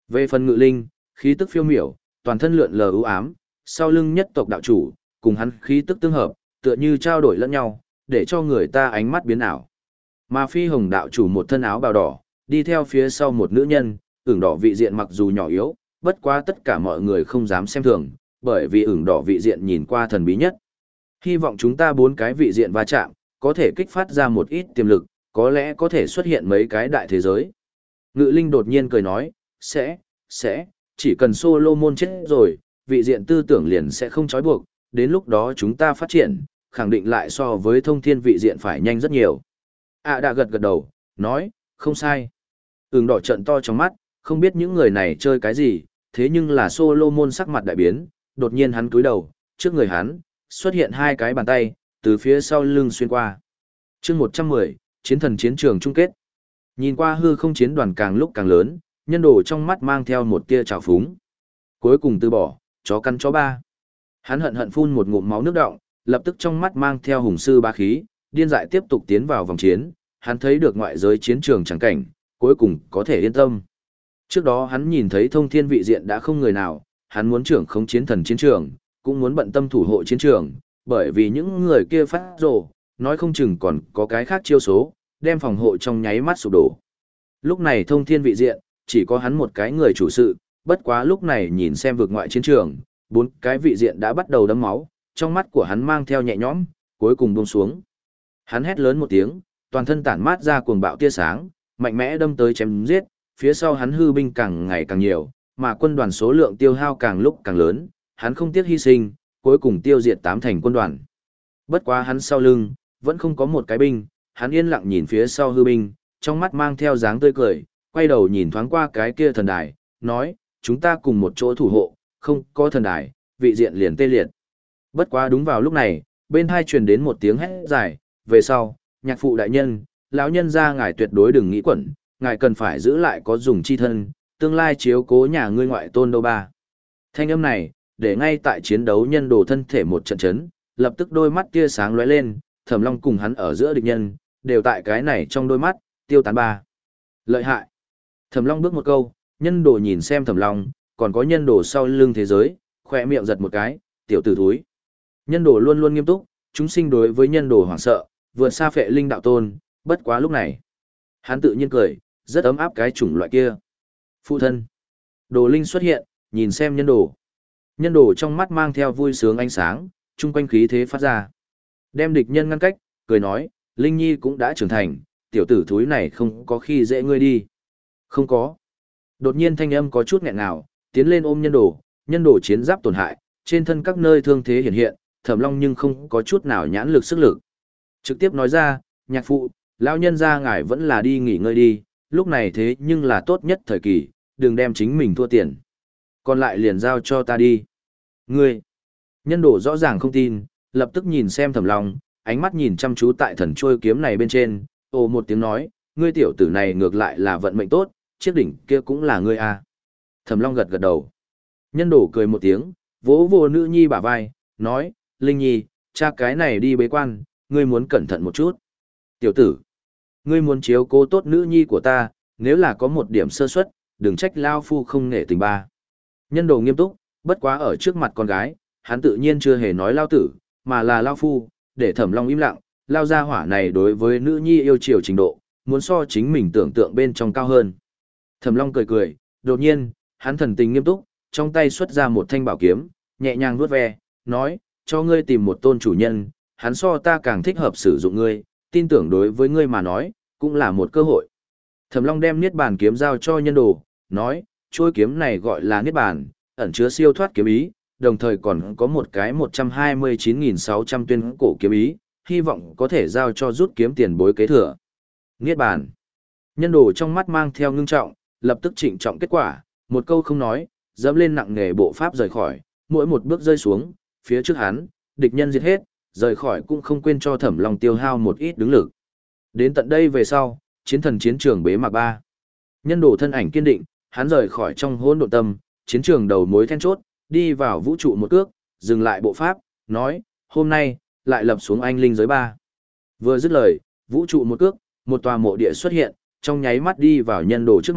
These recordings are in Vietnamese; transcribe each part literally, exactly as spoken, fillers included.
Về phần Ngự Linh, khí tức phiêu miểu, toàn thân lượn lờ u ám, sau lưng nhất tộc đạo chủ, cùng hắn khí tức tương hợp, tựa như trao đổi lẫn nhau, để cho người ta ánh mắt biến ảo. Mà Phi Hồng đạo chủ một thân áo bào đỏ, đi theo phía sau một nữ nhân, ửng đỏ vị diện mặc dù nhỏ yếu, bất quá tất cả mọi người không dám xem thường, bởi vì ửng đỏ vị diện nhìn qua thần bí nhất. Hy vọng chúng ta bốn cái vị diện va chạm, có thể kích phát ra một ít tiềm lực, có lẽ có thể xuất hiện mấy cái đại thế giới. Ngự Linh đột nhiên cười nói, sẽ, sẽ, chỉ cần Solomon chết rồi, vị diện tư tưởng liền sẽ không trói buộc, đến lúc đó chúng ta phát triển, khẳng định lại so với thông thiên vị diện phải nhanh rất nhiều. À đã gật gật đầu, nói, không sai. Ưng đỏ trận to trong mắt, không biết những người này chơi cái gì, thế nhưng là Solomon sắc mặt đại biến, đột nhiên hắn cúi đầu, trước người hắn, xuất hiện hai cái bàn tay, từ phía sau lưng xuyên qua. chương một trăm mười, chiến thần chiến trường chung kết. Nhìn qua hư không chiến đoàn càng lúc càng lớn, nhân đồ trong mắt mang theo một tia trào phúng. Cuối cùng từ bỏ, chó căn chó ba. Hắn hận hận phun một ngụm máu nước đọng, lập tức trong mắt mang theo hùng sư ba khí, điên dại tiếp tục tiến vào vòng chiến, hắn thấy được ngoại giới chiến trường chẳng cảnh, cuối cùng có thể yên tâm. Trước đó hắn nhìn thấy thông thiên vị diện đã không người nào, hắn muốn trưởng khống chiến thần chiến trường, cũng muốn bận tâm thủ hộ chiến trường, bởi vì những người kia phát rồ, nói không chừng còn có cái khác chiêu số, đem phòng hộ trong nháy mắt sụp đổ. Lúc này thông thiên vị diện, chỉ có hắn một cái người chủ sự, bất quá lúc này nhìn xem vực ngoại chiến trường, bốn cái vị diện đã bắt đầu đấm máu, trong mắt của hắn mang theo nhẹ nhõm, cuối cùng buông xuống. Hắn hét lớn một tiếng, toàn thân tản mát ra cuồng bạo tia sáng, mạnh mẽ đâm tới chém giết, phía sau hắn hư binh càng ngày càng nhiều, mà quân đoàn số lượng tiêu hao càng lúc càng lớn, hắn không tiếc hy sinh, cuối cùng tiêu diệt tám thành quân đoàn. Bất quá hắn sau lưng, vẫn không có một cái binh, hắn yên lặng nhìn phía sau hư binh, trong mắt mang theo dáng tươi cười, quay đầu nhìn thoáng qua cái kia thần đài, nói, chúng ta cùng một chỗ thủ hộ, không có thần đài, vị diện liền tê liệt. Bất quá đúng vào lúc này, bên hai truyền đến một tiếng hét dài, về sau, nhạc phụ đại nhân, lão nhân ra ngài tuyệt đối đừng nghĩ quẩn, ngài cần phải giữ lại có dùng chi thân, tương lai chiếu cố nhà ngươi ngoại tôn đâu ba. Thanh âm này, để ngay tại chiến đấu nhân đồ thân thể một trận chấn, lập tức đôi mắt tia sáng lóe lên, Thẩm Long cùng hắn ở giữa địch nhân, đều tại cái này trong đôi mắt, tiêu tán ba. Lợi hại. Thẩm Long bước một câu, nhân đồ nhìn xem Thẩm Long, còn có nhân đồ sau lưng thế giới, khỏe miệng giật một cái, tiểu tử thúi. Nhân đồ luôn luôn nghiêm túc, chúng sinh đối với nhân đồ hoảng sợ, vượt xa phệ linh đạo tôn, bất quá lúc này. Hắn tự nhiên cười, rất ấm áp cái chủng loại kia. Phụ thân. Đồ linh xuất hiện, nhìn xem nhân đồ. Nhân đồ trong mắt mang theo vui sướng ánh sáng, chung quanh khí thế phát ra. Đem địch nhân ngăn cách, cười nói, Linh Nhi cũng đã trưởng thành, tiểu tử thúi này không có khi dễ ngươi đi. Không có. Đột nhiên thanh âm có chút nghẹn ngào, tiến lên ôm nhân đồ, nhân đồ chiến giáp tổn hại, trên thân các nơi thương thế hiện hiện, Thẩm Long nhưng không có chút nào nhãn lực sức lực. Trực tiếp nói ra, nhạc phụ, lão nhân gia ngài vẫn là đi nghỉ ngơi đi, lúc này thế nhưng là tốt nhất thời kỳ, đừng đem chính mình thua tiền. Còn lại liền giao cho ta đi. Ngươi. Nhân đồ rõ ràng không tin, lập tức nhìn xem Thẩm Long, ánh mắt nhìn chăm chú tại thần trôi kiếm này bên trên, ồ một tiếng nói, ngươi tiểu tử này ngược lại là vận mệnh tốt, chiếc đỉnh kia cũng là ngươi à. Thẩm Long gật gật đầu. Nhân đồ cười một tiếng, vỗ vỗ nữ nhi bả vai, nói, Linh Nhi, cha cái này đi bế quan, ngươi muốn cẩn thận một chút. Tiểu tử, ngươi muốn chiếu cố tốt nữ nhi của ta, nếu là có một điểm sơ suất, đừng trách lao phu không nể tình ba. Nhân đồ nghiêm túc, bất quá ở trước mặt con gái, hắn tự nhiên chưa hề nói lao tử, mà là lao phu, để Thẩm Long im lặng, lao ra hỏa này đối với nữ nhi yêu chiều trình độ, muốn so chính mình tưởng tượng bên trong cao hơn. Thẩm Long cười cười, đột nhiên, hắn thần tình nghiêm túc, trong tay xuất ra một thanh bảo kiếm, nhẹ nhàng vuốt ve, nói, cho ngươi tìm một tôn chủ nhân, hắn so ta càng thích hợp sử dụng ngươi, tin tưởng đối với ngươi mà nói, cũng là một cơ hội. Thẩm Long đem niết bàn kiếm giao cho nhân đồ, nói, trôi kiếm này gọi là niết bàn, ẩn chứa siêu thoát kiếm ý, đồng thời còn có một cái một trăm hai mươi chín nghìn sáu trăm tuyên cổ kiếm ý, hy vọng có thể giao cho rút kiếm tiền bối kế thừa. Niết bàn. Nhân đồ trong mắt mang theo ngưng trọng, lập tức trịnh trọng kết quả, một câu không nói, dẫm lên nặng nghề bộ pháp rời khỏi, mỗi một bước rơi xuống, phía trước hắn, địch nhân diệt hết, rời khỏi cũng không quên cho Thẩm Long tiêu hao một ít đứng lực. Đến tận đây về sau, chiến thần chiến trường bế mạc ba. Nhân đồ thân ảnh kiên định, hắn rời khỏi trong hỗn độn tâm, chiến trường đầu mối then chốt, đi vào vũ trụ một cước, dừng lại bộ pháp, nói, hôm nay, lại lập xuống anh linh giới ba. Vừa dứt lời, vũ trụ một cước, một tòa mộ địa xuất hiện, trong nháy mắt đi vào nhân đồ trước mặt,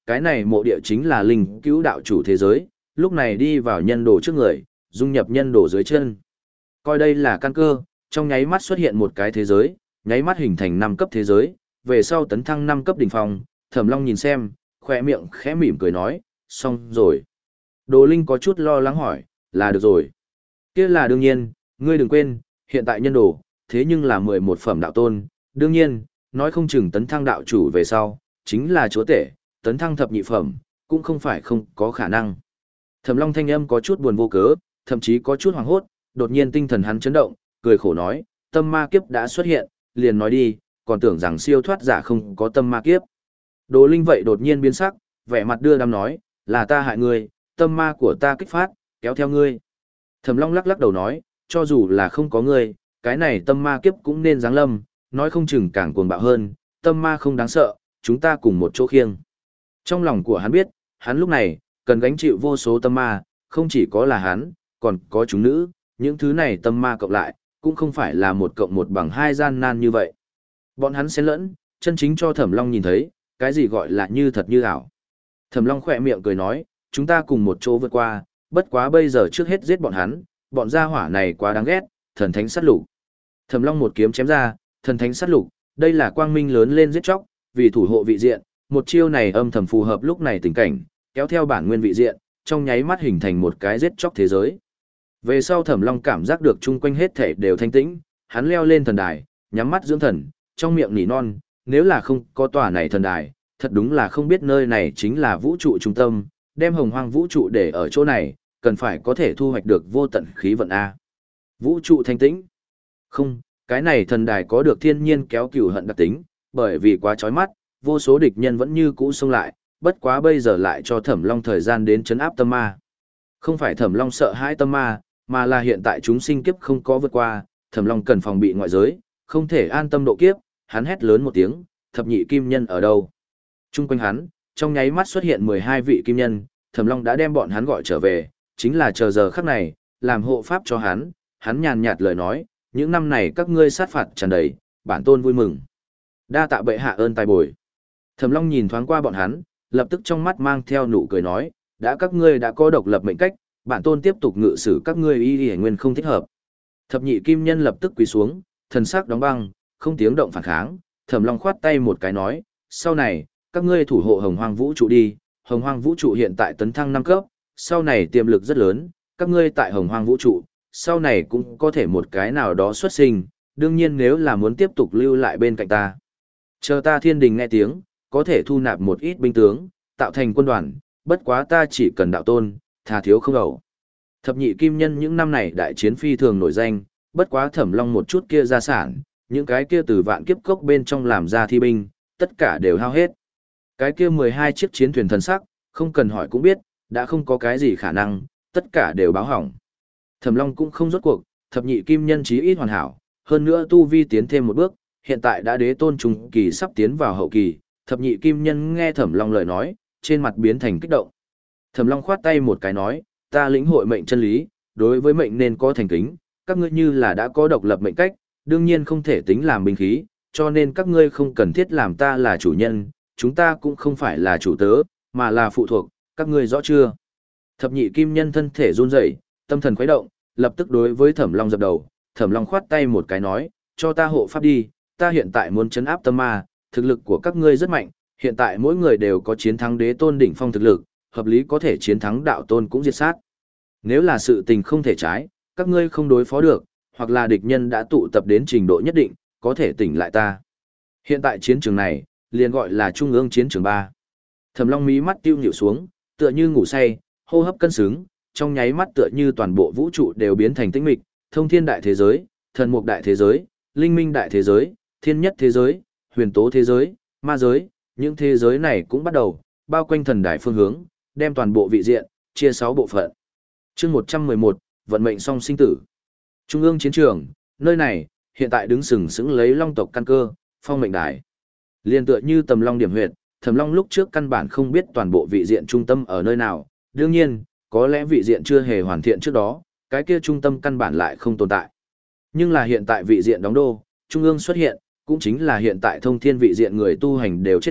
cái này mộ địa chính là linh cứu đạo chủ thế giới, lúc này đi vào nhân đồ trước người, dung nhập nhân đồ dưới chân. Coi đây là căn cơ, trong nháy mắt xuất hiện một cái thế giới, nháy mắt hình thành năm cấp thế giới, về sau tấn thăng năm cấp đỉnh phong, Thẩm Long nhìn xem, khỏe miệng khẽ mỉm cười nói, xong rồi. Đồ Linh có chút lo lắng hỏi, là được rồi. Kia là đương nhiên, ngươi đừng quên, hiện tại nhân đồ, thế nhưng là mười một phẩm đạo tôn, đương nhiên, nói không chừng tấn thăng đạo chủ về sau, chính là chúa tể, tấn thăng thập nhị phẩm, cũng không phải không có khả năng. Thẩm Long thanh âm có chút buồn vô cớ, thậm chí có chút hoảng hốt, đột nhiên tinh thần hắn chấn động, cười khổ nói, tâm ma kiếp đã xuất hiện, liền nói đi, còn tưởng rằng siêu thoát giả không có tâm ma kiếp. Đồ Linh vậy đột nhiên biến sắc, vẻ mặt đưa đám nói, là ta hại ngươi, tâm ma của ta kích phát, kéo theo ngươi. Thẩm Long lắc lắc đầu nói, cho dù là không có ngươi, cái này tâm ma kiếp cũng nên giáng lâm, nói không chừng càng cuồng bạo hơn, tâm ma không đáng sợ, chúng ta cùng một chỗ khiêng. Trong lòng của hắn biết, hắn lúc này, cần gánh chịu vô số tâm ma, không chỉ có là hắn, còn có chúng nữ, những thứ này tâm ma cộng lại, cũng không phải là một cộng một bằng hai gian nan như vậy. Bọn hắn xen lẫn, chân chính cho Thẩm Long nhìn thấy, cái gì gọi là như thật như ảo. Thẩm Long khỏe miệng cười nói, chúng ta cùng một chỗ vượt qua, bất quá bây giờ trước hết giết bọn hắn, bọn gia hỏa này quá đáng ghét, thần thánh sát lục. Thẩm Long một kiếm chém ra, thần thánh sát lục, đây là quang minh lớn lên giết chóc, vì thủ hộ vị diện, một chiêu này âm thầm phù hợp lúc này tình cảnh, kéo theo bản nguyên vị diện, trong nháy mắt hình thành một cái giết chóc thế giới. Về sau Thẩm Long cảm giác được chung quanh hết thể đều thanh tĩnh, hắn leo lên thần đài, nhắm mắt dưỡng thần, trong miệng nỉ non, nếu là không có tòa này thần đài, thật đúng là không biết nơi này chính là vũ trụ trung tâm, đem hồng hoang vũ trụ để ở chỗ này, cần phải có thể thu hoạch được vô tận khí vận A. Vũ trụ thanh tĩnh. Không, cái này thần đài có được thiên nhiên kéo cừu hận đặc tính, bởi vì quá chói mắt, vô số địch nhân vẫn như cũ xông lại, bất quá bây giờ lại cho Thẩm Long thời gian đến chấn áp tâm ma. Không phải Thẩm Long sợ hãi tâm ma, mà là hiện tại chúng sinh kiếp không có vượt qua, Thẩm Long cần phòng bị ngoại giới, không thể an tâm độ kiếp, hắn hét lớn một tiếng, thập nhị kim nhân ở đâu? Trung quanh hắn, trong nháy mắt xuất hiện mười hai vị kim nhân, Thẩm Long đã đem bọn hắn gọi trở về, chính là chờ giờ khắc này, làm hộ pháp cho hắn, hắn nhàn nhạt lời nói, những năm này các ngươi sát phạt tràn đầy, bản tôn vui mừng. Đa tạ bệ hạ ơn tài bồi. Thẩm Long nhìn thoáng qua bọn hắn, lập tức trong mắt mang theo nụ cười nói, đã các ngươi đã có độc lập mệnh cách, bản tôn tiếp tục ngự sử các ngươi y y nguyên không thích hợp. Thập nhị kim nhân lập tức quỳ xuống, thần sắc đóng băng, không tiếng động phản kháng, Thẩm Long khoát tay một cái nói, sau này, các ngươi thủ hộ hồng hoang vũ trụ đi, hồng hoang vũ trụ hiện tại tấn thăng năm cấp, sau này tiềm lực rất lớn, các ngươi tại hồng hoang vũ trụ, sau này cũng có thể một cái nào đó xuất sinh, đương nhiên nếu là muốn tiếp tục lưu lại bên cạnh ta. Chờ ta thiên đình nghe tiếng, có thể thu nạp một ít binh tướng, tạo thành quân đoàn, bất quá ta chỉ cần đạo tôn, thà thiếu không ẩu. Thập nhị kim nhân những năm này đại chiến phi thường nổi danh, bất quá Thẩm Long một chút kia gia sản, những cái kia từ vạn kiếp cốc bên trong làm ra thi binh, tất cả đều hao hết. Cái kia mười hai chiếc chiến thuyền thần sắc, không cần hỏi cũng biết, đã không có cái gì khả năng, tất cả đều báo hỏng. Thẩm Long cũng không rốt cuộc, thập nhị kim nhân chí ít hoàn hảo, hơn nữa tu vi tiến thêm một bước, hiện tại đã đế tôn trung kỳ sắp tiến vào hậu kỳ, thập nhị kim nhân nghe Thẩm Long lời nói, trên mặt biến thành kích động. Thẩm Long khoát tay một cái nói, ta lĩnh hội mệnh chân lý, đối với mệnh nên có thành kính, các ngươi như là đã có độc lập mệnh cách, đương nhiên không thể tính làm binh khí, cho nên các ngươi không cần thiết làm ta là chủ nhân, chúng ta cũng không phải là chủ tớ, mà là phụ thuộc, các ngươi rõ chưa? Thập nhị kim nhân thân thể run rẩy, tâm thần khuấy động, lập tức đối với Thẩm Long dập đầu, Thẩm Long khoát tay một cái nói, cho ta hộ pháp đi, ta hiện tại muốn trấn áp tâm ma, thực lực của các ngươi rất mạnh, hiện tại mỗi người đều có chiến thắng đế tôn đỉnh phong thực lực, hợp lý có thể chiến thắng đạo tôn cũng diệt sát. Nếu là sự tình không thể trái, các ngươi không đối phó được, hoặc là địch nhân đã tụ tập đến trình độ nhất định, có thể tỉnh lại ta. Hiện tại chiến trường này, liền gọi là Trung ương chiến trường ba. Thẩm Long mí mắt tiêu nhịu xuống, tựa như ngủ say, hô hấp cân xứng, trong nháy mắt tựa như toàn bộ vũ trụ đều biến thành tĩnh mịch, thông thiên đại thế giới, thần mục đại thế giới, linh minh đại thế giới, thiên nhất thế giới, huyền tố thế giới, ma giới, những thế giới này cũng bắt đầu bao quanh thần đài phương hướng, đem toàn bộ vị diện chia sáu bộ phận. Chương một trăm mười một, vận mệnh song sinh tử. Trung ương chiến trường, nơi này hiện tại đứng sừng sững lấy long tộc căn cơ, phong mệnh đài. Liên tựa như tầm long điểm huyệt, Thẩm Long lúc trước căn bản không biết toàn bộ vị diện trung tâm ở nơi nào, đương nhiên, có lẽ vị diện chưa hề hoàn thiện trước đó, cái kia trung tâm căn bản lại không tồn tại. Nhưng là hiện tại vị diện đóng đô, trung ương xuất hiện, cũng chính là hiện tại thông thiên vị diện người tu hành đều chết hết,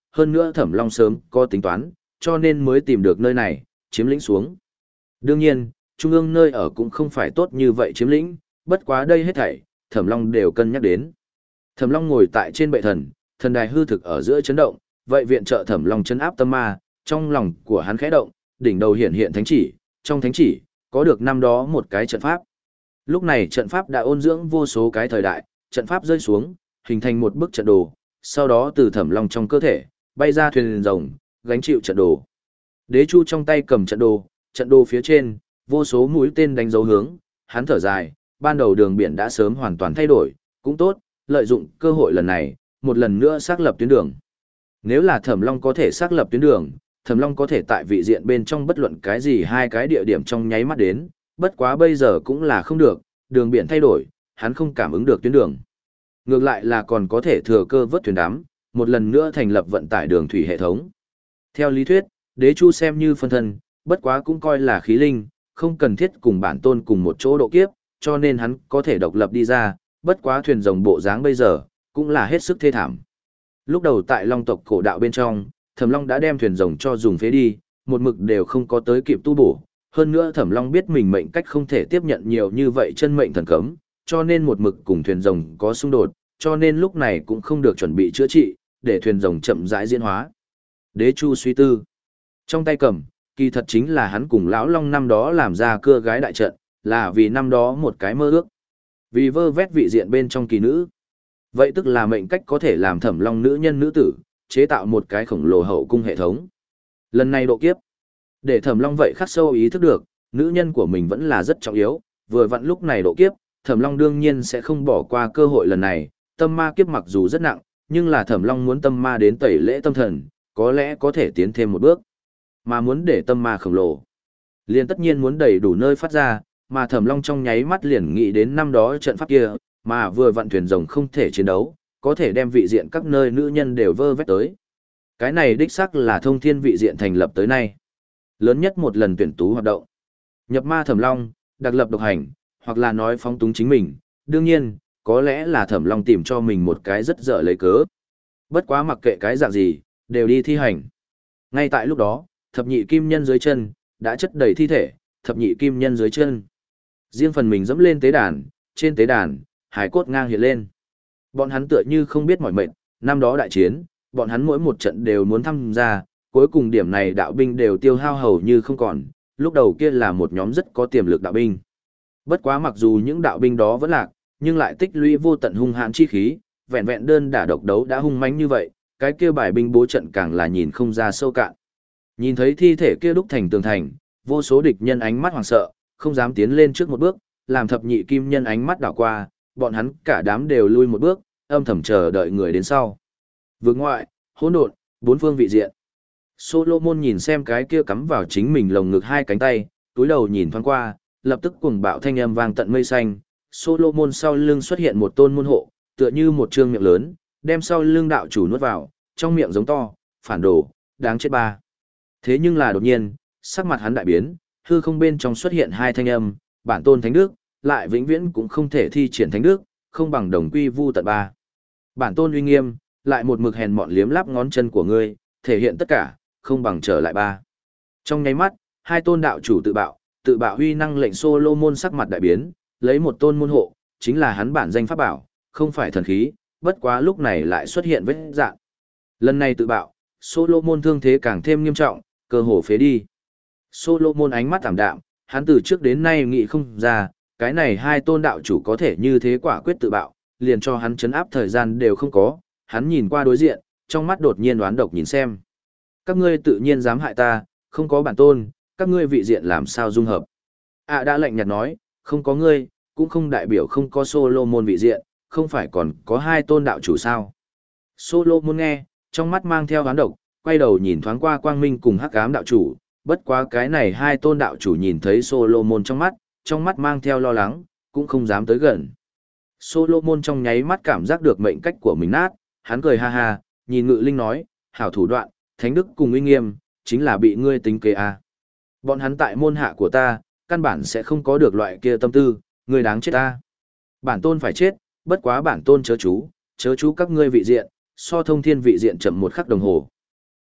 hơn nữa Thẩm Long sớm có tính toán, cho nên mới tìm được nơi này, chiếm lĩnh xuống. Đương nhiên, trung ương nơi ở cũng không phải tốt như vậy chiếm lĩnh, bất quá đây hết thảy, Thẩm Long đều cân nhắc đến. Thẩm Long ngồi tại trên bệ thần, thần đài hư thực ở giữa chấn động, vậy viện trợ Thẩm Long chấn áp tâm ma, trong lòng của hắn khẽ động, đỉnh đầu hiện hiện thánh chỉ, trong thánh chỉ có được năm đó một cái trận pháp. Lúc này trận pháp đã ôn dưỡng vô số cái thời đại, trận pháp rơi xuống, hình thành một bức trận đồ, sau đó từ Thẩm Long trong cơ thể bay ra thuyền rồng, gánh chịu trận đồ. Đế Chu trong tay cầm trận đồ, trận đồ phía trên vô số mũi tên đánh dấu hướng, hắn thở dài, ban đầu đường biển đã sớm hoàn toàn thay đổi, cũng tốt, lợi dụng cơ hội lần này, một lần nữa xác lập tuyến đường. Nếu là Thẩm Long có thể xác lập tuyến đường, Thẩm Long có thể tại vị diện bên trong bất luận cái gì hai cái địa điểm trong nháy mắt đến, bất quá bây giờ cũng là không được, đường biển thay đổi, hắn không cảm ứng được tuyến đường. Ngược lại là còn có thể thừa cơ vớt thuyền đám, một lần nữa thành lập vận tải đường thủy hệ thống. Theo lý thuyết, Đế Chu xem như phân thân, bất quá cũng coi là khí linh, không cần thiết cùng bản tôn cùng một chỗ độ kiếp, cho nên hắn có thể độc lập đi ra, bất quá thuyền rồng bộ dáng bây giờ, cũng là hết sức thê thảm. Lúc đầu tại Long tộc cổ đạo bên trong, Thẩm Long đã đem thuyền rồng cho dùng phế đi, một mực đều không có tới kịp tu bổ. Hơn nữa Thẩm Long biết mình mệnh cách không thể tiếp nhận nhiều như vậy chân mệnh thần cấm, cho nên một mực cùng thuyền rồng có xung đột, cho nên lúc này cũng không được chuẩn bị chữa trị, để thuyền rồng chậm rãi diễn hóa. Đế Chu suy tư. Trong tay cầm, kỳ thật chính là hắn cùng lão Long năm đó làm ra cưa gái đại trận, là vì năm đó một cái mơ ước. Vì vơ vét vị diện bên trong kỳ nữ. Vậy tức là mệnh cách có thể làm Thẩm Long nữ nhân nữ tử, chế tạo một cái khổng lồ hậu cung hệ thống. Lần này độ kiếp, để Thẩm Long vậy khắc sâu ý thức được, nữ nhân của mình vẫn là rất trọng yếu, vừa vặn lúc này độ kiếp, Thẩm Long đương nhiên sẽ không bỏ qua cơ hội lần này, tâm ma kiếp mặc dù rất nặng, nhưng là Thẩm Long muốn tâm ma đến tẩy lễ tâm thần, có lẽ có thể tiến thêm một bước. Mà muốn để tâm ma khổng lồ, liền tất nhiên muốn đầy đủ nơi phát ra, mà Thẩm Long trong nháy mắt liền nghĩ đến năm đó trận pháp kia, mà vừa vặn thuyền rồng không thể chiến đấu, có thể đem vị diện các nơi nữ nhân đều vơ vét tới. Cái này đích xác là thông thiên vị diện thành lập tới nay lớn nhất một lần tuyển tú hoạt động. Nhập ma Thẩm Long, đặc lập độc hành, hoặc là nói phóng túng chính mình, đương nhiên, có lẽ là Thẩm Long tìm cho mình một cái rất dở lấy cớ. Bất quá mặc kệ cái dạng gì, đều đi thi hành. Ngay tại lúc đó, thập nhị kim nhân dưới chân đã chất đầy thi thể, thập nhị kim nhân dưới chân riêng phần mình dẫm lên tế đàn, trên tế đàn, hải cốt ngang hiện lên. Bọn hắn tựa như không biết mỏi mệt, năm đó đại chiến, bọn hắn mỗi một trận đều muốn tham gia, cuối cùng điểm này đạo binh đều tiêu hao hầu như không còn, lúc đầu kia là một nhóm rất có tiềm lực đạo binh. Bất quá mặc dù những đạo binh đó vẫn lạc, nhưng lại tích lũy vô tận hung hãn chi khí, vẹn vẹn đơn đả độc đấu đã hung mãnh như vậy, cái kia bài binh bố trận càng là nhìn không ra sâu cạn. Nhìn thấy thi thể kia đúc thành tường thành, vô số địch nhân ánh mắt hoảng sợ, không dám tiến lên trước một bước, làm thập nhị kim nhân ánh mắt đảo qua, bọn hắn cả đám đều lui một bước, âm thầm chờ đợi người đến sau. Vực ngoại, hỗn độn, bốn phương vị diện. Solomon nhìn xem cái kia cắm vào chính mình lồng ngực hai cánh tay, túi đầu nhìn thoáng qua, lập tức cuồng bạo thanh âm vang tận mây xanh. Solomon sau lưng xuất hiện một tôn môn hộ, tựa như một trương miệng lớn, đem sau lưng đạo chủ nuốt vào, trong miệng giống to, phản đồ, đáng chết ba. Thế nhưng là đột nhiên, sắc mặt hắn đại biến, hư không bên trong xuất hiện hai thanh âm, bản tôn thánh đức, lại vĩnh viễn cũng không thể thi triển thánh đức, không bằng đồng quy vu tận ba. Bản tôn uy nghiêm, lại một mực hèn mọn liếm láp ngón chân của ngươi, thể hiện tất cả, không bằng trở lại ba. Trong nháy mắt, hai tôn đạo chủ tự bạo, tự bạo huy năng lệnh Solomon sắc mặt đại biến, lấy một tôn môn hộ, chính là hắn bản danh pháp bảo, không phải thần khí, bất quá lúc này lại xuất hiện vết dạng. Lần này tự bạo, Solomon thương thế càng thêm nghiêm trọng, cơ hồ phế đi. Solomon ánh mắt thảm đạm, hắn từ trước đến nay nghĩ không ra, cái này hai tôn đạo chủ có thể như thế quả quyết tự bạo, liền cho hắn chấn áp thời gian đều không có, hắn nhìn qua đối diện, trong mắt đột nhiên đoán độc nhìn xem. Các ngươi tự nhiên dám hại ta, không có bản tôn, các ngươi vị diện làm sao dung hợp. À đã lạnh nhạt nói, không có ngươi, cũng không đại biểu không có Solomon vị diện, không phải còn có hai tôn đạo chủ sao. Solomon nghe, trong mắt mang theo đoán độc, quay đầu nhìn thoáng qua quang minh cùng hắc ám đạo chủ, bất quá cái này hai tôn đạo chủ nhìn thấy Solomon trong mắt, trong mắt mang theo lo lắng, cũng không dám tới gần. Solomon trong nháy mắt cảm giác được mệnh cách của mình nát, hắn cười ha ha, nhìn Ngự Linh nói, hảo thủ đoạn, thánh đức cùng uy nghiêm, chính là bị ngươi tính kế à. Bọn hắn tại môn hạ của ta, căn bản sẽ không có được loại kia tâm tư, ngươi đáng chết ta. Bản tôn phải chết, bất quá bản tôn chớ chú, chớ chú các ngươi vị diện, so thông thiên vị diện chậm một khắc đồng hồ,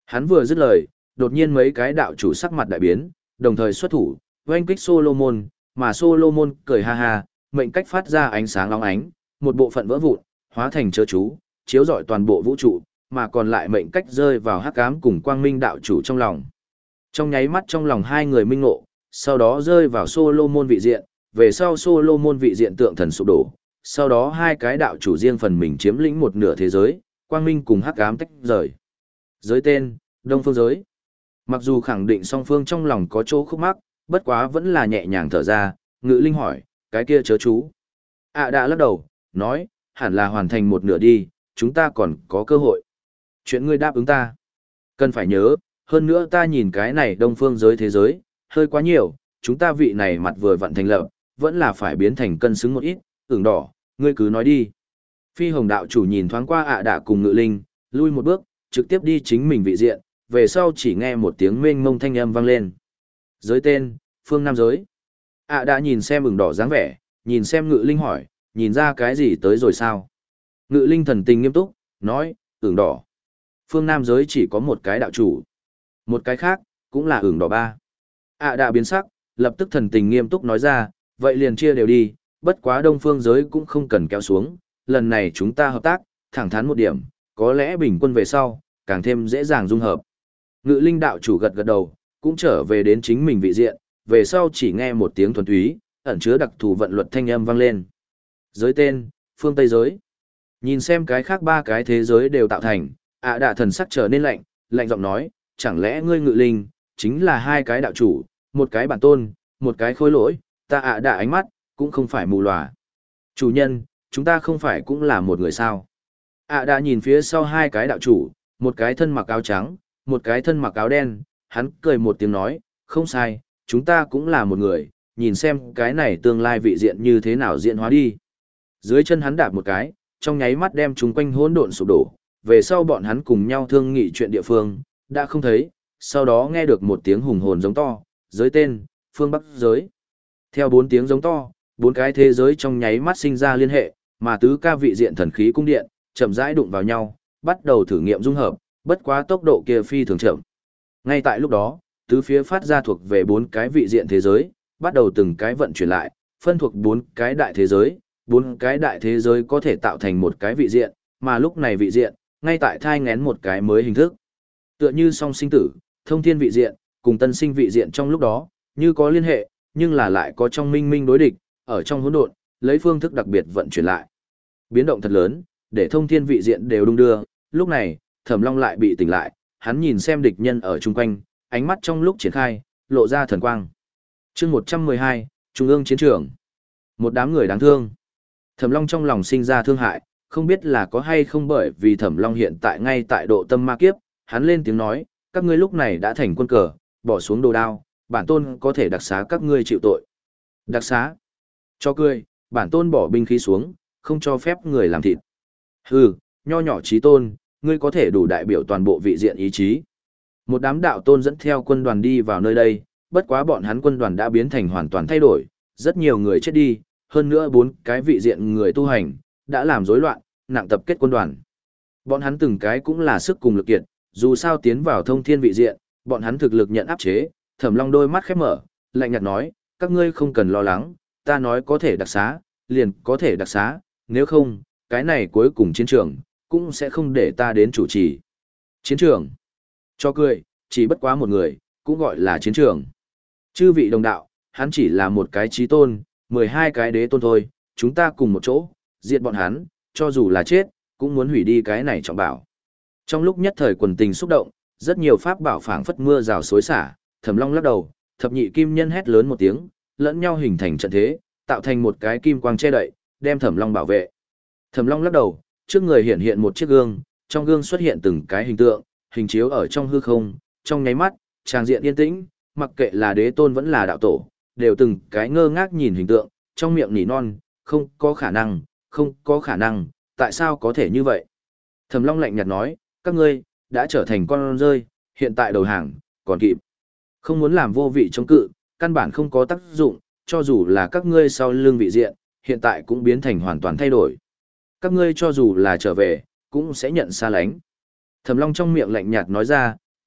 Hắn vừa dứt lời, đột nhiên mấy cái đạo chủ sắc mặt đại biến, đồng thời xuất thủ, oanh kích Solomon, mà Solomon cười ha ha, mệnh cách phát ra ánh sáng óng ánh, một bộ phận vỡ vụn, hóa thành chớ chú, chiếu rọi toàn bộ vũ trụ, mà còn lại mệnh cách rơi vào hắc ám cùng quang minh đạo chủ trong lòng. Trong nháy mắt trong lòng hai người minh ngộ, sau đó rơi vào Solomon vị diện, về sau Solomon vị diện tượng thần sụp đổ, sau đó hai cái đạo chủ riêng phần mình chiếm lĩnh một nửa thế giới, quang minh cùng hắc ám tách rời. Giới tên, Đông Phương giới. Mặc dù khẳng định song phương trong lòng có chỗ khúc mắc, bất quá vẫn là nhẹ nhàng thở ra, Ngự Linh hỏi, cái kia chớ chú. À đã lắc đầu, nói, hẳn là hoàn thành một nửa đi, chúng ta còn có cơ hội. Chuyện ngươi đáp ứng ta. Cần phải nhớ, hơn nữa ta nhìn cái này Đông Phương giới thế giới, hơi quá nhiều, chúng ta vị này mặt vừa vặn thành lập, vẫn là phải biến thành cân xứng một ít, ửng đỏ, ngươi cứ nói đi. Phi Hồng đạo chủ nhìn thoáng qua ạ à đạ cùng Ngự Linh, lui một bước, trực tiếp đi chính mình vị diện, về sau chỉ nghe một tiếng mênh mông thanh âm vang lên. Giới tên, Phương Nam giới. ạ à đạ nhìn xem ửng đỏ dáng vẻ, nhìn xem Ngự Linh hỏi, nhìn ra cái gì tới rồi sao? Ngự Linh thần tình nghiêm túc, nói, ửng đỏ. Phương Nam giới chỉ có một cái đạo chủ. Một cái khác, cũng là ửng đỏ ba. ạ à đạ biến sắc, lập tức thần tình nghiêm túc nói ra, vậy liền chia đều đi, bất quá Đông Phương giới cũng không cần kéo xuống, lần này chúng ta hợp tác, thẳng thắn một điểm, có lẽ bình quân về sau, càng thêm dễ dàng dung hợp. Ngự Linh đạo chủ gật gật đầu, cũng trở về đến chính mình vị diện, về sau chỉ nghe một tiếng thuần túy, ẩn chứa đặc thù vận luật thanh âm vang lên. Giới tên, Phương Tây giới. Nhìn xem cái khác ba cái thế giới đều tạo thành, ạ à đạ thần sắc trở nên lạnh, lạnh giọng nói, chẳng lẽ ngươi Ngự Linh, chính là hai cái đạo chủ, một cái bản tôn, một cái khối lỗi, ta ạ à đạ ánh mắt, cũng không phải mù lòa. Chủ nhân, chúng ta không phải cũng là một người sao. ạ à đạ nhìn phía sau hai cái đạo chủ, một cái thân mặc áo trắng, một cái thân mặc áo đen, hắn cười một tiếng nói, không sai, chúng ta cũng là một người, nhìn xem cái này tương lai vị diện như thế nào diễn hóa đi. Dưới chân hắn đạp một cái, trong nháy mắt đem chúng quanh hỗn độn sụp đổ, về sau bọn hắn cùng nhau thương nghị chuyện địa phương, đã không thấy, sau đó nghe được một tiếng hùng hồn giống to, giới tên, Phương Bắc giới. Theo bốn tiếng giống to, bốn cái thế giới trong nháy mắt sinh ra liên hệ, mà tứ ca vị diện thần khí cung điện, chậm rãi đụng vào nhau, bắt đầu thử nghiệm dung hợp, bất quá tốc độ kia phi thường chậm. Ngay tại lúc đó, tứ phía phát ra thuộc về bốn cái vị diện thế giới, bắt đầu từng cái vận chuyển lại, phân thuộc bốn cái đại thế giới, bốn cái đại thế giới có thể tạo thành một cái vị diện, mà lúc này vị diện, ngay tại thai ngén một cái mới hình thức. Tựa như song sinh tử, thông thiên vị diện, cùng tân sinh vị diện trong lúc đó, như có liên hệ, nhưng là lại có trong minh minh đối địch, ở trong hỗn độn, lấy phương thức đặc biệt vận chuyển lại. Biến động thật lớn, để thông thiên vị diện đều đung đưa, lúc này, Thẩm Long lại bị tỉnh lại, hắn nhìn xem địch nhân ở chung quanh, ánh mắt trong lúc triển khai, lộ ra thần quang. Chương một trăm mười hai, Trung ương chiến trường. Một đám người đáng thương. Thẩm Long trong lòng sinh ra thương hại, không biết là có hay không bởi vì Thẩm Long hiện tại ngay tại độ tâm ma kiếp, hắn lên tiếng nói, các ngươi lúc này đã thành quân cờ, bỏ xuống đồ đao, bản tôn có thể đặc xá các ngươi chịu tội. Đặc xá? Cho cười, bản tôn bỏ binh khí xuống, không cho phép người làm thịt. Hừ, nho nhỏ chí tôn, ngươi có thể đủ đại biểu toàn bộ vị diện ý chí. Một đám đạo tôn dẫn theo quân đoàn đi vào nơi đây, bất quá bọn hắn quân đoàn đã biến thành hoàn toàn thay đổi, rất nhiều người chết đi, hơn nữa bốn cái vị diện người tu hành, đã làm rối loạn, nặng tập kết quân đoàn. Bọn hắn từng cái cũng là sức cùng lực kiệt, dù sao tiến vào thông thiên vị diện, bọn hắn thực lực nhận áp chế, Thẩm Long đôi mắt khép mở, lạnh nhạt nói, các ngươi không cần lo lắng, ta nói có thể đặc xá, liền có thể đặc xá, nếu không, cái này cuối cùng chiến trường, cũng sẽ không để ta đến chủ trì. Chiến trường. Cho cười, chỉ bất quá một người, cũng gọi là chiến trường. Chư vị đồng đạo, hắn chỉ là một cái chí tôn, mười hai cái đế tôn thôi, chúng ta cùng một chỗ, diệt bọn hắn, cho dù là chết, cũng muốn hủy đi cái này trọng bảo. Trong lúc nhất thời quần tình xúc động, rất nhiều pháp bảo phảng phất mưa rào xối xả, Thẩm Long lắc đầu, thập nhị kim nhân hét lớn một tiếng, lẫn nhau hình thành trận thế, tạo thành một cái kim quang che đậy, đem Thẩm Long bảo vệ. Thẩm Long lắc đầu, trước người hiện hiện một chiếc gương, trong gương xuất hiện từng cái hình tượng, hình chiếu ở trong hư không, trong nháy mắt, tràng diện yên tĩnh, mặc kệ là đế tôn vẫn là đạo tổ, đều từng cái ngơ ngác nhìn hình tượng, trong miệng nỉ non, không có khả năng, không có khả năng, tại sao có thể như vậy? Thẩm Long lạnh nhạt nói, các ngươi, đã trở thành con rơi, hiện tại đầu hàng, còn kịp. Không muốn làm vô vị chống cự, căn bản không có tác dụng, cho dù là các ngươi sau lưng vị diện, hiện tại cũng biến thành hoàn toàn thay đổi. Các ngươi cho dù là trở về, cũng sẽ nhận xa lánh. Thẩm Long trong miệng lạnh nhạt nói ra,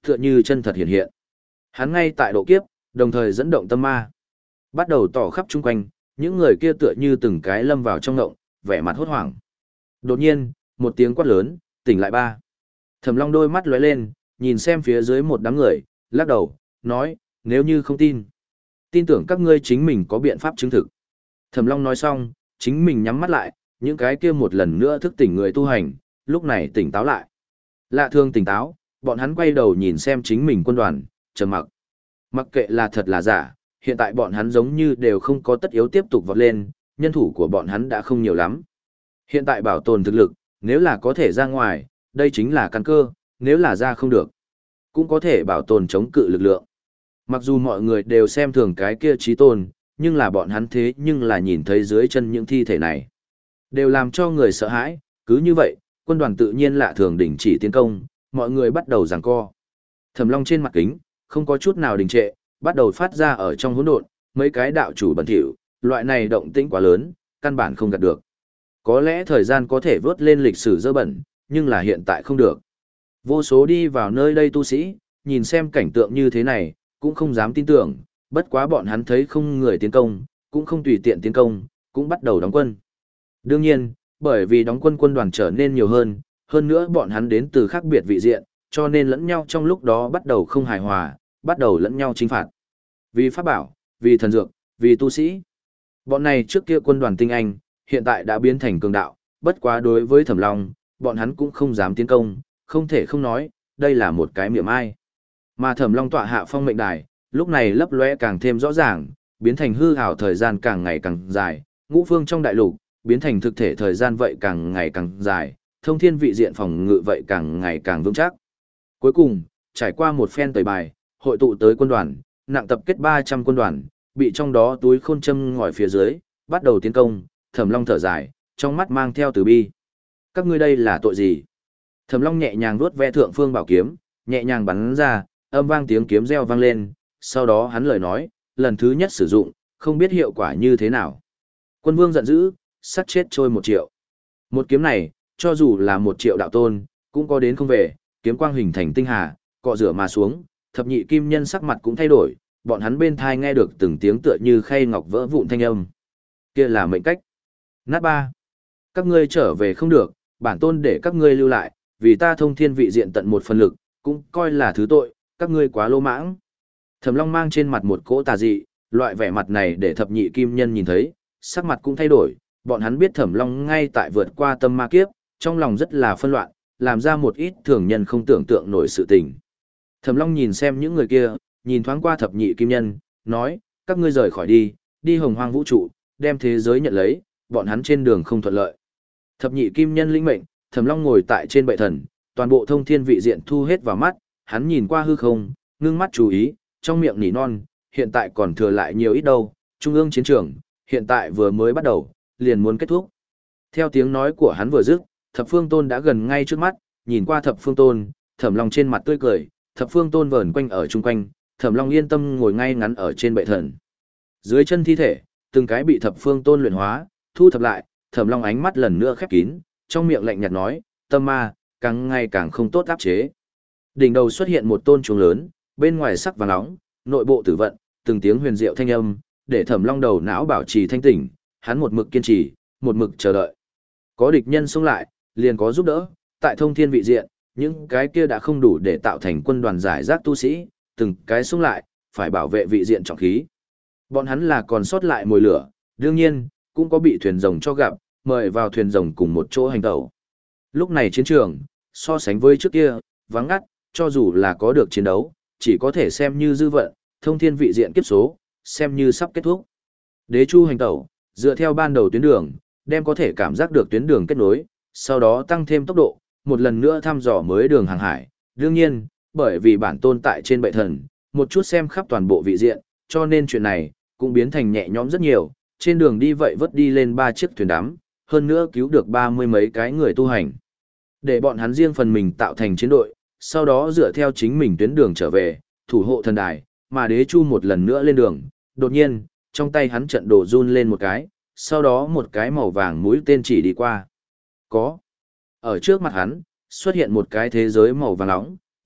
tựa như chân thật hiện hiện. Hắn ngay tại độ kiếp, đồng thời dẫn động tâm ma. Bắt đầu tỏ khắp chung quanh, những người kia tựa như từng cái lâm vào trong ngộng, vẻ mặt hốt hoảng. Đột nhiên, một tiếng quát lớn, tỉnh lại ba. Thẩm Long đôi mắt lóe lên, nhìn xem phía dưới một đám người, lắc đầu, nói, nếu như không tin, tin tưởng các ngươi chính mình có biện pháp chứng thực. Thẩm Long nói xong, chính mình nhắm mắt lại, những cái kia một lần nữa thức tỉnh người tu hành, lúc này tỉnh táo lại. Lạ thường tỉnh táo, bọn hắn quay đầu nhìn xem chính mình quân đoàn, trầm mặc. Mặc kệ là thật là giả, hiện tại bọn hắn giống như đều không có tất yếu tiếp tục vọt lên, nhân thủ của bọn hắn đã không nhiều lắm. Hiện tại bảo tồn thực lực, nếu là có thể ra ngoài, đây chính là căn cơ, nếu là ra không được, cũng có thể bảo tồn chống cự lực lượng. Mặc dù mọi người đều xem thường cái kia chí tôn, nhưng là bọn hắn thế nhưng là nhìn thấy dưới chân những thi thể này. Đều làm cho người sợ hãi, cứ như vậy, quân đoàn tự nhiên lạ thường đình chỉ tiến công, mọi người bắt đầu giằng co. Thẩm Long trên mặt kính, không có chút nào đình trệ, bắt đầu phát ra ở trong hỗn độn, mấy cái đạo chủ bẩn thỉu, loại này động tĩnh quá lớn, căn bản không gạt được. Có lẽ thời gian có thể vớt lên lịch sử dơ bẩn, nhưng là hiện tại không được. Vô số đi vào nơi đây tu sĩ, nhìn xem cảnh tượng như thế này, cũng không dám tin tưởng, bất quá bọn hắn thấy không người tiến công, cũng không tùy tiện tiến công, cũng bắt đầu đóng quân. Đương nhiên, bởi vì đóng quân quân đoàn trở nên nhiều hơn, hơn nữa bọn hắn đến từ khác biệt vị diện, cho nên lẫn nhau trong lúc đó bắt đầu không hài hòa, bắt đầu lẫn nhau chinh phạt. Vì pháp bảo, vì thần dược, vì tu sĩ. Bọn này trước kia quân đoàn tinh anh, hiện tại đã biến thành cường đạo, bất quá đối với Thẩm Long, bọn hắn cũng không dám tiến công, không thể không nói, đây là một cái miệng ai. Mà Thẩm Long tọa hạ phong mệnh đài, lúc này lấp lóe càng thêm rõ ràng, biến thành hư ảo thời gian càng ngày càng dài, ngũ phương trong đại lục, biến thành thực thể thời gian vậy càng ngày càng dài, thông thiên vị diện phòng ngự vậy càng ngày càng vững chắc. Cuối cùng, trải qua một phen tẩy bài, hội tụ tới quân đoàn, nặng tập kết ba trăm quân đoàn, bị trong đó túi khôn châm ngòi phía dưới, bắt đầu tiến công, Thẩm Long thở dài, trong mắt mang theo từ bi. Các ngươi đây là tội gì? Thẩm Long nhẹ nhàng vuốt ve thượng phương bảo kiếm, nhẹ nhàng bắn ra, âm vang tiếng kiếm reo vang lên, sau đó hắn lời nói, lần thứ nhất sử dụng, không biết hiệu quả như thế nào. Quân vương giận dữ, sát chết trôi một triệu. Một kiếm này, cho dù là một triệu đạo tôn, cũng có đến không về, kiếm quang hình thành tinh hà, cọ rửa mà xuống, thập nhị kim nhân sắc mặt cũng thay đổi, bọn hắn bên thai nghe được từng tiếng tựa như khay ngọc vỡ vụn thanh âm. Kia là mệnh cách. Nát ba. Các ngươi trở về không được, bản tôn để các ngươi lưu lại, vì ta thông thiên vị diện tận một phần lực, cũng coi là thứ tội, các ngươi quá lô mãng. Thẩm Long mang trên mặt một cỗ tà dị, loại vẻ mặt này để thập nhị kim nhân nhìn thấy, sắc mặt cũng thay đổi, bọn hắn biết Thẩm Long ngay tại vượt qua tâm ma kiếp, trong lòng rất là phân loạn, làm ra một ít thường nhân không tưởng tượng nổi sự tình. Thẩm Long nhìn xem những người kia, nhìn thoáng qua thập nhị kim nhân, nói, các ngươi rời khỏi đi, đi hồng hoang vũ trụ, đem thế giới nhận lấy, bọn hắn trên đường không thuận lợi. Thập nhị kim nhân lĩnh mệnh, Thẩm Long ngồi tại trên bệ thần, toàn bộ thông thiên vị diện thu hết vào mắt, hắn nhìn qua hư không, ngưng mắt chú ý, trong miệng nỉ non, hiện tại còn thừa lại nhiều ít đâu, trung ương chiến trường, hiện tại vừa mới bắt đầu, liền muốn kết thúc. Theo tiếng nói của hắn vừa dứt, Thập Phương Tôn đã gần ngay trước mắt, nhìn qua Thập Phương Tôn, Thẩm Long trên mặt tươi cười, Thập Phương Tôn vờn quanh ở chung quanh, Thẩm Long yên tâm ngồi ngay ngắn ở trên bệ thần. Dưới chân thi thể, từng cái bị Thập Phương Tôn luyện hóa, thu thập lại, Thẩm Long ánh mắt lần nữa khép kín, trong miệng lạnh nhạt nói, tâm ma, càng ngày càng không tốt áp chế. Đỉnh đầu xuất hiện một tôn trùng lớn, bên ngoài sắc vàng nóng, nội bộ tử vận, từng tiếng huyền diệu thanh âm, để Thẩm Long đầu não bảo trì thanh tỉnh, hắn một mực kiên trì, một mực chờ đợi. Có địch nhân xông lại, liền có giúp đỡ, tại thông thiên vị diện, những cái kia đã không đủ để tạo thành quân đoàn giải rác tu sĩ, từng cái xông lại, phải bảo vệ vị diện trọng khí. Bọn hắn là còn sót lại mồi lửa, đương nhiên, cũng có bị thuyền rồng cho gặp, mời vào thuyền rồng cùng một chỗ hành tẩu. Lúc này chiến trường, so sánh với trước kia, vắng ngắt, cho dù là có được chiến đấu, chỉ có thể xem như dư vận, thông thiên vị diện kiếp số, xem như sắp kết thúc. Đế chu hành tẩu, dựa theo ban đầu tuyến đường, đem có thể cảm giác được tuyến đường kết nối, sau đó tăng thêm tốc độ, một lần nữa thăm dò mới đường hàng hải. Đương nhiên, bởi vì bản tôn tại trên bệ thần, một chút xem khắp toàn bộ vị diện, cho nên chuyện này, cũng biến thành nhẹ nhõm rất nhiều, trên đường đi vậy vớt đi lên ba chiếc thuyền đắm, hơn nữa cứu được ba mươi mấy cái người tu hành. Để bọn hắn riêng phần mình tạo thành chiến đội, sau đó dựa theo chính mình tuyến đường trở về, thủ hộ thần đài, mà đế chu một lần nữa lên đường, đột nhiên, trong tay hắn trận đồ run lên một cái, sau đó một cái màu vàng mũi tên chỉ đi qua. Có. Ở trước mặt hắn, xuất hiện một cái thế giới màu vàng nóng,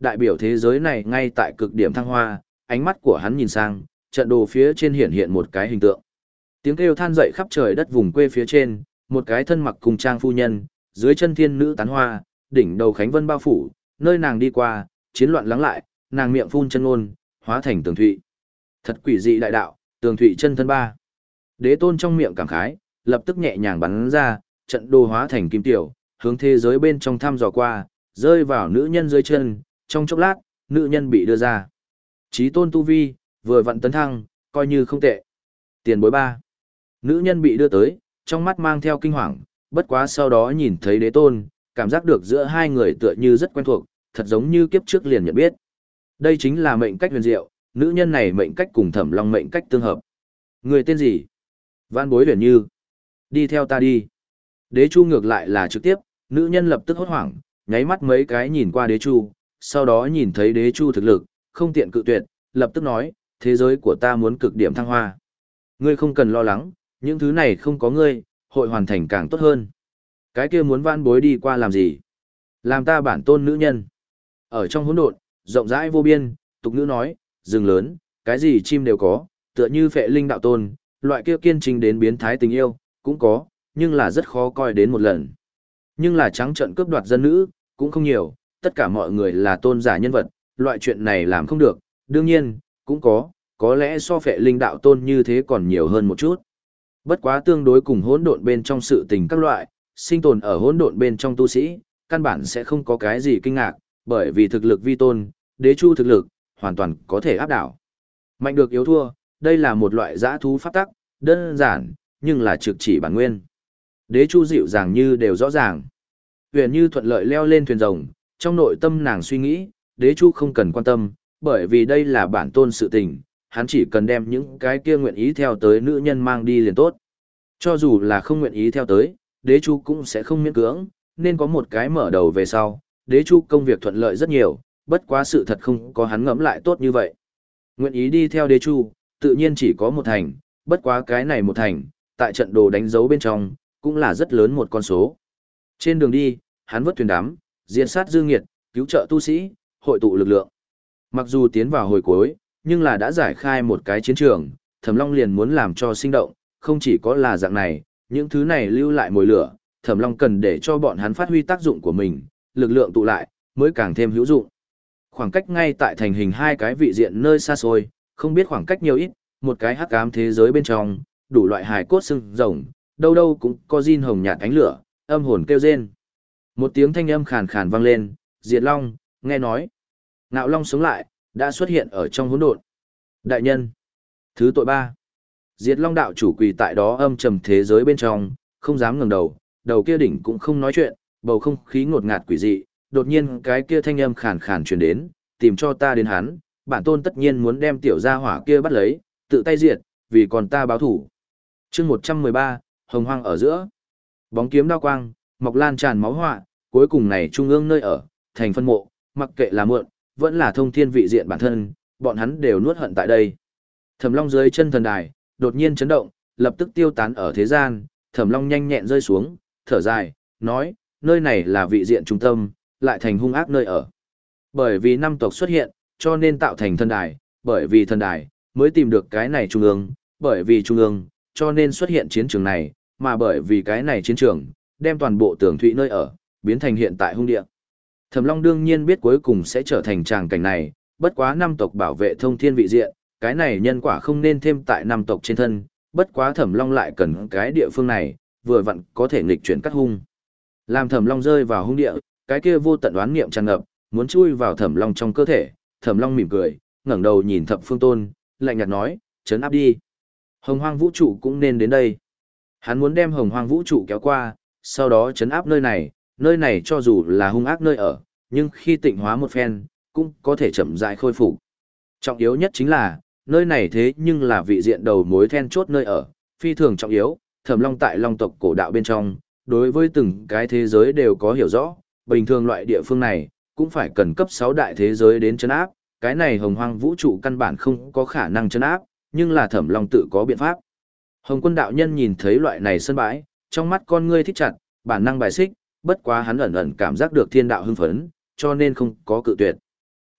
đại biểu thế giới này ngay tại cực điểm thăng hoa, ánh mắt của hắn nhìn sang, trận đồ phía trên hiện hiện một cái hình tượng. Tiếng kêu than dậy khắp trời đất vùng quê phía trên, một cái thân mặc cùng trang phu nhân, dưới chân thiên nữ tán hoa, đỉnh đầu khánh vân bao phủ, nơi nàng đi qua, chiến loạn lắng lại, nàng miệng phun chân ngôn, hóa thành tường thụy. Thật quỷ dị đại đạo, tường thụy chân thân ba. Đế tôn trong miệng cảm khái, lập tức nhẹ nhàng bắn ra, trận đồ hóa thành kim tiểu, hướng thế giới bên trong thăm dò qua, rơi vào nữ nhân dưới chân, trong chốc lát, nữ nhân bị đưa ra. Chí tôn tu vi, vừa vặn tấn thăng, coi như không tệ. Tiền bối ba. Nữ nhân bị đưa tới, trong mắt mang theo kinh hoàng, bất quá sau đó nhìn thấy đế tôn, cảm giác được giữa hai người tựa như rất quen thuộc, thật giống như kiếp trước liền nhận biết. Đây chính là mệnh cách huyền diệu, nữ nhân này mệnh cách cùng Thẩm Long mệnh cách tương hợp. Người tên gì? Vãn Bối Huyền Như. Đi theo ta đi. Đế Chu ngược lại là trực tiếp, nữ nhân lập tức hốt hoảng, nháy mắt mấy cái nhìn qua Đế Chu, sau đó nhìn thấy Đế Chu thực lực, không tiện cự tuyệt, lập tức nói, thế giới của ta muốn cực điểm thăng hoa. Ngươi không cần lo lắng, những thứ này không có ngươi, hội hoàn thành càng tốt hơn. Cái kia muốn Vãn Bối đi qua làm gì? Làm ta bản tôn nữ nhân. Ở trong hỗn độn, rộng rãi vô biên, tục ngữ nói, rừng lớn, cái gì chim đều có, tựa như Phệ Linh đạo tôn, loại kia kiên trình đến biến thái tình yêu, cũng có, nhưng là rất khó coi đến một lần. Nhưng là trắng trợn cướp đoạt dân nữ, cũng không nhiều, tất cả mọi người là tôn giả nhân vật, loại chuyện này làm không được, đương nhiên, cũng có, có lẽ so Phệ Linh đạo tôn như thế còn nhiều hơn một chút. Bất quá tương đối cùng hỗn độn bên trong sự tình các loại, sinh tồn ở hỗn độn bên trong tu sĩ, căn bản sẽ không có cái gì kinh ngạc, bởi vì thực lực vi tôn, Đế Chu thực lực, hoàn toàn có thể áp đảo. Mạnh được yếu thua, đây là một loại dã thú pháp tắc, đơn giản, nhưng là trực chỉ bản nguyên. Đế Chu dịu dàng như đều rõ ràng. Huyền Như thuận lợi leo lên thuyền rồng, trong nội tâm nàng suy nghĩ, Đế Chu không cần quan tâm, bởi vì đây là bản tôn sự tình, hắn chỉ cần đem những cái kia nguyện ý theo tới nữ nhân mang đi liền tốt. Cho dù là không nguyện ý theo tới, Đế Chu cũng sẽ không miễn cưỡng, nên có một cái mở đầu về sau, Đế Chu công việc thuận lợi rất nhiều, bất quá sự thật không có hắn ngẫm lại tốt như vậy. Nguyện ý đi theo Đế Chu, tự nhiên chỉ có một thành, bất quá cái này một thành, tại trận đồ đánh dấu bên trong, cũng là rất lớn một con số. Trên đường đi, hắn vớt thuyền đám, diệt sát dư nghiệt, cứu trợ tu sĩ, hội tụ lực lượng. Mặc dù tiến vào hồi cuối, nhưng là đã giải khai một cái chiến trường, Thẩm Long liền muốn làm cho sinh động, không chỉ có là dạng này, những thứ này lưu lại mồi lửa, Thẩm Long cần để cho bọn hắn phát huy tác dụng của mình, lực lượng tụ lại, mới càng thêm hữu dụng. Khoảng cách ngay tại thành hình hai cái vị diện nơi xa xôi, không biết khoảng cách nhiều ít, một cái hắc ám thế giới bên trong, đủ loại hài cốt xương rồng, đâu đâu cũng có zin hồng nhạt ánh lửa, âm hồn kêu rên. Một tiếng thanh âm khàn khàn vang lên, Diệt Long, nghe nói. Ngạo Long sống lại, đã xuất hiện ở trong hỗn độn. Đại nhân, thứ tội ba. Diệt Long đạo chủ quỳ tại đó âm trầm thế giới bên trong, không dám ngẩng đầu, đầu kia đỉnh cũng không nói chuyện, bầu không khí ngột ngạt quỷ dị, đột nhiên cái kia thanh âm khàn khàn truyền đến, tìm cho ta đến hắn, bản tôn tất nhiên muốn đem tiểu gia hỏa kia bắt lấy, tự tay diệt, vì còn ta báo thủ. Chương một trăm mười ba, Hồng Hoang ở giữa. Bóng kiếm đao quang, mọc lan tràn máu họa, cuối cùng này trung ương nơi ở, thành phân mộ, mặc kệ là mượn, vẫn là thông thiên vị diện bản thân, bọn hắn đều nuốt hận tại đây. Thẩm Long dưới chân thần đài, đột nhiên chấn động, lập tức tiêu tán ở thế gian, Thẩm Long nhanh nhẹn rơi xuống, thở dài, nói, nơi này là vị diện trung tâm, lại thành hung ác nơi ở. Bởi vì năm tộc xuất hiện, cho nên tạo thành thần đài, bởi vì thần đài, mới tìm được cái này trung ương, bởi vì trung ương, cho nên xuất hiện chiến trường này, mà bởi vì cái này chiến trường, đem toàn bộ tường thụy nơi ở, biến thành hiện tại hung địa. Thẩm Long đương nhiên biết cuối cùng sẽ trở thành tràng cảnh này, bất quá năm tộc bảo vệ thông thiên vị diện, cái này nhân quả không nên thêm tại năm tộc trên thân, bất quá Thẩm Long lại cần cái địa phương này, vừa vặn có thể nghịch chuyển cắt hung. Làm Thẩm Long rơi vào hung địa, cái kia vô tận đoán niệm tràn ngập, muốn chui vào Thẩm Long trong cơ thể, Thẩm Long mỉm cười, ngẩng đầu nhìn Thập Phương Tôn, lạnh nhạt nói, trấn áp đi. Hồng Hoang vũ trụ cũng nên đến đây. Hắn muốn đem Hồng Hoang vũ trụ kéo qua, sau đó trấn áp nơi này, nơi này cho dù là hung ác nơi ở, nhưng khi tịnh hóa một phen, cũng có thể chậm rãi khôi phục. Trọng yếu nhất chính là, nơi này thế nhưng là vị diện đầu mối then chốt nơi ở, phi thường trọng yếu, Thẩm Long tại Long tộc cổ đạo bên trong, đối với từng cái thế giới đều có hiểu rõ, bình thường loại địa phương này, cũng phải cần cấp sáu đại thế giới đến trấn áp, cái này Hồng Hoang vũ trụ căn bản không có khả năng trấn áp, nhưng là Thẩm Long tự có biện pháp. Hồng Quân đạo nhân nhìn thấy loại này sân bãi, trong mắt con ngươi thích chặt, bản năng bài xích, bất quá hắn ẩn ẩn cảm giác được thiên đạo hưng phấn, cho nên không có cự tuyệt.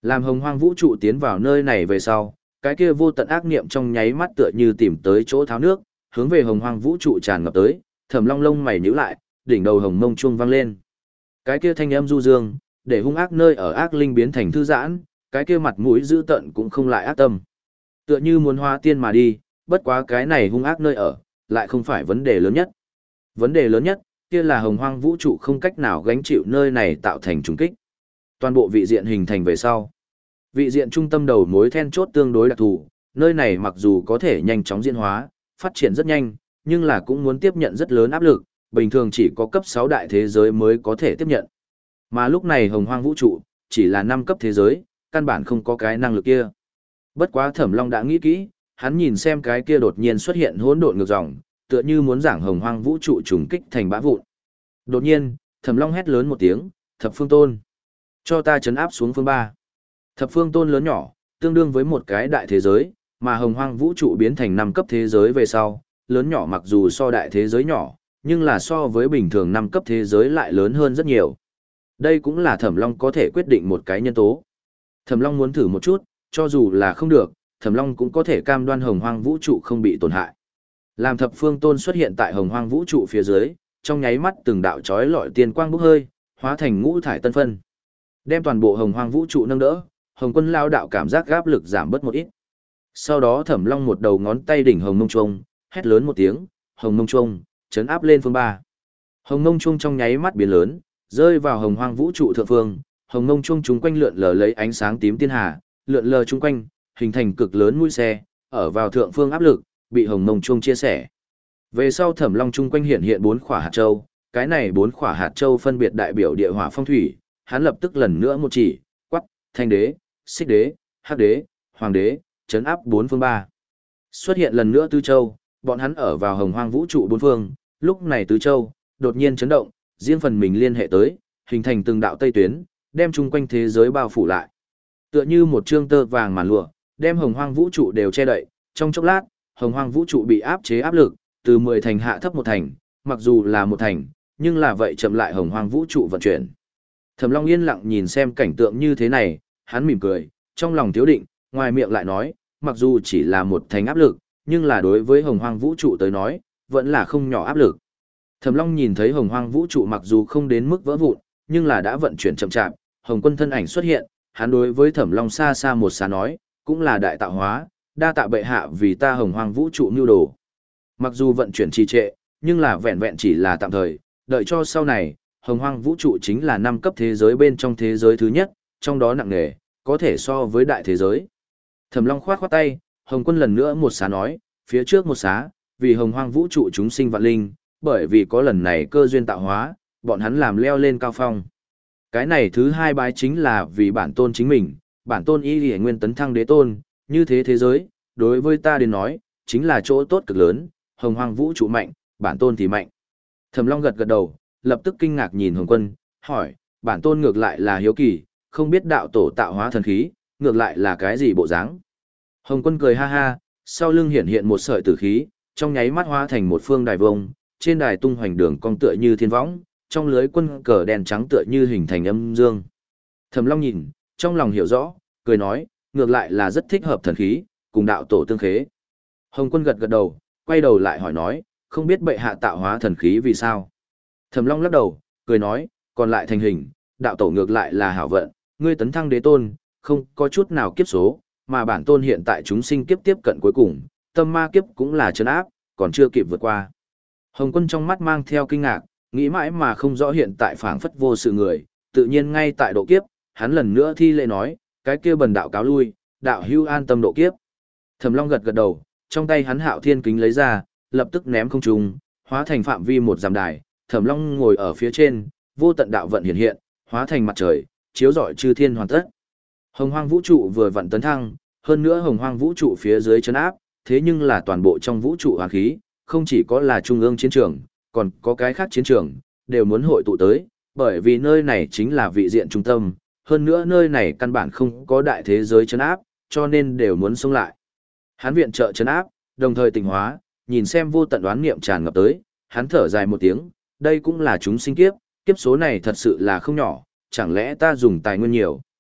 Làm hồng hoang vũ trụ tiến vào nơi này về sau, cái kia vô tận ác niệm trong nháy mắt tựa như tìm tới chỗ tháo nước, hướng về hồng hoang vũ trụ tràn ngập tới, Thẩm Long lông mày nhíu lại, đỉnh đầu hồng mông chuông vang lên. Cái kia thanh âm du dương, để hung ác nơi ở ác linh biến thành thư giãn, cái kia mặt mũi dữ tợn cũng không lại ác tâm. Tựa như muốn hóa tiên mà đi, bất quá cái này hung ác nơi ở, lại không phải vấn đề lớn nhất. Vấn đề lớn nhất, kia là hồng hoang vũ trụ không cách nào gánh chịu nơi này tạo thành trùng kích. Toàn bộ vị diện hình thành về sau. Vị diện trung tâm đầu mối then chốt tương đối đặc thù, nơi này mặc dù có thể nhanh chóng diễn hóa, phát triển rất nhanh, nhưng là cũng muốn tiếp nhận rất lớn áp lực, bình thường chỉ có cấp sáu đại thế giới mới có thể tiếp nhận. Mà lúc này hồng hoang vũ trụ, chỉ là năm cấp thế giới, căn bản không có cái năng lực kia. Bất quá Thẩm Long đã nghĩ kỹ, hắn nhìn xem cái kia đột nhiên xuất hiện hỗn độn ngược dòng, tựa như muốn giảng hồng hoang vũ trụ trùng kích thành bã vụn. Đột nhiên, Thẩm Long hét lớn một tiếng, "Thập Phương Tôn, cho ta chấn áp xuống phương ba." Thập Phương Tôn lớn nhỏ, tương đương với một cái đại thế giới, mà hồng hoang vũ trụ biến thành năm cấp thế giới về sau, lớn nhỏ mặc dù so đại thế giới nhỏ, nhưng là so với bình thường năm cấp thế giới lại lớn hơn rất nhiều. Đây cũng là Thẩm Long có thể quyết định một cái nhân tố. Thẩm Long muốn thử một chút, cho dù là không được, Thẩm Long cũng có thể cam đoan hồng hoang vũ trụ không bị tổn hại. Làm Thập Phương Tôn xuất hiện tại hồng hoang vũ trụ phía dưới, trong nháy mắt từng đạo chói lọi tiên quang bốc hơi, hóa thành ngũ thải tân phân. Đem toàn bộ hồng hoang vũ trụ nâng đỡ, Hồng Quân lao đạo cảm giác áp lực giảm bớt một ít. Sau đó Thẩm Long một đầu ngón tay đỉnh hồng mông chuông, hét lớn một tiếng, "Hồng mông chuông, chấn áp lên phương ba." Hồng mông chuông trong nháy mắt biến lớn, rơi vào hồng hoang vũ trụ thượng phương, hồng mông chuông chúng quanh lượn lờ lấy ánh sáng tím tiên hà, lượn lờ chung quanh, hình thành cực lớn mũi xe, ở vào thượng phương áp lực, bị hồng mông chuông chia sẻ. Về sau Thẩm Long chung quanh hiện hiện bốn khỏa hạt châu, cái này bốn khỏa hạt châu phân biệt đại biểu địa hỏa phong thủy, hắn lập tức lần nữa một chỉ, quắc, thanh đế, xích đế, hắc đế, hoàng đế, chấn áp bốn phương ba. Xuất hiện lần nữa tứ châu, bọn hắn ở vào hồng hoang vũ trụ bốn phương, lúc này tứ châu đột nhiên chấn động, riêng phần mình liên hệ tới, hình thành từng đạo tây tuyến, đem chung quanh thế giới bao phủ lại. Tựa như một trương tơ vàng màn lụa, đem hồng hoang vũ trụ đều che đậy, trong chốc lát, hồng hoang vũ trụ bị áp chế áp lực, từ mười thành hạ thấp một thành, mặc dù là một thành, nhưng là vậy chậm lại hồng hoang vũ trụ vận chuyển. Thẩm Long yên lặng nhìn xem cảnh tượng như thế này, hắn mỉm cười, trong lòng thiếu định, ngoài miệng lại nói, mặc dù chỉ là một thành áp lực, nhưng là đối với hồng hoang vũ trụ tới nói, vẫn là không nhỏ áp lực. Thẩm Long nhìn thấy hồng hoang vũ trụ mặc dù không đến mức vỡ vụn, nhưng là đã vận chuyển chậm chạp, Hồng Quân thân ảnh xuất hiện, hắn đối với Thẩm Long xa xa một xá nói, cũng là đại tạo hóa, đa tạ bệ hạ vì ta hồng hoang vũ trụ nưu đồ. Mặc dù vận chuyển trì trệ, nhưng là vẹn vẹn chỉ là tạm thời, đợi cho sau này, hồng hoang vũ trụ chính là năm cấp thế giới bên trong thế giới thứ nhất, trong đó nặng nề, có thể so với đại thế giới. Thẩm Long khoát khoát tay, Hồng Quân lần nữa một xá nói, phía trước một xá, vì hồng hoang vũ trụ chúng sinh vạn linh, bởi vì có lần này cơ duyên tạo hóa, bọn hắn làm leo lên cao phong. Cái này thứ hai bái chính là vì bản tôn chính mình, bản tôn y lìa nguyên tấn thăng đế tôn, như thế thế giới, đối với ta đến nói, chính là chỗ tốt cực lớn, hồng hoang vũ trụ mạnh, bản tôn thì mạnh. Thẩm Long gật gật đầu, lập tức kinh ngạc nhìn Hồng Quân, hỏi, bản tôn ngược lại là hiếu kỳ, không biết đạo tổ tạo hóa thần khí, ngược lại là cái gì bộ dáng. Hồng Quân cười ha ha, sau lưng hiện hiện một sợi tử khí, trong nháy mắt hóa thành một phương đài vông, trên đài tung hoành đường cong tựa như thiên võng, trong lưới quân cờ đen trắng tựa như hình thành âm dương. Thẩm Long nhìn, trong lòng hiểu rõ, cười nói, ngược lại là rất thích hợp thần khí, cùng đạo tổ tương khế. Hồng Quân gật gật đầu, quay đầu lại hỏi nói, không biết bệ hạ tạo hóa thần khí vì sao. Thẩm Long lắc đầu, cười nói, còn lại thành hình, đạo tổ ngược lại là hảo vận, ngươi tấn thăng đế tôn, không có chút nào kiếp số, mà bản tôn hiện tại chúng sinh kiếp tiếp cận cuối cùng, tâm ma kiếp cũng là trấn áp, còn chưa kịp vượt qua. Hồng Quân trong mắt mang theo kinh ngạc, nghĩ mãi mà không rõ hiện tại phảng phất vô sự người, tự nhiên ngay tại độ kiếp, hắn lần nữa thi lễ nói, cái kia bần đạo cáo lui, đạo hưu an tâm độ kiếp. Thẩm Long gật gật đầu, trong tay hắn Hạo Thiên kính lấy ra, lập tức ném không trung, hóa thành phạm vi một dặm đài, Thẩm Long ngồi ở phía trên, vô tận đạo vận hiện hiện, hóa thành mặt trời, chiếu rọi chư thiên hoàn tất. Hồng Hoang vũ trụ vừa vận tấn thăng, hơn nữa Hồng Hoang vũ trụ phía dưới trấn áp, thế nhưng là toàn bộ trong vũ trụ hoàn khí, không chỉ có là trung ương chiến trường, còn có cái khác chiến trường, đều muốn hội tụ tới, bởi vì nơi này chính là vị diện trung tâm, hơn nữa nơi này căn bản không có đại thế giới trấn áp, cho nên đều muốn xông lại. Hắn viện trợ trấn áp, đồng thời tỉnh hóa, nhìn xem vô tận đoán niệm tràn ngập tới, hắn thở dài một tiếng, đây cũng là chúng sinh kiếp, kiếp số này thật sự là không nhỏ, chẳng lẽ ta dùng tài nguyên nhiều.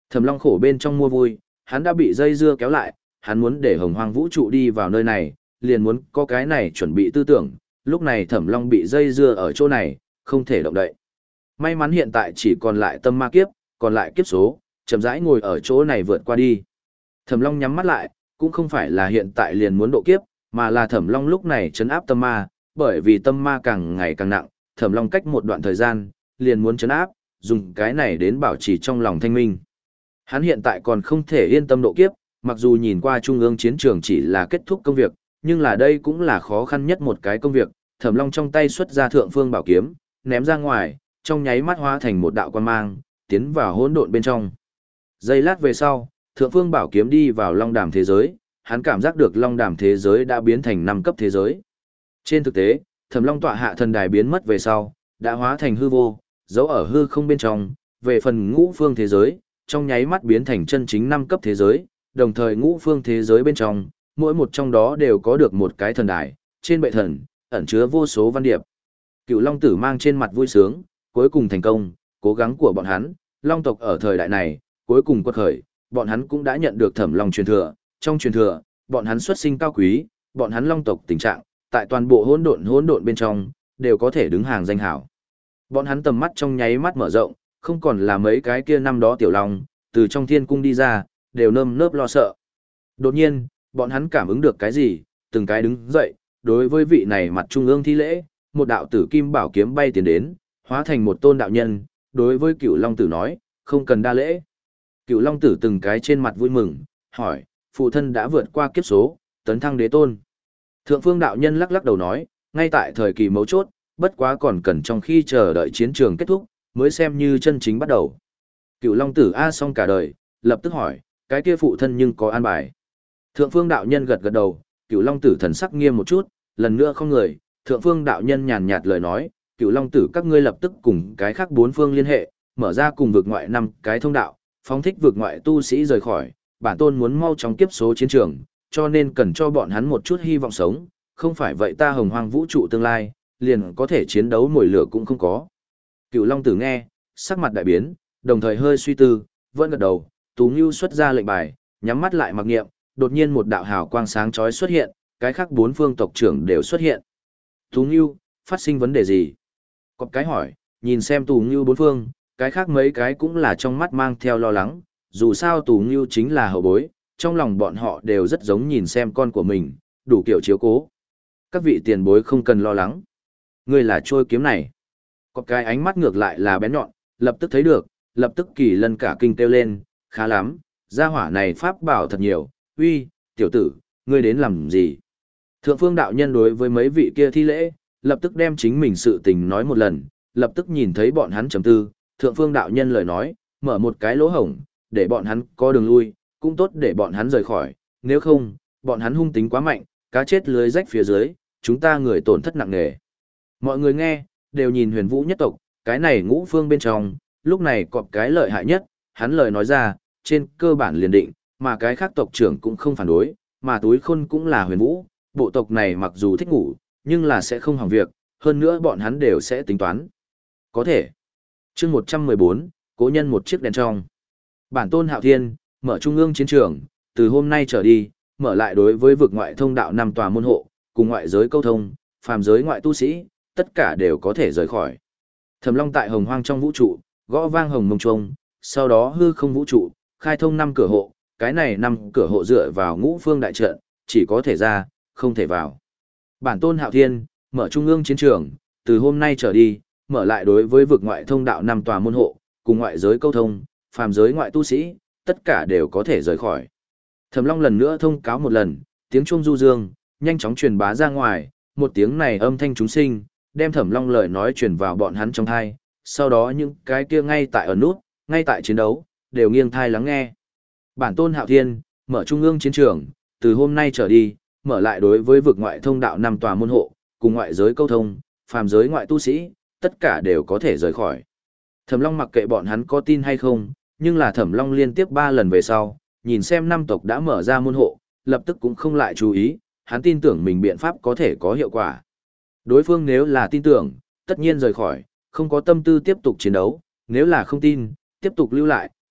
Thẩm Long khổ bên trong mua vui, hắn đã bị dây dưa kéo lại, hắn muốn để Hồng Hoang vũ trụ đi vào nơi này, liền muốn có cái này chuẩn bị tư tưởng, lúc này Thẩm Long bị dây dưa ở chỗ này, không thể động đậy. May mắn hiện tại chỉ còn lại tâm ma kiếp, còn lại kiếp số, chậm rãi ngồi ở chỗ này vượt qua đi. Thẩm Long nhắm mắt lại, cũng không phải là hiện tại liền muốn độ kiếp, mà là Thẩm Long lúc này trấn áp tâm ma, bởi vì tâm ma càng ngày càng nặng, Thẩm Long cách một đoạn thời gian, liền muốn trấn áp, dùng cái này đến bảo trì trong lòng thanh minh. Hắn hiện tại còn không thể yên tâm độ kiếp, mặc dù nhìn qua trung ương chiến trường chỉ là kết thúc công việc, nhưng là đây cũng là khó khăn nhất một cái công việc. Thẩm Long trong tay xuất ra thượng phương bảo kiếm, ném ra ngoài, trong nháy mắt hóa thành một đạo quan mang, tiến vào hỗn độn bên trong. Giây lát về sau, thượng phương bảo kiếm đi vào long đàm thế giới, hắn cảm giác được long đàm thế giới đã biến thành năm cấp thế giới. Trên thực tế, Thẩm Long tọa hạ thần đài biến mất về sau, đã hóa thành hư vô, giấu ở hư không bên trong, về phần ngũ phương thế giới, trong nháy mắt biến thành chân chính năm cấp thế giới, đồng thời ngũ phương thế giới bên trong, mỗi một trong đó đều có được một cái thần đài, trên bệ thần, ẩn chứa vô số văn điệp. Cựu Long Tử mang trên mặt vui sướng, cuối cùng thành công, cố gắng của bọn hắn, Long tộc ở thời đại này, cuối cùng quật khởi, bọn hắn cũng đã nhận được Thẩm Long truyền thừa, trong truyền thừa, bọn hắn xuất sinh cao quý, bọn hắn Long tộc tình trạng, tại toàn bộ hỗn độn hỗn độn bên trong, đều có thể đứng hàng danh hảo. Bọn hắn tầm mắt trong nháy mắt mở rộng, không còn là mấy cái kia năm đó tiểu long, từ trong thiên cung đi ra, đều nơm nớp lo sợ. Đột nhiên, bọn hắn cảm ứng được cái gì, từng cái đứng dậy, đối với vị này mặt trung ương thi lễ, một đạo tử kim bảo kiếm bay tiến đến, hóa thành một tôn đạo nhân, đối với Cửu Long Tử nói, không cần đa lễ. Cửu Long Tử từng cái trên mặt vui mừng, hỏi, phụ thân đã vượt qua kiếp số, tấn thăng đế tôn. Thượng phương đạo nhân lắc lắc đầu nói, ngay tại thời kỳ mấu chốt, bất quá còn cần trong khi chờ đợi chiến trường kết thúc, mới xem như chân chính bắt đầu. Cửu Long Tử a xong cả đời, lập tức hỏi, cái kia phụ thân nhưng có an bài. Thượng phương đạo nhân gật gật đầu, Cửu Long Tử thần sắc nghiêm một chút, lần nữa không người, Thượng phương đạo nhân nhàn nhạt lời nói, Cửu Long Tử các ngươi lập tức cùng cái khác bốn phương liên hệ, mở ra cùng vực ngoại năm cái thông đạo, phóng thích vực ngoại tu sĩ rời khỏi, bản tôn muốn mau chóng kiếp số chiến trường, cho nên cần cho bọn hắn một chút hy vọng sống, không phải vậy ta Hồng Hoang vũ trụ tương lai, liền có thể chiến đấu mồi lửa cũng không có. Cửu Long Tử nghe, sắc mặt đại biến, đồng thời hơi suy tư, vẫn gật đầu, Tú Ngưu xuất ra lệnh bài, nhắm mắt lại mặc niệm, đột nhiên một đạo hào quang sáng chói xuất hiện, cái khác bốn phương tộc trưởng đều xuất hiện. Tú Ngưu, phát sinh vấn đề gì? Có cái hỏi, nhìn xem Tú Ngưu bốn phương, cái khác mấy cái cũng là trong mắt mang theo lo lắng, dù sao Tú Ngưu chính là hậu bối, trong lòng bọn họ đều rất giống nhìn xem con của mình, đủ kiểu chiếu cố. Các vị tiền bối không cần lo lắng. Ngươi là trôi kiếm này. Có cái ánh mắt ngược lại là bén nhọn, lập tức thấy được, lập tức kỳ lân cả kinh kêu lên, khá lắm, gia hỏa này pháp bảo thật nhiều, uy, tiểu tử, ngươi đến làm gì? Thượng phương đạo nhân đối với mấy vị kia thi lễ, lập tức đem chính mình sự tình nói một lần, lập tức nhìn thấy bọn hắn trầm tư, thượng phương đạo nhân lời nói, mở một cái lỗ hổng, để bọn hắn có đường lui, cũng tốt để bọn hắn rời khỏi, nếu không, bọn hắn hung tính quá mạnh, cá chết lưới rách phía dưới, chúng ta người tổn thất nặng nề. Mọi người nghe, đều nhìn huyền vũ nhất tộc, cái này ngũ phương bên trong, lúc này cọp cái lợi hại nhất, hắn lời nói ra, trên cơ bản liền định, mà cái khác tộc trưởng cũng không phản đối, mà túi khôn cũng là huyền vũ, bộ tộc này mặc dù thích ngủ, nhưng là sẽ không hỏng việc, hơn nữa bọn hắn đều sẽ tính toán. Có thể. chương một trăm mười bốn, cố nhân một chiếc đèn trong. Bản tôn Hạo Thiên, mở trung ương chiến trường, từ hôm nay trở đi, mở lại đối với vực ngoại thông đạo năm tòa môn hộ, cùng ngoại giới câu thông, phàm giới ngoại tu sĩ, tất cả đều có thể rời khỏi. Thẩm Long tại hồng hoang trong vũ trụ, gõ vang hồng mông chuông, sau đó hư không vũ trụ, khai thông năm cửa hộ, cái này năm cửa hộ dựa vào ngũ phương đại trận, chỉ có thể ra, không thể vào. Bản tôn Hạo Thiên, mở trung ương chiến trường, từ hôm nay trở đi, mở lại đối với vực ngoại thông đạo năm tòa môn hộ, cùng ngoại giới câu thông, phàm giới ngoại tu sĩ, tất cả đều có thể rời khỏi. Thẩm Long lần nữa thông cáo một lần, tiếng chuông du dương, nhanh chóng truyền bá ra ngoài, một tiếng này âm thanh chúng sinh, đem Thẩm Long lời nói truyền vào bọn hắn trong thai, sau đó những cái kia ngay tại ở nút, ngay tại chiến đấu, đều nghiêng thai lắng nghe. Bản tôn Hạo Thiên, mở trung ương chiến trường, từ hôm nay trở đi, mở lại đối với vực ngoại thông đạo năm tòa môn hộ, cùng ngoại giới câu thông, phàm giới ngoại tu sĩ, tất cả đều có thể rời khỏi. Thẩm Long mặc kệ bọn hắn có tin hay không, nhưng là Thẩm Long liên tiếp ba lần về sau, nhìn xem năm tộc đã mở ra môn hộ, lập tức cũng không lại chú ý, hắn tin tưởng mình biện pháp có thể có hiệu quả. Đối phương nếu là tin tưởng, tất nhiên rời khỏi, không có tâm tư tiếp tục chiến đấu, nếu là không tin, tiếp tục lưu lại,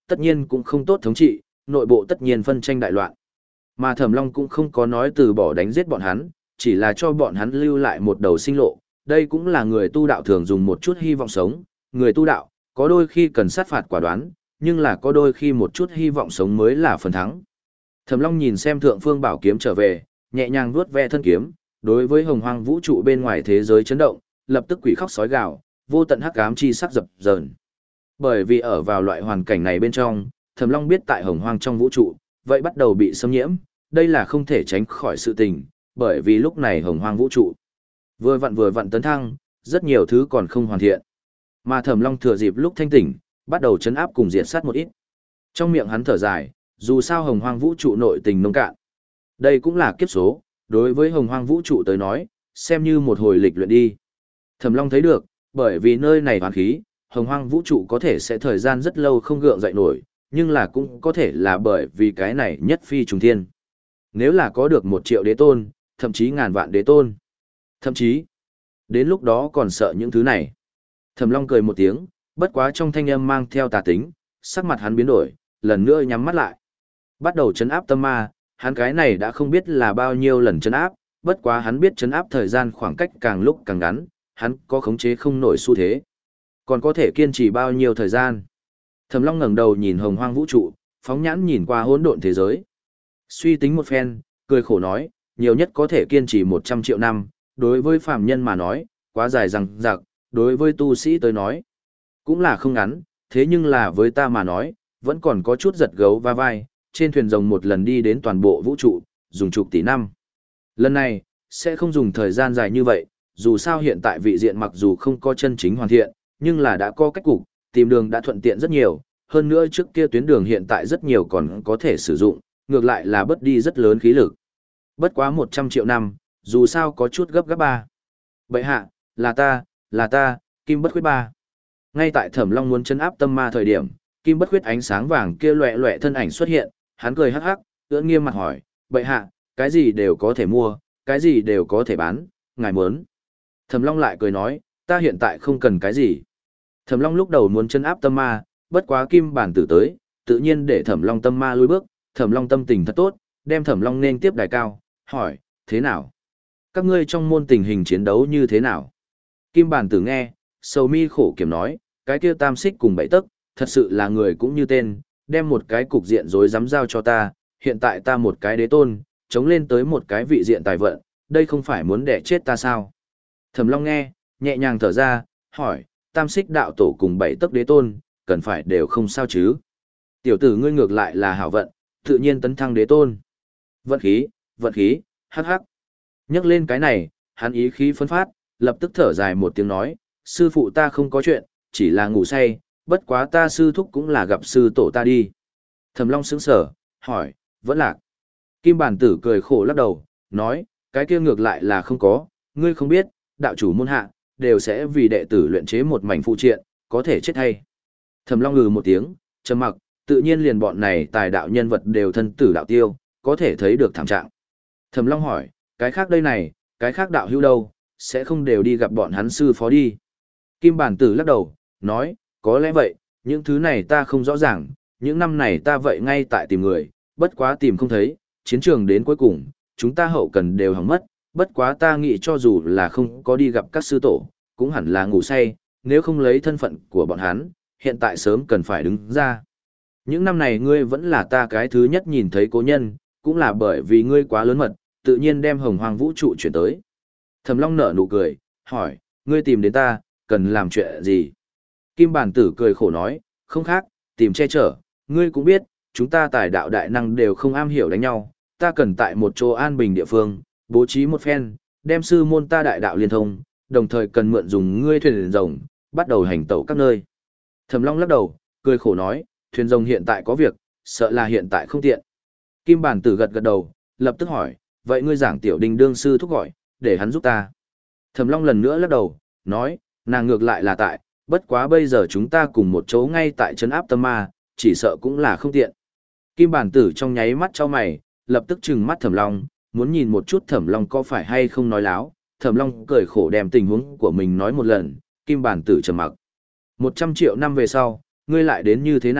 tất nhiên cũng không tốt thống trị, nội bộ tất nhiên phân tranh đại loạn. Mà Thẩm Long cũng không có nói từ bỏ đánh giết bọn hắn, chỉ là cho bọn hắn lưu lại một đầu sinh lộ. Đây cũng là người tu đạo thường dùng một chút hy vọng sống, người tu đạo, có đôi khi cần sát phạt quả đoán, nhưng là có đôi khi một chút hy vọng sống mới là phần thắng. Thẩm Long nhìn xem Thượng Phương Bảo kiếm trở về, nhẹ nhàng vuốt ve thân kiếm, đối với hồng hoang vũ trụ bên ngoài thế giới chấn động, lập tức quỷ khóc sói gào, vô tận hắc ám chi sắc dập dờn. Bởi vì ở vào loại hoàn cảnh này bên trong, Thẩm Long biết tại hồng hoang trong vũ trụ, vậy bắt đầu bị xâm nhiễm, đây là không thể tránh khỏi sự tình, bởi vì lúc này hồng hoang vũ trụ vừa vặn vừa vặn tấn thăng, rất nhiều thứ còn không hoàn thiện. Mà Thẩm Long thừa dịp lúc thanh tỉnh, bắt đầu chấn áp cùng diệt sát một ít. Trong miệng hắn thở dài, dù sao hồng hoang vũ trụ nội tình nông cạn. Đây cũng là kiếp số, đối với hồng hoang vũ trụ tới nói, xem như một hồi lịch luyện đi. Thẩm Long thấy được, bởi vì nơi này hoàn khí, hồng hoang vũ trụ có thể sẽ thời gian rất lâu không gượng dậy nổi, nhưng là cũng có thể là bởi vì cái này nhất phi trùng thiên. Nếu là có được một triệu đế tôn, thậm chí ngàn vạn đế tôn. Thậm chí, đến lúc đó còn sợ những thứ này. Thẩm Long cười một tiếng, bất quá trong thanh âm mang theo tà tính, sắc mặt hắn biến đổi, lần nữa nhắm mắt lại. Bắt đầu chấn áp tâm ma, hắn cái này đã không biết là bao nhiêu lần chấn áp, bất quá hắn biết chấn áp thời gian khoảng cách càng lúc càng ngắn, hắn có khống chế không nổi xu thế. Còn có thể kiên trì bao nhiêu thời gian? Thẩm Long ngẩng đầu nhìn hồng hoang vũ trụ, phóng nhãn nhìn qua hỗn độn thế giới. Suy tính một phen, cười khổ nói, nhiều nhất có thể kiên trì một trăm triệu năm, đối với phàm nhân mà nói, quá dài dằng dặc, đối với tu sĩ tới nói, cũng là không ngắn, thế nhưng là với ta mà nói, vẫn còn có chút giật gấu va vai, trên thuyền rồng một lần đi đến toàn bộ vũ trụ, dùng chục tỷ năm. Lần này, sẽ không dùng thời gian dài như vậy, dù sao hiện tại vị diện mặc dù không có chân chính hoàn thiện, nhưng là đã có cách cục, tìm đường đã thuận tiện rất nhiều, hơn nữa trước kia tuyến đường hiện tại rất nhiều còn có thể sử dụng, ngược lại là bớt đi rất lớn khí lực. Bất quá một trăm triệu năm, dù sao có chút gấp gáp ba. Bậy hạ, là ta, là ta, Kim Bất Khuyết ba. Ngay tại Thẩm Long muốn chấn áp tâm ma thời điểm, Kim Bất Khuyết ánh sáng vàng kia loẹ loẹ thân ảnh xuất hiện, hắn cười hắc hắc, ưỡn nghiêm mặt hỏi, bậy hạ, cái gì đều có thể mua, cái gì đều có thể bán, ngài muốn. Thẩm Long lại cười nói, ta hiện tại không cần cái gì. Thẩm Long lúc đầu muốn chấn áp tâm ma, bất quá Kim Bản Tử tới, tự nhiên để Thẩm Long tâm ma lùi bước, Thẩm Long tâm tình thật tốt, đem Thẩm Long nên tiếp đài cao, hỏi, thế nào? Các ngươi trong môn tình hình chiến đấu như thế nào? Kim Bản Tử nghe, sầu mi khổ kiểm nói, cái kia tam xích cùng bảy tấc, thật sự là người cũng như tên, đem một cái cục diện rối rắm giao cho ta, hiện tại ta một cái đế tôn, chống lên tới một cái vị diện tài vận, đây không phải muốn đẻ chết ta sao? Thẩm Long nghe, nhẹ nhàng thở ra, hỏi, tam xích đạo tổ cùng bảy tấc đế tôn, cần phải đều không sao chứ? Tiểu tử ngươi ngược lại là hảo vận, tự nhiên tấn thăng đế tôn. Vận khí, vận khí, hắc hắc. Nhắc lên cái này, hắn ý khí phấn phát, lập tức thở dài một tiếng nói, sư phụ ta không có chuyện, chỉ là ngủ say, bất quá ta sư thúc cũng là gặp sư tổ ta đi. Thẩm Long sững sờ, hỏi, vẫn lạc. Kim Bản Tử cười khổ lắc đầu, nói, cái kia ngược lại là không có, ngươi không biết, đạo chủ môn hạ, đều sẽ vì đệ tử luyện chế một mảnh phụ triện, có thể chết hay. Thẩm Long ngừ một tiếng, trầm mặc, tự nhiên liền bọn này tài đạo nhân vật đều thân tử đạo tiêu, có thể thấy được thảm trạng. Thẩm Long hỏi, cái khác đây này, cái khác đạo hữu đâu, sẽ không đều đi gặp bọn hắn sư phó đi. Kim Bản Tử lắc đầu, nói, có lẽ vậy, những thứ này ta không rõ ràng, những năm này ta vậy ngay tại tìm người, bất quá tìm không thấy, chiến trường đến cuối cùng, chúng ta hậu cần đều hỏng mất, bất quá ta nghĩ cho dù là không có đi gặp các sư tổ, cũng hẳn là ngủ say, nếu không lấy thân phận của bọn hắn, hiện tại sớm cần phải đứng ra. Những năm này ngươi vẫn là ta cái thứ nhất nhìn thấy cố nhân, cũng là bởi vì ngươi quá lớn mật, tự nhiên đem hồng hoang vũ trụ chuyển tới. Thẩm Long nở nụ cười, hỏi, ngươi tìm đến ta, cần làm chuyện gì? Kim Bản Tử cười khổ nói, không khác, tìm che chở, ngươi cũng biết, chúng ta tài đạo đại năng đều không am hiểu đánh nhau, ta cần tại một chỗ an bình địa phương, bố trí một phen, đem sư môn ta đại đạo liên thông, đồng thời cần mượn dùng ngươi thuyền rồng, bắt đầu hành tẩu các nơi. Thẩm Long lắc đầu, cười khổ nói, thuyền rồng hiện tại có việc, sợ là hiện tại không tiện. Kim Bản Tử gật gật đầu, lập tức hỏi, vậy ngươi giảng tiểu đình đương sư thúc gọi, để hắn giúp ta. Thẩm Long lần nữa lắc đầu, nói, nàng ngược lại là tại, bất quá bây giờ chúng ta cùng một chỗ ngay tại trấn áp tâm ma, chỉ sợ cũng là không tiện. Kim Bản Tử trong nháy mắt cho mày, lập tức trừng mắt Thẩm Long, muốn nhìn một chút Thẩm Long có phải hay không nói láo. Thẩm Long cười khổ đem tình huống của mình nói một lần, Kim Bản Tử trầm mặc. Một trăm triệu năm về sau, ngươi lại đến như thế nào,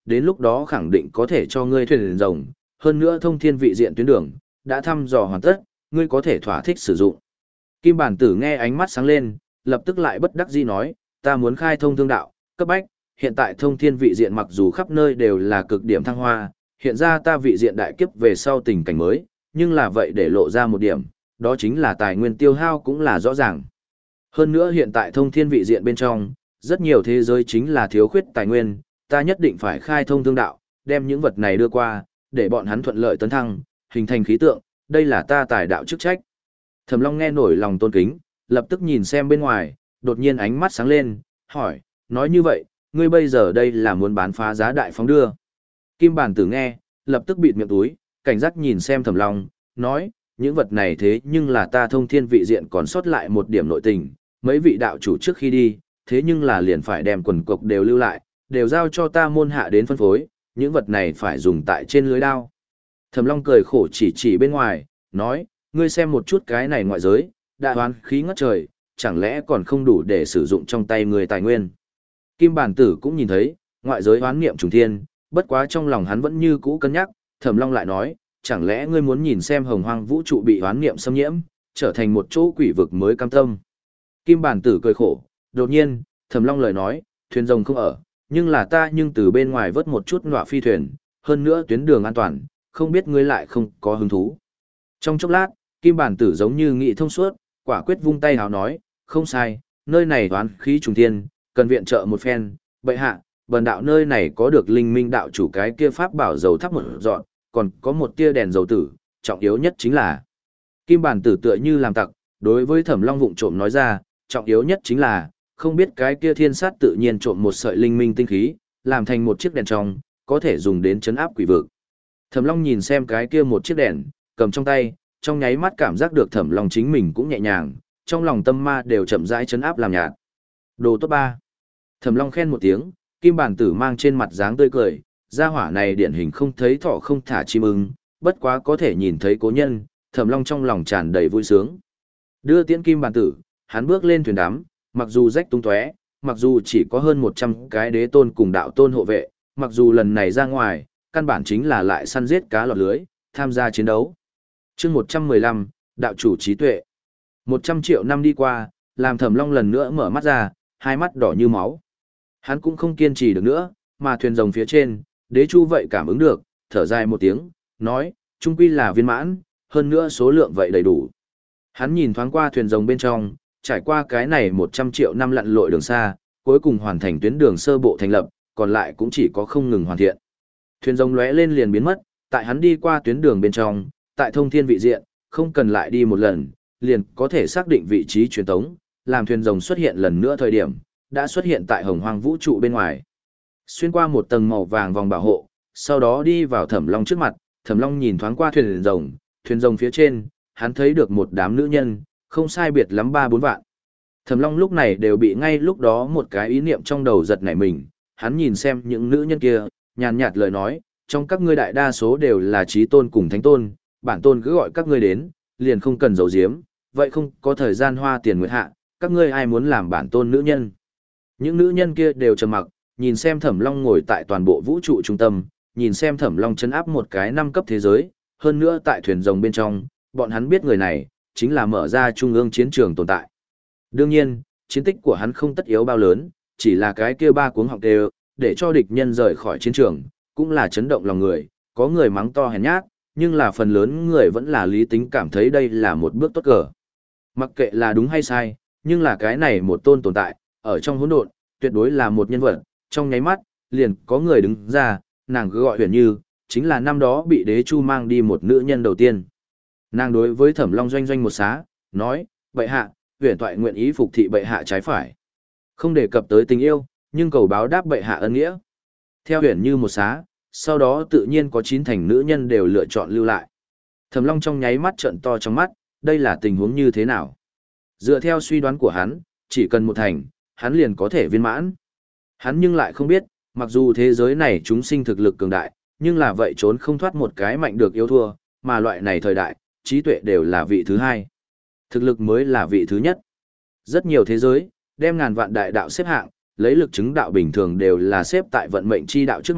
đến lúc đó khẳng định có thể cho ngươi thuyền rồng, hơn nữa thông thiên vị diện tuyến đường, đã thăm dò hoàn tất, ngươi có thể thỏa thích sử dụng. Kim bản tử nghe ánh mắt sáng lên, lập tức lại bất đắc dĩ nói, ta muốn khai thông thương đạo, cấp bách, hiện tại thông thiên vị diện mặc dù khắp nơi đều là cực điểm thăng hoa, hiện ra ta vị diện đại kiếp về sau tình cảnh mới, nhưng là vậy để lộ ra một điểm, đó chính là tài nguyên tiêu hao cũng là rõ ràng. Hơn nữa hiện tại thông thiên vị diện bên trong, rất nhiều thế giới chính là thiếu khuyết tài nguyên, ta nhất định phải khai thông thương đạo, đem những vật này đưa qua, để bọn hắn thuận lợi tấn thăng, hình thành khí tượng, đây là ta tài đạo chức trách. Thẩm Long nghe nổi lòng tôn kính, lập tức nhìn xem bên ngoài, đột nhiên ánh mắt sáng lên, hỏi, nói như vậy, ngươi bây giờ đây là muốn bán phá giá đại phóng đưa. Kim bản tử nghe, lập tức bịt miệng túi, cảnh giác nhìn xem Thẩm Long, nói, những vật này thế nhưng là ta thông thiên vị diện còn sót lại một điểm nội tình, mấy vị đạo chủ trước khi đi, thế nhưng là liền phải đem quần cục đều lưu lại, đều giao cho ta môn hạ đến phân phối, những vật này phải dùng tại trên lưới đao. Thẩm Long cười khổ chỉ chỉ bên ngoài, nói, ngươi xem một chút cái này ngoại giới, đã hoán khí ngất trời, chẳng lẽ còn không đủ để sử dụng trong tay người tài nguyên. Kim bản tử cũng nhìn thấy, ngoại giới hoán niệm trùng thiên, bất quá trong lòng hắn vẫn như cũ cân nhắc, Thẩm Long lại nói, chẳng lẽ ngươi muốn nhìn xem hồng hoang vũ trụ bị hoán niệm xâm nhiễm, trở thành một chỗ quỷ vực mới cam tâm. Kim bản tử cười khổ, đột nhiên, Thẩm Long lời nói, thuyền rồng không ở, nhưng là ta nhưng từ bên ngoài vớt một chút ngọa phi thuyền, hơn nữa tuyến đường an toàn, không biết ngươi lại không có hứng thú. Trong chốc lát, Kim bản tử giống như nghị thông suốt, quả quyết vung tay hào nói, không sai, nơi này toán khí trùng thiên, cần viện trợ một phen, bệ hạ, bần đạo nơi này có được linh minh đạo chủ cái kia pháp bảo dầu thắp một dọn, còn có một tia đèn dầu tử, trọng yếu nhất chính là. Kim bản tử tựa như làm tặc, đối với Thẩm Long vụng trộm nói ra, trọng yếu nhất chính là, không biết cái kia thiên sát tự nhiên trộm một sợi linh minh tinh khí, làm thành một chiếc đèn trong, có thể dùng đến chấn áp quỷ vực. Thẩm Long nhìn xem cái kia một chiếc đèn, cầm trong tay, trong nháy mắt cảm giác được Thẩm Long chính mình cũng nhẹ nhàng, trong lòng tâm ma đều chậm rãi chấn áp làm nhạt. Đồ tốt ba. Thẩm Long khen một tiếng, Kim bản tử mang trên mặt dáng tươi cười, gia hỏa này điển hình không thấy thọ không thả chim ưng, bất quá có thể nhìn thấy cố nhân, Thẩm Long trong lòng tràn đầy vui sướng. Đưa tiễn Kim bản tử, hắn bước lên thuyền đắm, mặc dù rách tung tóe, mặc dù chỉ có hơn một trăm cái đế tôn cùng đạo tôn hộ vệ, mặc dù lần này ra ngoài, căn bản chính là lại săn giết cá lọt lưới, tham gia chiến đấu. Chương một trăm mười lăm, đạo chủ trí tuệ. một trăm triệu năm đi qua, làm Thẩm Long lần nữa mở mắt ra, hai mắt đỏ như máu. Hắn cũng không kiên trì được nữa, mà thuyền rồng phía trên, Đế Chu vậy cảm ứng được, thở dài một tiếng, nói, trung quy là viên mãn, hơn nữa số lượng vậy đầy đủ. Hắn nhìn thoáng qua thuyền rồng bên trong, trải qua cái này một trăm triệu năm lặn lội đường xa, cuối cùng hoàn thành tuyến đường sơ bộ thành lập, còn lại cũng chỉ có không ngừng hoàn thiện. Thuyền rồng lóe lên liền biến mất, tại hắn đi qua tuyến đường bên trong, tại thông thiên vị diện, không cần lại đi một lần, liền có thể xác định vị trí truyền tống, làm thuyền rồng xuất hiện lần nữa thời điểm, đã xuất hiện tại hồng hoang vũ trụ bên ngoài. Xuyên qua một tầng màu vàng vòng bảo hộ, sau đó đi vào Thẩm Long trước mặt, Thẩm Long nhìn thoáng qua thuyền rồng, thuyền rồng phía trên, hắn thấy được một đám nữ nhân, không sai biệt lắm ba bốn vạn. Thẩm Long lúc này đều bị ngay lúc đó một cái ý niệm trong đầu giật nảy mình, hắn nhìn xem những nữ nhân kia, nhàn nhạt lời nói, trong các ngươi đại đa số đều là trí tôn cùng thánh tôn, bản tôn cứ gọi các ngươi đến, liền không cần giấu giếm, vậy không có thời gian hoa tiền nguyệt hạ, các ngươi ai muốn làm bản tôn nữ nhân. Những nữ nhân kia đều trầm mặc, nhìn xem Thẩm Long ngồi tại toàn bộ vũ trụ trung tâm, nhìn xem Thẩm Long chấn áp một cái năm cấp thế giới, hơn nữa tại thuyền rồng bên trong, bọn hắn biết người này, chính là mở ra trung ương chiến trường tồn tại. Đương nhiên, chiến tích của hắn không tất yếu bao lớn, chỉ là cái kia ba cuống họng đều, để cho địch nhân rời khỏi chiến trường, cũng là chấn động lòng người, có người mắng to hèn nhát, nhưng là phần lớn người vẫn là lý tính cảm thấy đây là một bước tốt cờ. Mặc kệ là đúng hay sai, nhưng là cái này một tôn tồn tại, ở trong hỗn độn, tuyệt đối là một nhân vật, trong nháy mắt, liền có người đứng ra, nàng cứ gọi Huyền Như, chính là năm đó bị Đế Chu mang đi một nữ nhân đầu tiên. Nàng đối với Thẩm Long doanh doanh một xá, nói, bệ hạ, Huyền Toại nguyện ý phục thị bệ hạ trái phải. Không đề cập tới tình yêu, nhưng cầu báo đáp bệ hạ ân nghĩa. Theo Huyền Như một xá, sau đó tự nhiên có chín thành nữ nhân đều lựa chọn lưu lại. Thẩm Long trong nháy mắt trợn to trong mắt, đây là tình huống như thế nào? Dựa theo suy đoán của hắn, chỉ cần một thành, hắn liền có thể viên mãn. Hắn nhưng lại không biết, mặc dù thế giới này chúng sinh thực lực cường đại, nhưng là vậy trốn không thoát một cái mạnh được yếu thua, mà loại này thời đại, trí tuệ đều là vị thứ hai. Thực lực mới là vị thứ nhất. Rất nhiều thế giới, đem ngàn vạn đại đạo xếp hạng, lấy lực chứng đạo bình thường đều là xếp tại vận mệnh chi đạo trước mặt,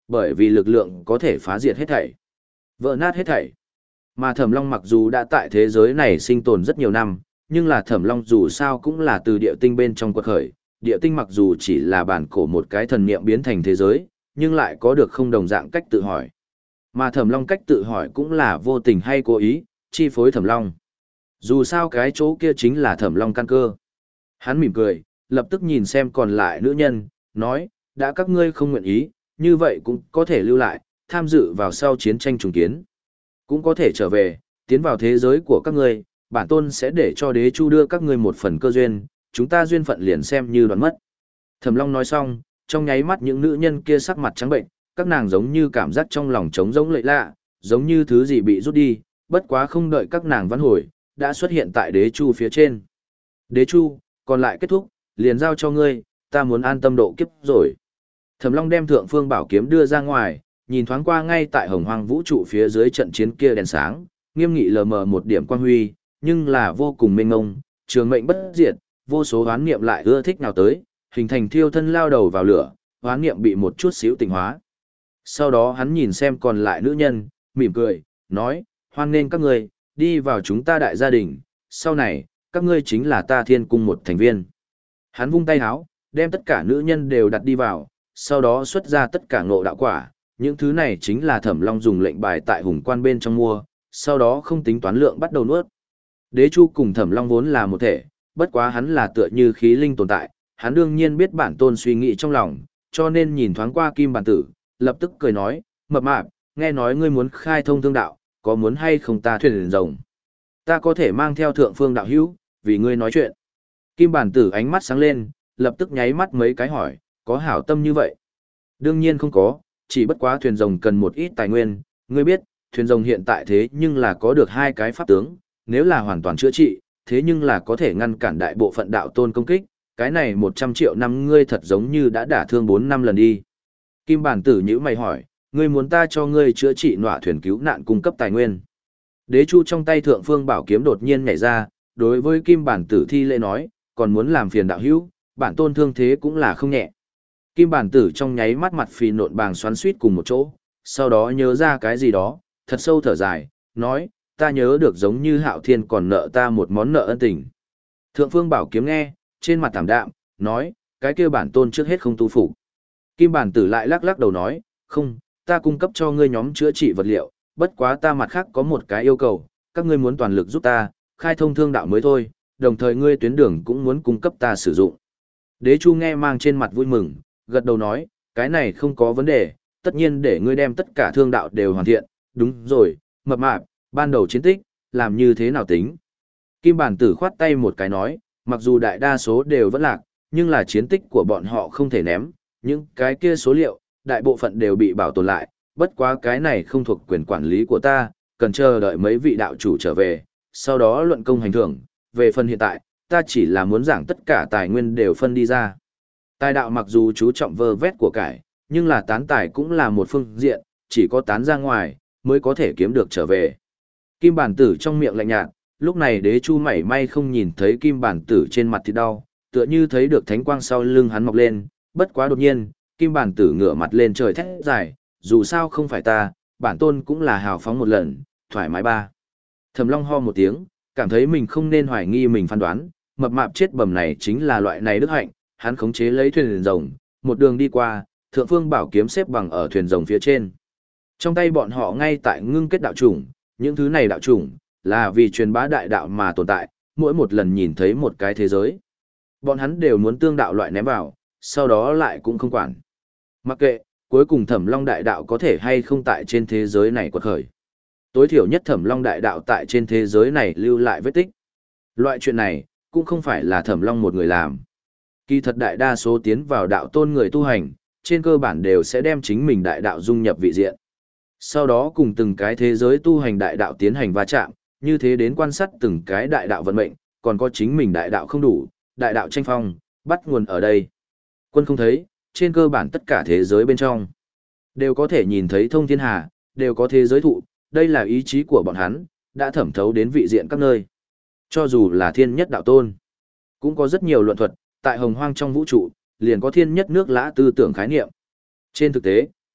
bởi vì lực lượng có thể phá diệt hết thảy, vỡ nát hết thảy. Mà Thẩm Long mặc dù đã tại thế giới này sinh tồn rất nhiều năm, nhưng là Thẩm Long dù sao cũng là từ địa tinh bên trong quật khởi, địa tinh mặc dù chỉ là bản cổ một cái thần niệm biến thành thế giới, nhưng lại có được không đồng dạng cách tự hỏi. Mà Thẩm Long cách tự hỏi cũng là vô tình hay cố ý, chi phối Thẩm Long. Dù sao cái chỗ kia chính là Thẩm Long căn cơ. Hắn mỉm cười, lập tức nhìn xem còn lại nữ nhân, nói, đã các ngươi không nguyện ý, như vậy cũng có thể lưu lại, tham dự vào sau chiến tranh trùng kiến. Cũng có thể trở về, tiến vào thế giới của các ngươi, bản tôn sẽ để cho đế chu đưa các ngươi một phần cơ duyên, chúng ta duyên phận liền xem như đoạn mất. Thẩm Long nói xong, trong nháy mắt những nữ nhân kia sắc mặt trắng bệnh, các nàng giống như cảm giác trong lòng trống rỗng lệ lạ, giống như thứ gì bị rút đi, bất quá không đợi các nàng vãn hồi, đã xuất hiện tại đế chu phía trên. Đế chu, còn lại kết thúc, liền giao cho ngươi, ta muốn an tâm độ kiếp rồi. Thẩm Long đem thượng phương bảo kiếm đưa ra ngoài, nhìn thoáng qua ngay tại hồng hoang vũ trụ phía dưới trận chiến kia đèn sáng, nghiêm nghị lờ mờ một điểm quang huy, nhưng là vô cùng mênh mông, trường mệnh bất diệt, vô số hoán niệm lại ưa thích nào tới, hình thành thiêu thân lao đầu vào lửa, hoán niệm bị một chút xíu tỉnh hóa. Sau đó hắn nhìn xem còn lại nữ nhân, mỉm cười, nói, hoan nên các ngươi, đi vào chúng ta đại gia đình, sau này, các ngươi chính là ta thiên cung một thành viên. Hắn vung tay háo, đem tất cả nữ nhân đều đặt đi vào, sau đó xuất ra tất cả ngộ đạo quả, những thứ này chính là Thẩm Long dùng lệnh bài tại hùng quan bên trong mua, sau đó không tính toán lượng bắt đầu nuốt. Đế Chu cùng Thẩm Long vốn là một thể, bất quá hắn là tựa như khí linh tồn tại, hắn đương nhiên biết bản tôn suy nghĩ trong lòng, cho nên nhìn thoáng qua Kim Bản Tử, lập tức cười nói, mập mạp, nghe nói ngươi muốn khai thông thương đạo, có muốn hay không ta thuyền rồng? Ta có thể mang theo thượng phương đạo hữu, vì ngươi nói chuyện. Kim Bản Tử ánh mắt sáng lên, lập tức nháy mắt mấy cái hỏi, có hảo tâm như vậy? Đương nhiên không có, chỉ bất quá thuyền rồng cần một ít tài nguyên, ngươi biết, thuyền rồng hiện tại thế nhưng là có được hai cái pháp tướng, nếu là hoàn toàn chữa trị, thế nhưng là có thể ngăn cản đại bộ phận đạo tôn công kích, cái này một trăm triệu năm ngươi thật giống như đã đả thương bốn năm lần đi. Kim Bản Tử nhữ mày hỏi, ngươi muốn ta cho ngươi chữa trị nọa thuyền cứu nạn cung cấp tài nguyên. Đế Chu trong tay thượng phương bảo kiếm đột nhiên nhảy ra, đối với Kim Bản Tử thi lễ nói, còn muốn làm phiền đạo hữu, bản tôn thương thế cũng là không nhẹ. Kim Bản Tử trong nháy mắt mặt phì nộn bàng xoắn suýt cùng một chỗ, sau đó nhớ ra cái gì đó, thật sâu thở dài, nói, ta nhớ được giống như Hạo Thiên còn nợ ta một món nợ ân tình. Thượng phương bảo kiếm nghe, trên mặt thảm đạm, nói, cái kia bản tôn trước hết không tu phục. Kim Bản Tử lại lắc lắc đầu nói, không, ta cung cấp cho ngươi nhóm chữa trị vật liệu, bất quá ta mặt khác có một cái yêu cầu, các ngươi muốn toàn lực giúp ta, khai thông thương đạo mới thôi, đồng thời ngươi tuyến đường cũng muốn cung cấp ta sử dụng. Đế Chu nghe mang trên mặt vui mừng, gật đầu nói, cái này không có vấn đề, tất nhiên để ngươi đem tất cả thương đạo đều hoàn thiện, đúng rồi, mập mạp, ban đầu chiến tích, làm như thế nào tính. Kim Bản Tử khoát tay một cái nói, mặc dù đại đa số đều vẫn lạc, nhưng là chiến tích của bọn họ không thể ném, những cái kia số liệu, đại bộ phận đều bị bảo tồn lại, bất quá cái này không thuộc quyền quản lý của ta, cần chờ đợi mấy vị đạo chủ trở về, sau đó luận công hành thưởng, về phần hiện tại, ta chỉ là muốn giảng tất cả tài nguyên đều phân đi ra. Tài đạo mặc dù chú trọng vơ vét của cải, nhưng là tán tài cũng là một phương diện, chỉ có tán ra ngoài, mới có thể kiếm được trở về. Kim Bản Tử trong miệng lạnh nhạt, lúc này Đế Chu mảy may không nhìn thấy Kim Bản Tử trên mặt thì đau, tựa như thấy được thánh quang sau lưng hắn mọc lên, bất quá đột nhiên, Kim Bản Tử ngửa mặt lên trời thét dài, dù sao không phải ta, bản tôn cũng là hào phóng một lần, thoải mái ba. Thẩm Long ho một tiếng, cảm thấy mình không nên hoài nghi mình phán đoán, mập mạp chết bầm này chính là loại này đức hạnh, hắn khống chế lấy thuyền rồng, một đường đi qua, thượng phương bảo kiếm xếp bằng ở thuyền rồng phía trên. Trong tay bọn họ ngay tại ngưng kết đạo chủng, những thứ này đạo chủng là vì truyền bá đại đạo mà tồn tại, mỗi một lần nhìn thấy một cái thế giới, bọn hắn đều muốn tương đạo loại ném vào, sau đó lại cũng không quản. Mặc kệ, cuối cùng Thẩm Long đại đạo có thể hay không tại trên thế giới này quật khởi. Tối thiểu nhất Thẩm Long đại đạo tại trên thế giới này lưu lại vết tích. Loại chuyện này, cũng không phải là Thẩm Long một người làm. Kỳ thật đại đa số tiến vào đạo tôn người tu hành, trên cơ bản đều sẽ đem chính mình đại đạo dung nhập vị diện. Sau đó cùng từng cái thế giới tu hành đại đạo tiến hành va chạm, như thế đến quan sát từng cái đại đạo vận mệnh, còn có chính mình đại đạo không đủ, đại đạo tranh phong, bắt nguồn ở đây. Quân không thấy, trên cơ bản tất cả thế giới bên trong, đều có thể nhìn thấy thông thiên hà, đều có thế giới thụ, đây là ý chí của bọn hắn, đã thẩm thấu đến vị diện các nơi. Cho dù là thiên nhất đạo tôn, cũng có rất nhiều luận thuật, tại hồng hoang trong vũ trụ, liền có thiên nhất nước lã tư tưởng khái niệm. Trên thực tế,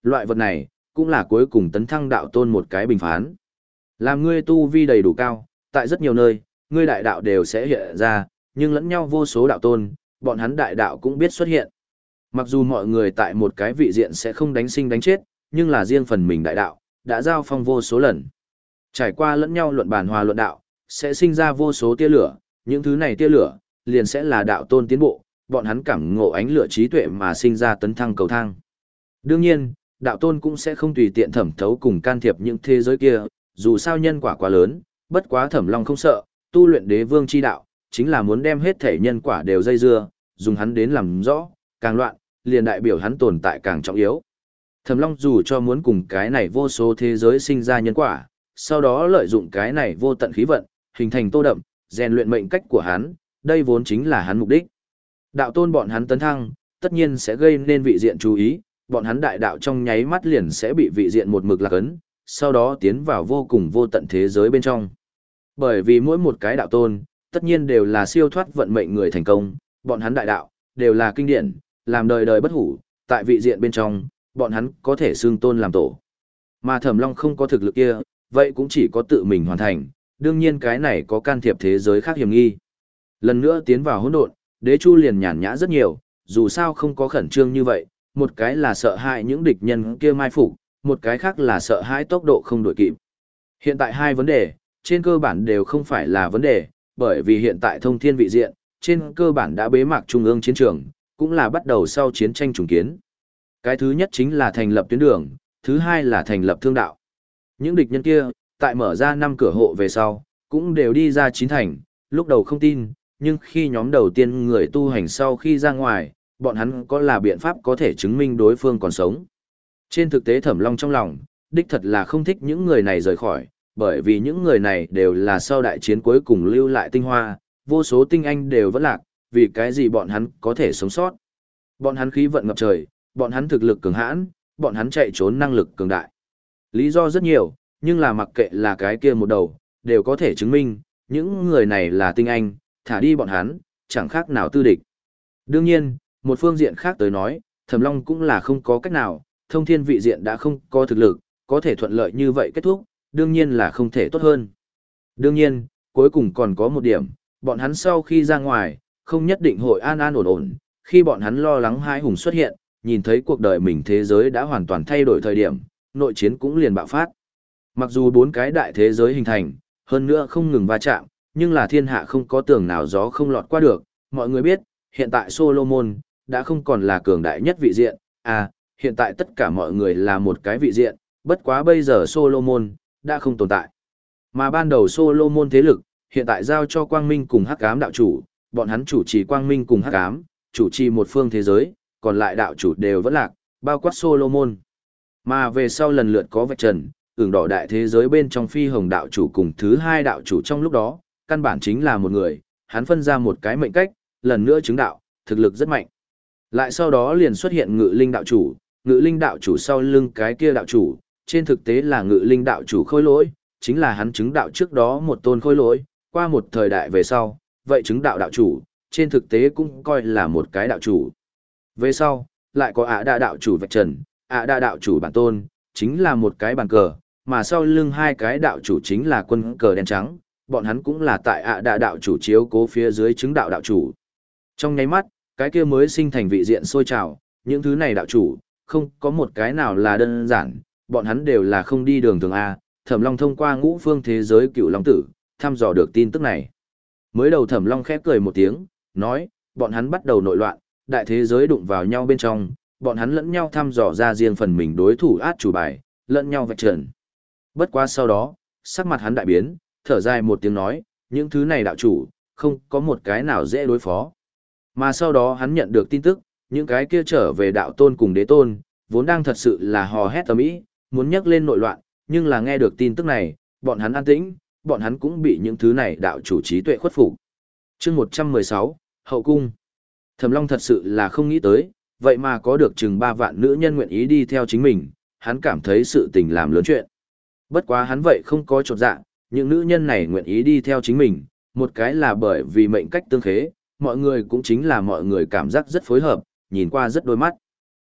Loại vật này, cũng là cuối cùng tấn thăng đạo tôn một cái bình phán. Làm ngươi tu vi đầy đủ cao, tại rất nhiều nơi, ngươi đại đạo đều sẽ hiện ra, nhưng lẫn nhau vô số đạo tôn, bọn hắn đại đạo cũng biết xuất hiện. Mặc dù mọi người tại một cái vị diện sẽ không đánh sinh đánh chết, nhưng là riêng phần mình đại đạo, đã giao phong vô số lần. Trải qua lẫn nhau luận bàn hòa luận đạo, sẽ sinh ra vô số tia lửa, những thứ này tia lửa, liền sẽ là đạo tôn tiến bộ, bọn hắn cảm ngộ ánh lửa trí tuệ mà sinh ra tấn thăng cầu thang. Đương nhiên, đạo tôn cũng sẽ không tùy tiện thẩm thấu cùng can thiệp những thế giới kia, dù sao nhân quả quá lớn, bất quá Thẩm Long không sợ, tu luyện đế vương chi đạo, chính là muốn đem hết thể nhân quả đều dây dưa, dùng hắn đến làm rõ, càng loạn, liền đại biểu hắn tồn tại càng trọng yếu. Thẩm Long dù cho muốn cùng cái này vô số thế giới sinh ra nhân quả, sau đó lợi dụng cái này vô tận khí vận, hình thành tô đậm, rèn luyện mệnh cách của hắn, đây vốn chính là hắn mục đích. Đạo tôn bọn hắn tấn thăng, tất nhiên sẽ gây nên vị diện chú ý, bọn hắn đại đạo trong nháy mắt liền sẽ bị vị diện một mực lạc ấn, sau đó tiến vào vô cùng vô tận thế giới bên trong. Bởi vì mỗi một cái đạo tôn, tất nhiên đều là siêu thoát vận mệnh người thành công, bọn hắn đại đạo, đều là kinh điển, làm đời đời bất hủ, tại vị diện bên trong, bọn hắn có thể xưng tôn làm tổ. Mà Thẩm Long không có thực lực kia, vậy cũng chỉ có tự mình hoàn thành, đương nhiên cái này có can thiệp thế giới khác hiểm nghi. Lần nữa tiến vào hỗn độn, Đế Chu liền nhàn nhã rất nhiều, dù sao không có khẩn trương như vậy, một cái là sợ hãi những địch nhân kia mai phục, một cái khác là sợ hãi tốc độ không đuổi kịp. Hiện tại hai vấn đề, trên cơ bản đều không phải là vấn đề, bởi vì hiện tại thông thiên vị diện, trên cơ bản đã bế mạc trung ương chiến trường, cũng là bắt đầu sau chiến tranh trùng kiến. Cái thứ nhất chính là thành lập tuyến đường, thứ hai là thành lập thương đạo. Những địch nhân kia, tại mở ra năm cửa hộ về sau, cũng đều đi ra chín thành, lúc đầu không tin, nhưng khi nhóm đầu tiên người tu hành sau khi ra ngoài, bọn hắn có là biện pháp có thể chứng minh đối phương còn sống. Trên thực tế Thẩm Long trong lòng, đích thật là không thích những người này rời khỏi, bởi vì những người này đều là sau đại chiến cuối cùng lưu lại tinh hoa, vô số tinh anh đều vẫn lạc, vì cái gì bọn hắn có thể sống sót. Bọn hắn khí vận ngập trời, bọn hắn thực lực cường hãn, bọn hắn chạy trốn năng lực cường đại. Lý do rất nhiều, nhưng là mặc kệ là cái kia một đầu, đều có thể chứng minh, những người này là tinh anh, thả đi bọn hắn, chẳng khác nào tư địch. Đương nhiên, một phương diện khác tới nói, Thẩm Long cũng là không có cách nào, thông thiên vị diện đã không có thực lực, có thể thuận lợi như vậy kết thúc, đương nhiên là không thể tốt hơn. Đương nhiên, cuối cùng còn có một điểm, bọn hắn sau khi ra ngoài, không nhất định hội an an ổn ổn, khi bọn hắn lo lắng hãi hùng xuất hiện, nhìn thấy cuộc đời mình thế giới đã hoàn toàn thay đổi thời điểm, nội chiến cũng liền bạo phát. Mặc dù bốn cái đại thế giới hình thành, hơn nữa không ngừng va chạm, nhưng là thiên hạ không có tường nào gió không lọt qua được, mọi người biết, hiện tại Solomon đã không còn là cường đại nhất vị diện, à, hiện tại tất cả mọi người là một cái vị diện, bất quá bây giờ Solomon đã không tồn tại. Mà ban đầu Solomon thế lực, hiện tại giao cho Quang Minh cùng Hắc Ám đạo chủ, bọn hắn chủ trì Quang Minh cùng Hắc Ám, chủ trì một phương thế giới, còn lại đạo chủ đều vẫn lạc, bao quát Solomon. Mà về sau lần lượt có vạch trần, ửng đỏ đại thế giới bên trong Phi Hồng đạo chủ cùng thứ hai đạo chủ trong lúc đó, căn bản chính là một người, hắn phân ra một cái mệnh cách, lần nữa chứng đạo, thực lực rất mạnh. Lại sau đó liền xuất hiện Ngự Linh đạo chủ, Ngự Linh đạo chủ sau lưng cái kia đạo chủ, trên thực tế là Ngự Linh đạo chủ khôi lỗi, chính là hắn chứng đạo trước đó một tôn khôi lỗi, qua một thời đại về sau, vậy chứng đạo đạo chủ, trên thực tế cũng coi là một cái đạo chủ. Về sau, lại có Ả Đa đạo chủ vạch trần, Ả Đa đạo chủ bản tôn, chính là một cái bàn cờ, mà sau lưng hai cái đạo chủ chính là quân cờ đen trắng, bọn hắn cũng là tại Ả Đa đạo chủ chiếu cố phía dưới chứng đạo đạo chủ. Trong nháy mắt, cái kia mới sinh thành vị diện sôi trào, những thứ này đạo chủ, không có một cái nào là đơn giản, bọn hắn đều là không đi đường thường A. Thẩm Long thông qua ngũ phương thế giới cựu long tử, thăm dò được tin tức này. Mới đầu Thẩm Long khép cười một tiếng, nói, bọn hắn bắt đầu nội loạn, đại thế giới đụng vào nhau bên trong, bọn hắn lẫn nhau thăm dò ra riêng phần mình đối thủ át chủ bài, lẫn nhau vạch trần. Bất quá sau đó, sắc mặt hắn đại biến, thở dài một tiếng nói, những thứ này đạo chủ, không có một cái nào dễ đối phó. Mà sau đó hắn nhận được tin tức, những cái kia trở về đạo tôn cùng đế tôn, vốn đang thật sự là hò hét ầm ĩ, muốn nhắc lên nội loạn, nhưng là nghe được tin tức này, bọn hắn an tĩnh, bọn hắn cũng bị những thứ này đạo chủ trí tuệ khuất phục. Chương một trăm mười sáu, Hậu cung. Thẩm Long thật sự là không nghĩ tới, vậy mà có được chừng ba vạn nữ nhân nguyện ý đi theo chính mình, hắn cảm thấy sự tình làm lớn chuyện. Bất quá hắn vậy không có chột dạ, những nữ nhân này nguyện ý đi theo chính mình, một cái là bởi vì mệnh cách tương khế, mọi người cũng chính là mọi người cảm giác rất phối hợp, nhìn qua rất đôi mắt.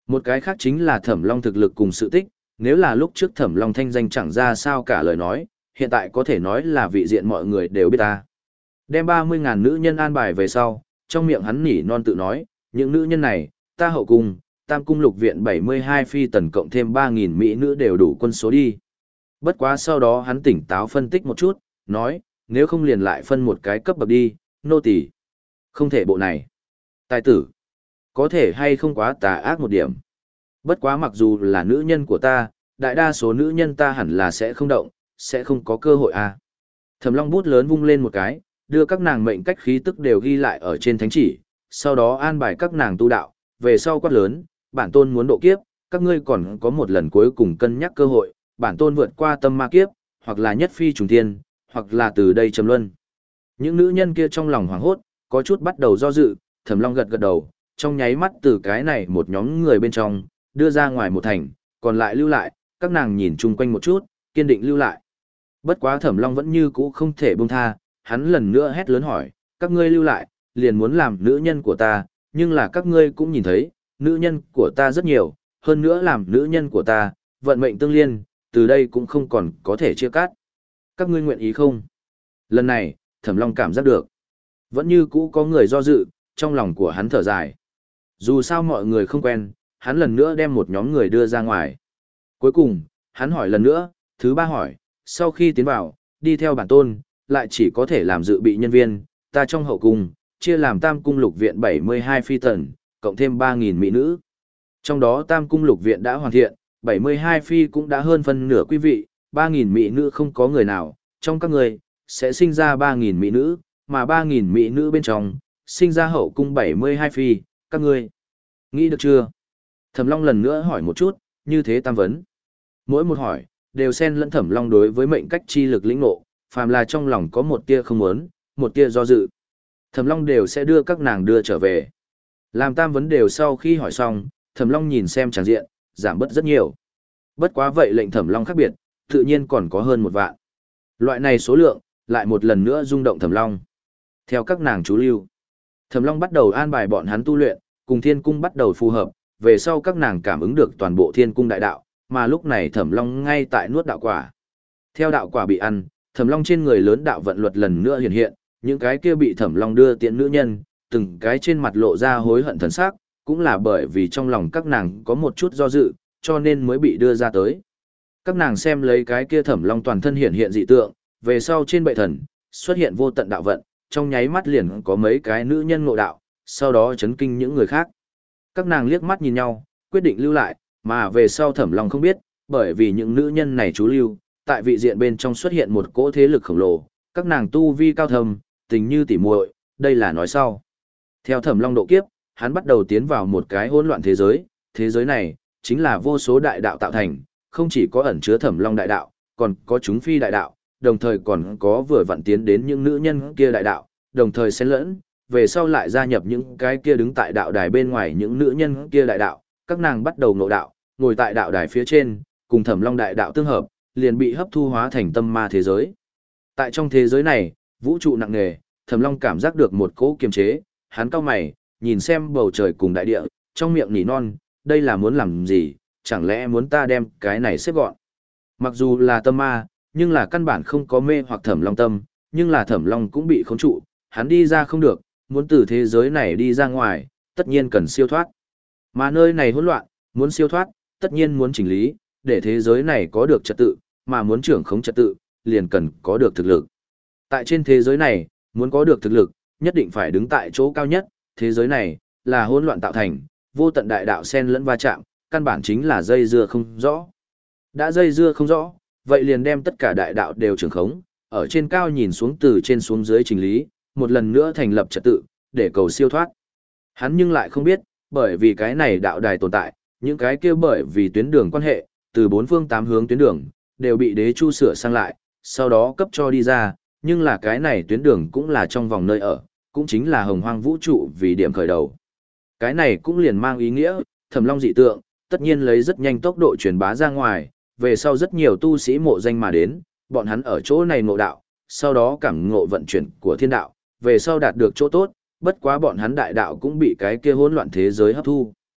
Một cái khác chính là Thẩm Long thực lực cùng sự tích, nếu là lúc trước Thẩm Long thanh danh chẳng ra sao cả lời nói, hiện tại có thể nói là vị diện mọi người đều biết ta. Đem ba mươi ngàn nữ nhân an bài về sau, trong miệng hắn nỉ non tự nói, những nữ nhân này, ta hậu cung, tam cung lục viện bảy mươi hai phi tần cộng thêm ba nghìn mỹ nữ đều đủ quân số đi. Bất quá sau đó hắn tỉnh táo phân tích một chút, nói, nếu không liền lại phân một cái cấp bậc đi, nô tỳ. Không thể bộ này. Tài tử. Có thể hay không quá tà ác một điểm. Bất quá mặc dù là nữ nhân của ta, đại đa số nữ nhân ta hẳn là sẽ không động, sẽ không có cơ hội à. Thẩm Long bút lớn vung lên một cái, đưa các nàng mệnh cách khí tức đều ghi lại ở trên thánh chỉ, sau đó an bài các nàng tu đạo, về sau quát lớn, bản tôn muốn độ kiếp, các ngươi còn có một lần cuối cùng cân nhắc cơ hội, bản tôn vượt qua tâm ma kiếp, hoặc là nhất phi trùng thiên, hoặc là từ đây trầm luân. Những nữ nhân kia trong lòng hoảng hốt, có chút bắt đầu do dự, Thẩm Long gật gật đầu, trong nháy mắt từ cái này một nhóm người bên trong, đưa ra ngoài một thành, còn lại lưu lại, các nàng nhìn chung quanh một chút, kiên định lưu lại. Bất quá Thẩm Long vẫn như cũ không thể buông tha, hắn lần nữa hét lớn hỏi, các ngươi lưu lại, liền muốn làm nữ nhân của ta, nhưng là các ngươi cũng nhìn thấy, nữ nhân của ta rất nhiều, hơn nữa làm nữ nhân của ta, vận mệnh tương liên, từ đây cũng không còn có thể chia cắt. Các ngươi nguyện ý không? Lần này, Thẩm Long cảm giác được, vẫn như cũ có người do dự, trong lòng của hắn thở dài. Dù sao mọi người không quen, hắn lần nữa đem một nhóm người đưa ra ngoài. Cuối cùng, hắn hỏi lần nữa, thứ ba hỏi, sau khi tiến vào, đi theo bản tôn, lại chỉ có thể làm dự bị nhân viên, ta trong hậu cung, chia làm tam cung lục viện bảy mươi hai phi tần, cộng thêm ba nghìn mỹ nữ. Trong đó tam cung lục viện đã hoàn thiện, bảy mươi hai phi cũng đã hơn phân nửa quý vị, ba nghìn mỹ nữ không có người nào, trong các người, sẽ sinh ra ba nghìn mỹ nữ, mà ba nghìn mỹ nữ bên trong, sinh ra hậu cung bảy mươi hai phi, các ngươi nghĩ được chưa? Thẩm Long lần nữa hỏi một chút, như thế tam vấn. Mỗi một hỏi, đều xen lẫn Thẩm Long đối với mệnh cách chi lực lĩnh ngộ, phàm là trong lòng có một tia không muốn, một tia do dự. Thẩm Long đều sẽ đưa các nàng đưa trở về. Làm tam vấn đều sau khi hỏi xong, Thẩm Long nhìn xem tràng diện, giảm bớt rất nhiều. Bất quá vậy lệnh Thẩm Long khác biệt, tự nhiên còn có hơn một vạn. Loại này số lượng, lại một lần nữa rung động Thẩm Long. Theo các nàng chú lưu, Thẩm Long bắt đầu an bài bọn hắn tu luyện, cùng Thiên Cung bắt đầu phù hợp, về sau các nàng cảm ứng được toàn bộ Thiên Cung đại đạo, mà lúc này Thẩm Long ngay tại nuốt đạo quả. Theo đạo quả bị ăn, Thẩm Long trên người lớn đạo vận luật lần nữa hiện hiện, những cái kia bị Thẩm Long đưa tiện nữ nhân, từng cái trên mặt lộ ra hối hận thần sắc, cũng là bởi vì trong lòng các nàng có một chút do dự, cho nên mới bị đưa ra tới. Các nàng xem lấy cái kia Thẩm Long toàn thân hiện hiện dị tượng, về sau trên bệ thần, xuất hiện vô tận đạo vận, trong nháy mắt liền có mấy cái nữ nhân ngộ đạo, sau đó chấn kinh những người khác. Các nàng liếc mắt nhìn nhau, quyết định lưu lại, mà về sau Thẩm Long không biết, bởi vì những nữ nhân này chú lưu, tại vị diện bên trong xuất hiện một cỗ thế lực khổng lồ, các nàng tu vi cao thâm, tình như tỉ muội, đây là nói sau. Theo Thẩm Long độ kiếp, hắn bắt đầu tiến vào một cái hỗn loạn thế giới, thế giới này chính là vô số đại đạo tạo thành, không chỉ có ẩn chứa Thẩm Long đại đạo, còn có chúng phi đại đạo, đồng thời còn có vừa vặn tiến đến những nữ nhân kia đại đạo, đồng thời xen lẫn, về sau lại gia nhập những cái kia đứng tại đạo đài bên ngoài những nữ nhân kia đại đạo, các nàng bắt đầu ngộ đạo, ngồi tại đạo đài phía trên, cùng Thẩm Long đại đạo tương hợp, liền bị hấp thu hóa thành tâm ma thế giới. Tại trong thế giới này, vũ trụ nặng nề, Thẩm Long cảm giác được một cỗ kiềm chế, hắn cau mày, nhìn xem bầu trời cùng đại địa, trong miệng nỉ non, đây là muốn làm gì, chẳng lẽ muốn ta đem cái này xếp gọn. Mặc dù là tâm ma, nhưng là căn bản không có mê hoặc Thẩm Long tâm, nhưng là Thẩm Long cũng bị khống trụ, hắn đi ra không được, muốn từ thế giới này đi ra ngoài, tất nhiên cần siêu thoát. Mà nơi này hỗn loạn, muốn siêu thoát, tất nhiên muốn chỉnh lý, để thế giới này có được trật tự, mà muốn trưởng khống trật tự, liền cần có được thực lực. Tại trên thế giới này, muốn có được thực lực, nhất định phải đứng tại chỗ cao nhất, thế giới này là hỗn loạn tạo thành, vô tận đại đạo xen lẫn va chạm, căn bản chính là dây dưa không rõ. Đã dây dưa không rõ, vậy liền đem tất cả đại đạo đều trưởng khống, ở trên cao nhìn xuống từ trên xuống dưới chỉnh lý, một lần nữa thành lập trật tự, để cầu siêu thoát. Hắn nhưng lại không biết, bởi vì cái này đạo đài tồn tại, những cái kia bởi vì tuyến đường quan hệ, từ bốn phương tám hướng tuyến đường, đều bị đế chu sửa sang lại, sau đó cấp cho đi ra, nhưng là cái này tuyến đường cũng là trong vòng nơi ở, cũng chính là hồng hoang vũ trụ vì điểm khởi đầu. Cái này cũng liền mang ý nghĩa, Thẩm Long dị tượng, tất nhiên lấy rất nhanh tốc độ truyền bá ra ngoài, về sau rất nhiều tu sĩ mộ danh mà đến, bọn hắn ở chỗ này ngộ đạo, sau đó cảm ngộ vận chuyển của thiên đạo, về sau đạt được chỗ tốt, bất quá bọn hắn đại đạo cũng bị cái kia hỗn loạn thế giới hấp thu.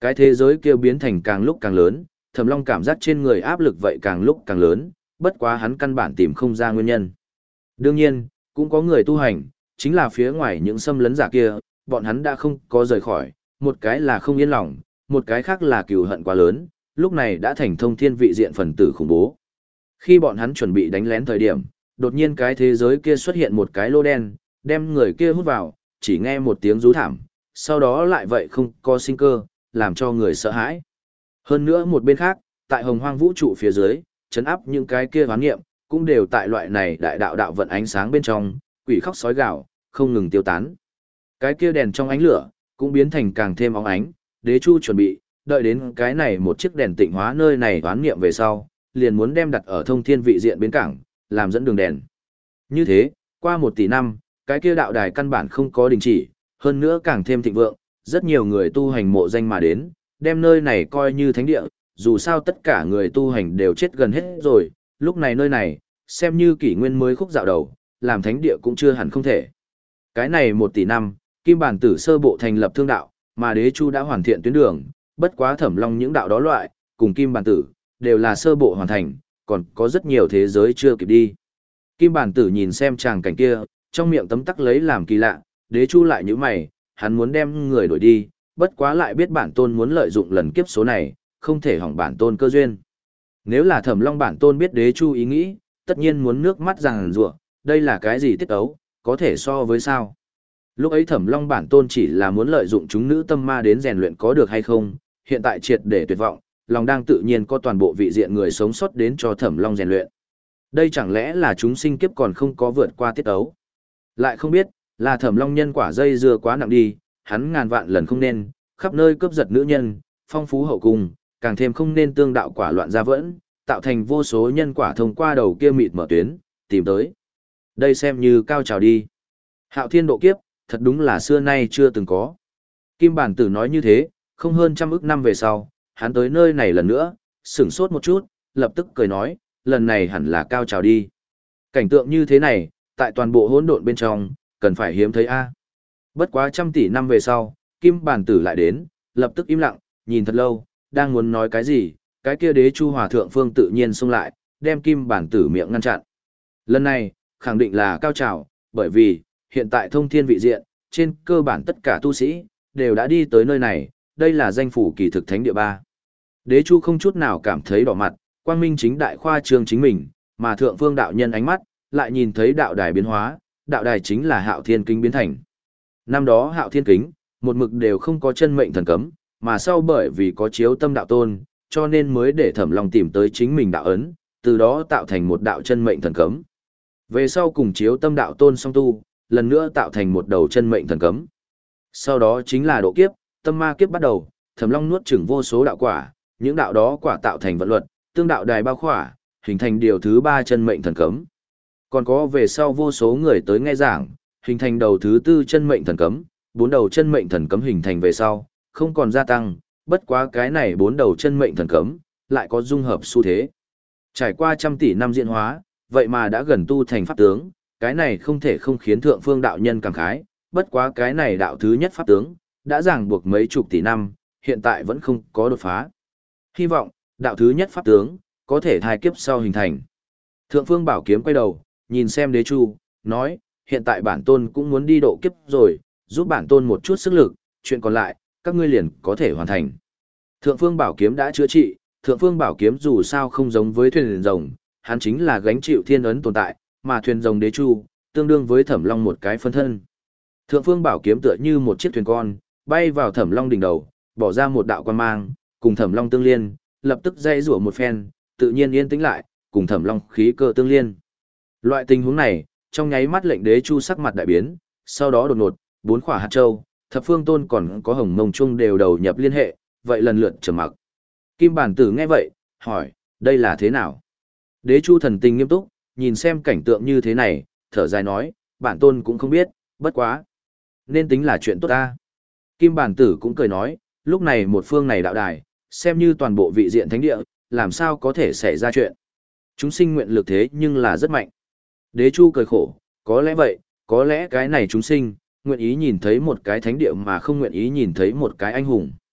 Cái thế giới kia biến thành càng lúc càng lớn, Thẩm Long cảm giác trên người áp lực vậy càng lúc càng lớn, bất quá hắn căn bản tìm không ra nguyên nhân. Đương nhiên, cũng có người tu hành, chính là phía ngoài những xâm lấn giả kia, bọn hắn đã không có rời khỏi, một cái là không yên lòng, một cái khác là cừu hận quá lớn, lúc này đã thành thông thiên vị diện phần tử khủng bố. Khi bọn hắn chuẩn bị đánh lén thời điểm, đột nhiên cái thế giới kia xuất hiện một cái lô đen, đem người kia hút vào, chỉ nghe một tiếng rú thảm, sau đó lại vậy không có sinh cơ, làm cho người sợ hãi. Hơn nữa một bên khác, tại hồng hoang vũ trụ phía dưới, chấn áp những cái kia hoán nghiệm, cũng đều tại loại này đại đạo đạo vận ánh sáng bên trong, quỷ khóc sói gào, không ngừng tiêu tán. Cái kia đèn trong ánh lửa, cũng biến thành càng thêm óng ánh, đế chu chuẩn bị, đợi đến cái này một chiếc đèn tịnh hóa nơi này hoán nghiệm về sau, liền muốn đem đặt ở thông thiên vị diện bến cảng, làm dẫn đường đèn. Như thế, qua một tỷ năm, cái kia đạo đài căn bản không có đình chỉ, hơn nữa càng thêm thịnh vượng, rất nhiều người tu hành mộ danh mà đến, đem nơi này coi như thánh địa, dù sao tất cả người tu hành đều chết gần hết rồi, lúc này nơi này, xem như kỷ nguyên mới khúc dạo đầu, làm thánh địa cũng chưa hẳn không thể. Cái này một tỷ năm, Kim Bản Tử sơ bộ thành lập thương đạo, mà Đế Chu đã hoàn thiện tuyến đường, bất quá Thẩm Long những đạo đó loại, cùng Kim Bản Tử, đều là sơ bộ hoàn thành, còn có rất nhiều thế giới chưa kịp đi. Kim Bản Tử nhìn xem tràng cảnh kia, trong miệng tấm tắc lấy làm kỳ lạ, Đế Chu lại nhíu mày, hắn muốn đem người đổi đi, bất quá lại biết bản tôn muốn lợi dụng lần kiếp số này, không thể hỏng bản tôn cơ duyên. Nếu là Thẩm Long bản tôn biết Đế Chu ý nghĩ, tất nhiên muốn nước mắt ràng rủa, đây là cái gì tiết ấu, có thể so với sao? Lúc ấy Thẩm Long bản tôn chỉ là muốn lợi dụng chúng nữ tâm ma đến rèn luyện có được hay không, hiện tại triệt để tuyệt vọng, lòng đang tự nhiên có toàn bộ vị diện người sống sót đến cho Thẩm Long rèn luyện. Đây chẳng lẽ là chúng sinh kiếp còn không có vượt qua tiết ấu? Lại không biết, là Thẩm Long nhân quả dây dưa quá nặng đi, hắn ngàn vạn lần không nên, khắp nơi cướp giật nữ nhân, phong phú hậu cung, càng thêm không nên tương đạo quả loạn ra vẫn, tạo thành vô số nhân quả thông qua đầu kia mịt mở tuyến, tìm tới. Đây xem như cao trào đi. Hạo thiên độ kiếp, thật đúng là xưa nay chưa từng có. Kim Bản Tử nói như thế, không hơn trăm ức năm về sau, hắn tới nơi này lần nữa, sửng sốt một chút, lập tức cười nói, lần này hẳn là cao trào đi. Cảnh tượng như thế này, tại toàn bộ hỗn độn bên trong, cần phải hiếm thấy a. Bất quá trăm tỷ năm về sau, Kim Bản Tử lại đến, lập tức im lặng, nhìn thật lâu, đang muốn nói cái gì, cái kia Đế Chu Hòa Thượng Phương tự nhiên xông lại, đem Kim Bản Tử miệng ngăn chặn. Lần này, khẳng định là cao trào, bởi vì, hiện tại thông thiên vị diện, trên cơ bản tất cả tu sĩ, đều đã đi tới nơi này, đây là danh phủ kỳ thực thánh địa ba. Đế Chu không chút nào cảm thấy đỏ mặt, quang minh chính đại khoa trương chính mình, mà Thượng Phương đạo nhân ánh mắt, lại nhìn thấy đạo đài biến hóa, đạo đài chính là Hạo Thiên Kính biến thành. Năm đó Hạo Thiên Kính, một mực đều không có chân mệnh thần cấm, mà sau bởi vì có chiếu tâm đạo tôn, cho nên mới để Thẩm Long tìm tới chính mình đạo ấn, từ đó tạo thành một đạo chân mệnh thần cấm. Về sau cùng chiếu tâm đạo tôn song tu, lần nữa tạo thành một đầu chân mệnh thần cấm. Sau đó chính là độ kiếp, tâm ma kiếp bắt đầu, Thẩm Long nuốt chửng vô số đạo quả, những đạo đó quả tạo thành vận luật, tương đạo đài bao khỏa, hình thành điều thứ ba chân mệnh thần cấm. Còn có về sau vô số người tới nghe giảng, hình thành đầu thứ tư chân mệnh thần cấm, bốn đầu chân mệnh thần cấm hình thành về sau, không còn gia tăng, bất quá cái này bốn đầu chân mệnh thần cấm, lại có dung hợp xu thế. Trải qua trăm tỷ năm diễn hóa, vậy mà đã gần tu thành pháp tướng, cái này không thể không khiến Thượng Phương đạo nhân cảm khái, bất quá cái này đạo thứ nhất pháp tướng, đã ràng buộc mấy chục tỷ năm, hiện tại vẫn không có đột phá. Hy vọng, đạo thứ nhất pháp tướng, có thể thai kiếp sau hình thành. Thượng Phương Bảo Kiếm quay đầu, nhìn xem Đế Chu, nói, hiện tại bản tôn cũng muốn đi độ kiếp rồi, giúp bản tôn một chút sức lực, chuyện còn lại, các ngươi liền có thể hoàn thành. Thượng Phương Bảo Kiếm đã chữa trị, Thượng Phương Bảo Kiếm dù sao không giống với thuyền rồng, hắn chính là gánh chịu thiên ấn tồn tại, mà thuyền rồng Đế Chu, tương đương với Thẩm Long một cái phân thân. Thượng Phương Bảo Kiếm tựa như một chiếc thuyền con, bay vào Thẩm Long đỉnh đầu, bỏ ra một đạo quan mang, cùng Thẩm Long tương liên, lập tức dây rủa một phen, tự nhiên yên tĩnh lại, cùng Thẩm Long khí cơ tương liên. Loại tình huống này, trong nháy mắt lệnh Đế Chu sắc mặt đại biến, sau đó đột ngột, bốn khỏa hạt châu, Thập Phương Tôn còn có Hồng Mông Trung đều đầu nhập liên hệ, vậy lần lượt trầm mặc. Kim Bản Tử nghe vậy, hỏi, đây là thế nào? Đế Chu thần tình nghiêm túc, nhìn xem cảnh tượng như thế này, thở dài nói, bản tôn cũng không biết, bất quá. Nên tính là chuyện tốt ta. Kim Bản Tử cũng cười nói, lúc này một phương này đạo đài, xem như toàn bộ vị diện thánh địa, làm sao có thể xảy ra chuyện. Chúng sinh nguyện lực thế nhưng là rất mạnh. Đế Chu cười khổ, có lẽ vậy, có lẽ cái này chúng sinh, nguyện ý nhìn thấy một cái thánh địa mà không nguyện ý nhìn thấy một cái anh hùng.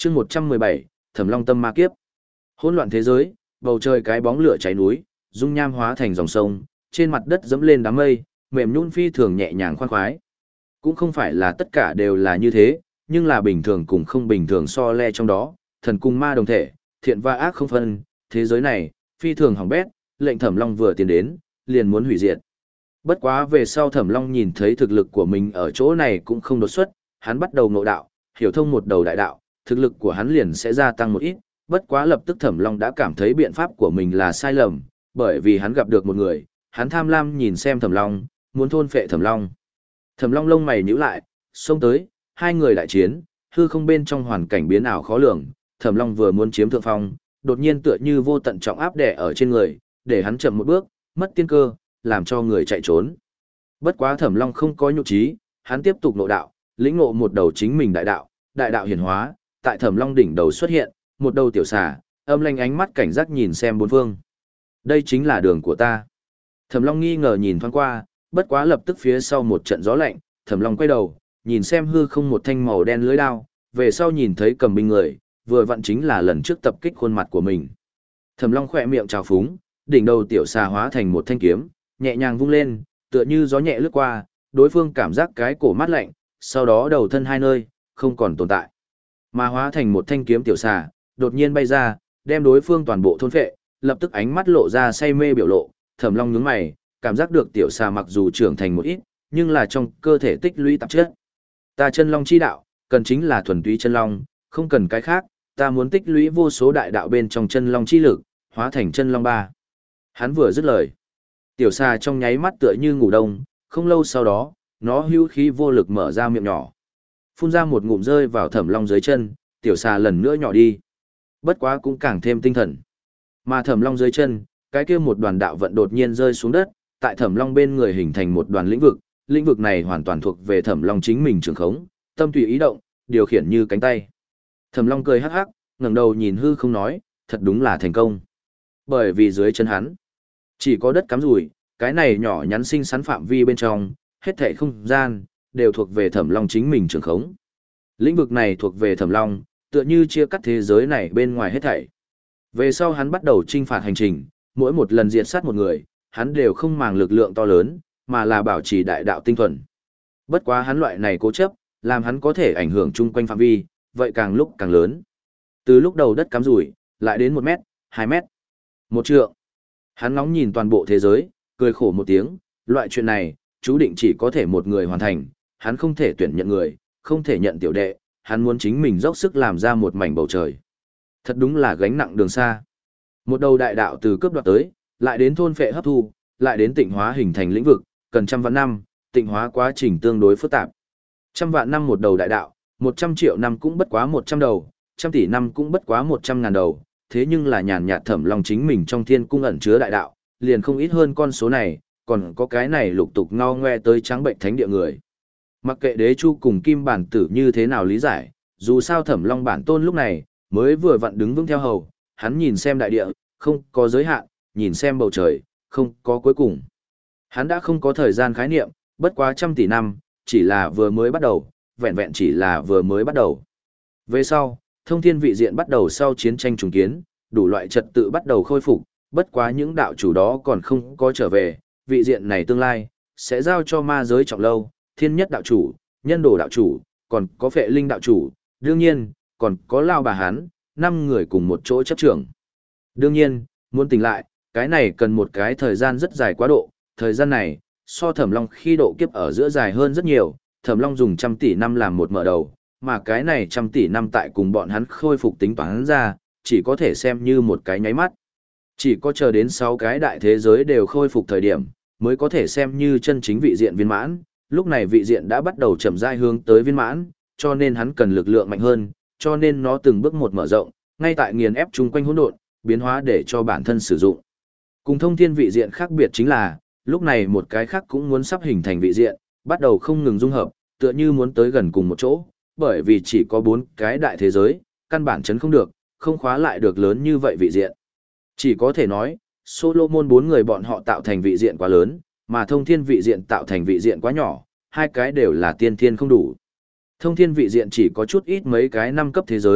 Chương một trăm mười bảy, Thẩm Long tâm ma kiếp. Hỗn loạn thế giới, bầu trời cái bóng lửa cháy núi, dung nham hóa thành dòng sông, trên mặt đất dẫm lên đám mây, mềm nhũn phi thường nhẹ nhàng khoan khoái. Cũng không phải là tất cả đều là như thế, nhưng là bình thường cùng không bình thường so le trong đó, thần cùng ma đồng thể, thiện và ác không phân, thế giới này, phi thường hỏng bét, lệnh Thẩm Long vừa tiến đến, liền muốn hủy diệt. Bất quá về sau Thẩm Long nhìn thấy thực lực của mình ở chỗ này cũng không đột xuất, hắn bắt đầu ngộ đạo, hiểu thông một đầu đại đạo, thực lực của hắn liền sẽ gia tăng một ít, bất quá lập tức Thẩm Long đã cảm thấy biện pháp của mình là sai lầm, bởi vì hắn gặp được một người, hắn tham lam nhìn xem Thẩm Long, muốn thôn phệ Thẩm Long. Thẩm Long lông mày nhíu lại, xông tới, hai người đại chiến, hư không bên trong hoàn cảnh biến ảo khó lường, Thẩm Long vừa muốn chiếm thượng phong, đột nhiên tựa như vô tận trọng áp đè ở trên người, để hắn chậm một bước, mất tiên cơ, làm cho người chạy trốn. Bất quá Thẩm Long không có nhục trí, hắn tiếp tục ngộ đạo, lĩnh ngộ một đầu chính mình đại đạo, đại đạo hiển hóa, tại Thẩm Long đỉnh đầu xuất hiện, một đầu tiểu xà, âm lanh ánh mắt cảnh giác nhìn xem bốn phương. Đây chính là đường của ta. Thẩm Long nghi ngờ nhìn thoáng qua, bất quá lập tức phía sau một trận gió lạnh, Thẩm Long quay đầu, nhìn xem hư không một thanh màu đen lưới đao, về sau nhìn thấy cầm binh người, vừa vặn chính là lần trước tập kích khuôn mặt của mình. Thẩm Long khỏe miệng trào phúng, đỉnh đầu tiểu xà hóa thành một thanh kiếm, nhẹ nhàng vung lên, tựa như gió nhẹ lướt qua, đối phương cảm giác cái cổ mát lạnh, sau đó đầu thân hai nơi, không còn tồn tại. Mà hóa thành một thanh kiếm tiểu xà, đột nhiên bay ra, đem đối phương toàn bộ thôn phệ, lập tức ánh mắt lộ ra say mê biểu lộ, Thẩm Long nhướng mày, cảm giác được tiểu xà mặc dù trưởng thành một ít, nhưng là trong cơ thể tích lũy tạp chất. Ta chân long chi đạo, cần chính là thuần túy chân long, không cần cái khác, ta muốn tích lũy vô số đại đạo bên trong chân long chi lực, hóa thành chân long ba. Hắn vừa dứt lời, tiểu xà trong nháy mắt tựa như ngủ đông, không lâu sau đó, nó hưu khí vô lực mở ra miệng nhỏ, phun ra một ngụm rơi vào Thẩm Long dưới chân, tiểu xà lần nữa nhỏ đi. Bất quá cũng càng thêm tinh thần. Mà Thẩm Long dưới chân, cái kia một đoàn đạo vận đột nhiên rơi xuống đất, tại Thẩm Long bên người hình thành một đoàn lĩnh vực, lĩnh vực này hoàn toàn thuộc về Thẩm Long chính mình trường khống, tâm tùy ý động, điều khiển như cánh tay. Thẩm Long cười hắc hắc, ngẩng đầu nhìn hư không nói, thật đúng là thành công. Bởi vì dưới chân hắn, chỉ có đất cắm rủi, cái này nhỏ nhắn xinh xắn phạm vi bên trong, hết thảy không gian, đều thuộc về Thẩm Long chính mình trường khống. Lĩnh vực này thuộc về Thẩm Long, tựa như chia cắt thế giới này bên ngoài hết thảy. Về sau hắn bắt đầu chinh phạt hành trình, mỗi một lần diệt sát một người, hắn đều không màng lực lượng to lớn, mà là bảo trì đại đạo tinh thuần. Bất quá hắn loại này cố chấp, làm hắn có thể ảnh hưởng chung quanh phạm vi, vậy càng lúc càng lớn. Từ lúc đầu đất cắm rủi, lại đến một mét, hai mét, một trượng. Hắn ngóng nhìn toàn bộ thế giới, cười khổ một tiếng, loại chuyện này, chú định chỉ có thể một người hoàn thành, hắn không thể tuyển nhận người, không thể nhận tiểu đệ, hắn muốn chính mình dốc sức làm ra một mảnh bầu trời. Thật đúng là gánh nặng đường xa. Một đầu đại đạo từ cướp đoạt tới, lại đến thôn phệ hấp thu, lại đến tịnh hóa hình thành lĩnh vực, cần trăm vạn năm, tịnh hóa quá trình tương đối phức tạp. Trăm vạn năm một đầu đại đạo, một trăm triệu năm cũng bất quá một trăm đầu, trăm tỷ năm cũng bất quá một trăm ngàn đầu, thế nhưng là nhàn nhạt Thẩm Long chính mình trong thiên cung ẩn chứa đại đạo, liền không ít hơn con số này, còn có cái này lục tục ngao ngoe tới trắng bệnh thánh địa người. Mặc kệ đế chu cùng kim bản tử như thế nào lý giải, dù sao Thẩm Long bản tôn lúc này, mới vừa vặn đứng vững theo hầu, hắn nhìn xem đại địa, không có giới hạn, nhìn xem bầu trời, không có cuối cùng. Hắn đã không có thời gian khái niệm, bất quá trăm tỷ năm, chỉ là vừa mới bắt đầu, vẹn vẹn chỉ là vừa mới bắt đầu. Về sau, thông thiên vị diện bắt đầu sau chiến tranh trùng kiến, đủ loại trật tự bắt đầu khôi phục, bất quá những đạo chủ đó còn không có trở về, vị diện này tương lai, sẽ giao cho ma giới trọng lâu, thiên nhất đạo chủ, nhân đồ đạo chủ, còn có phệ linh đạo chủ, đương nhiên, còn có lao bà hán, năm người cùng một chỗ chấp trưởng. Đương nhiên, muốn tỉnh lại, cái này cần một cái thời gian rất dài quá độ, thời gian này, so Thẩm Long khi độ kiếp ở giữa dài hơn rất nhiều, Thẩm Long dùng trăm tỷ năm làm một mở đầu, mà cái này trăm tỷ năm tại cùng bọn hắn khôi phục tính toán ra, chỉ có thể xem như một cái nháy mắt. Chỉ có chờ đến sáu cái đại thế giới đều khôi phục thời điểm, mới có thể xem như chân chính vị diện viên mãn, lúc này vị diện đã bắt đầu chậm rãi hướng tới viên mãn, cho nên hắn cần lực lượng mạnh hơn, cho nên nó từng bước một mở rộng, ngay tại nghiền ép chung quanh hỗn độn, biến hóa để cho bản thân sử dụng. Cùng thông thiên vị diện khác biệt chính là, lúc này một cái khác cũng muốn sắp hình thành vị diện, bắt đầu không ngừng dung hợp, tựa như muốn tới gần cùng một chỗ, bởi vì chỉ có bốn cái đại thế giới, căn bản chấn không được, không khóa lại được lớn như vậy vị diện. Chỉ có thể nói, Solomon bốn người bọn họ tạo thành vị diện quá lớn, mà thông thiên vị diện tạo thành vị diện quá nhỏ, hai cái đều là tiên thiên không đủ. Thông thiên vị diện chỉ có chút ít mấy cái năm cấp thế giới,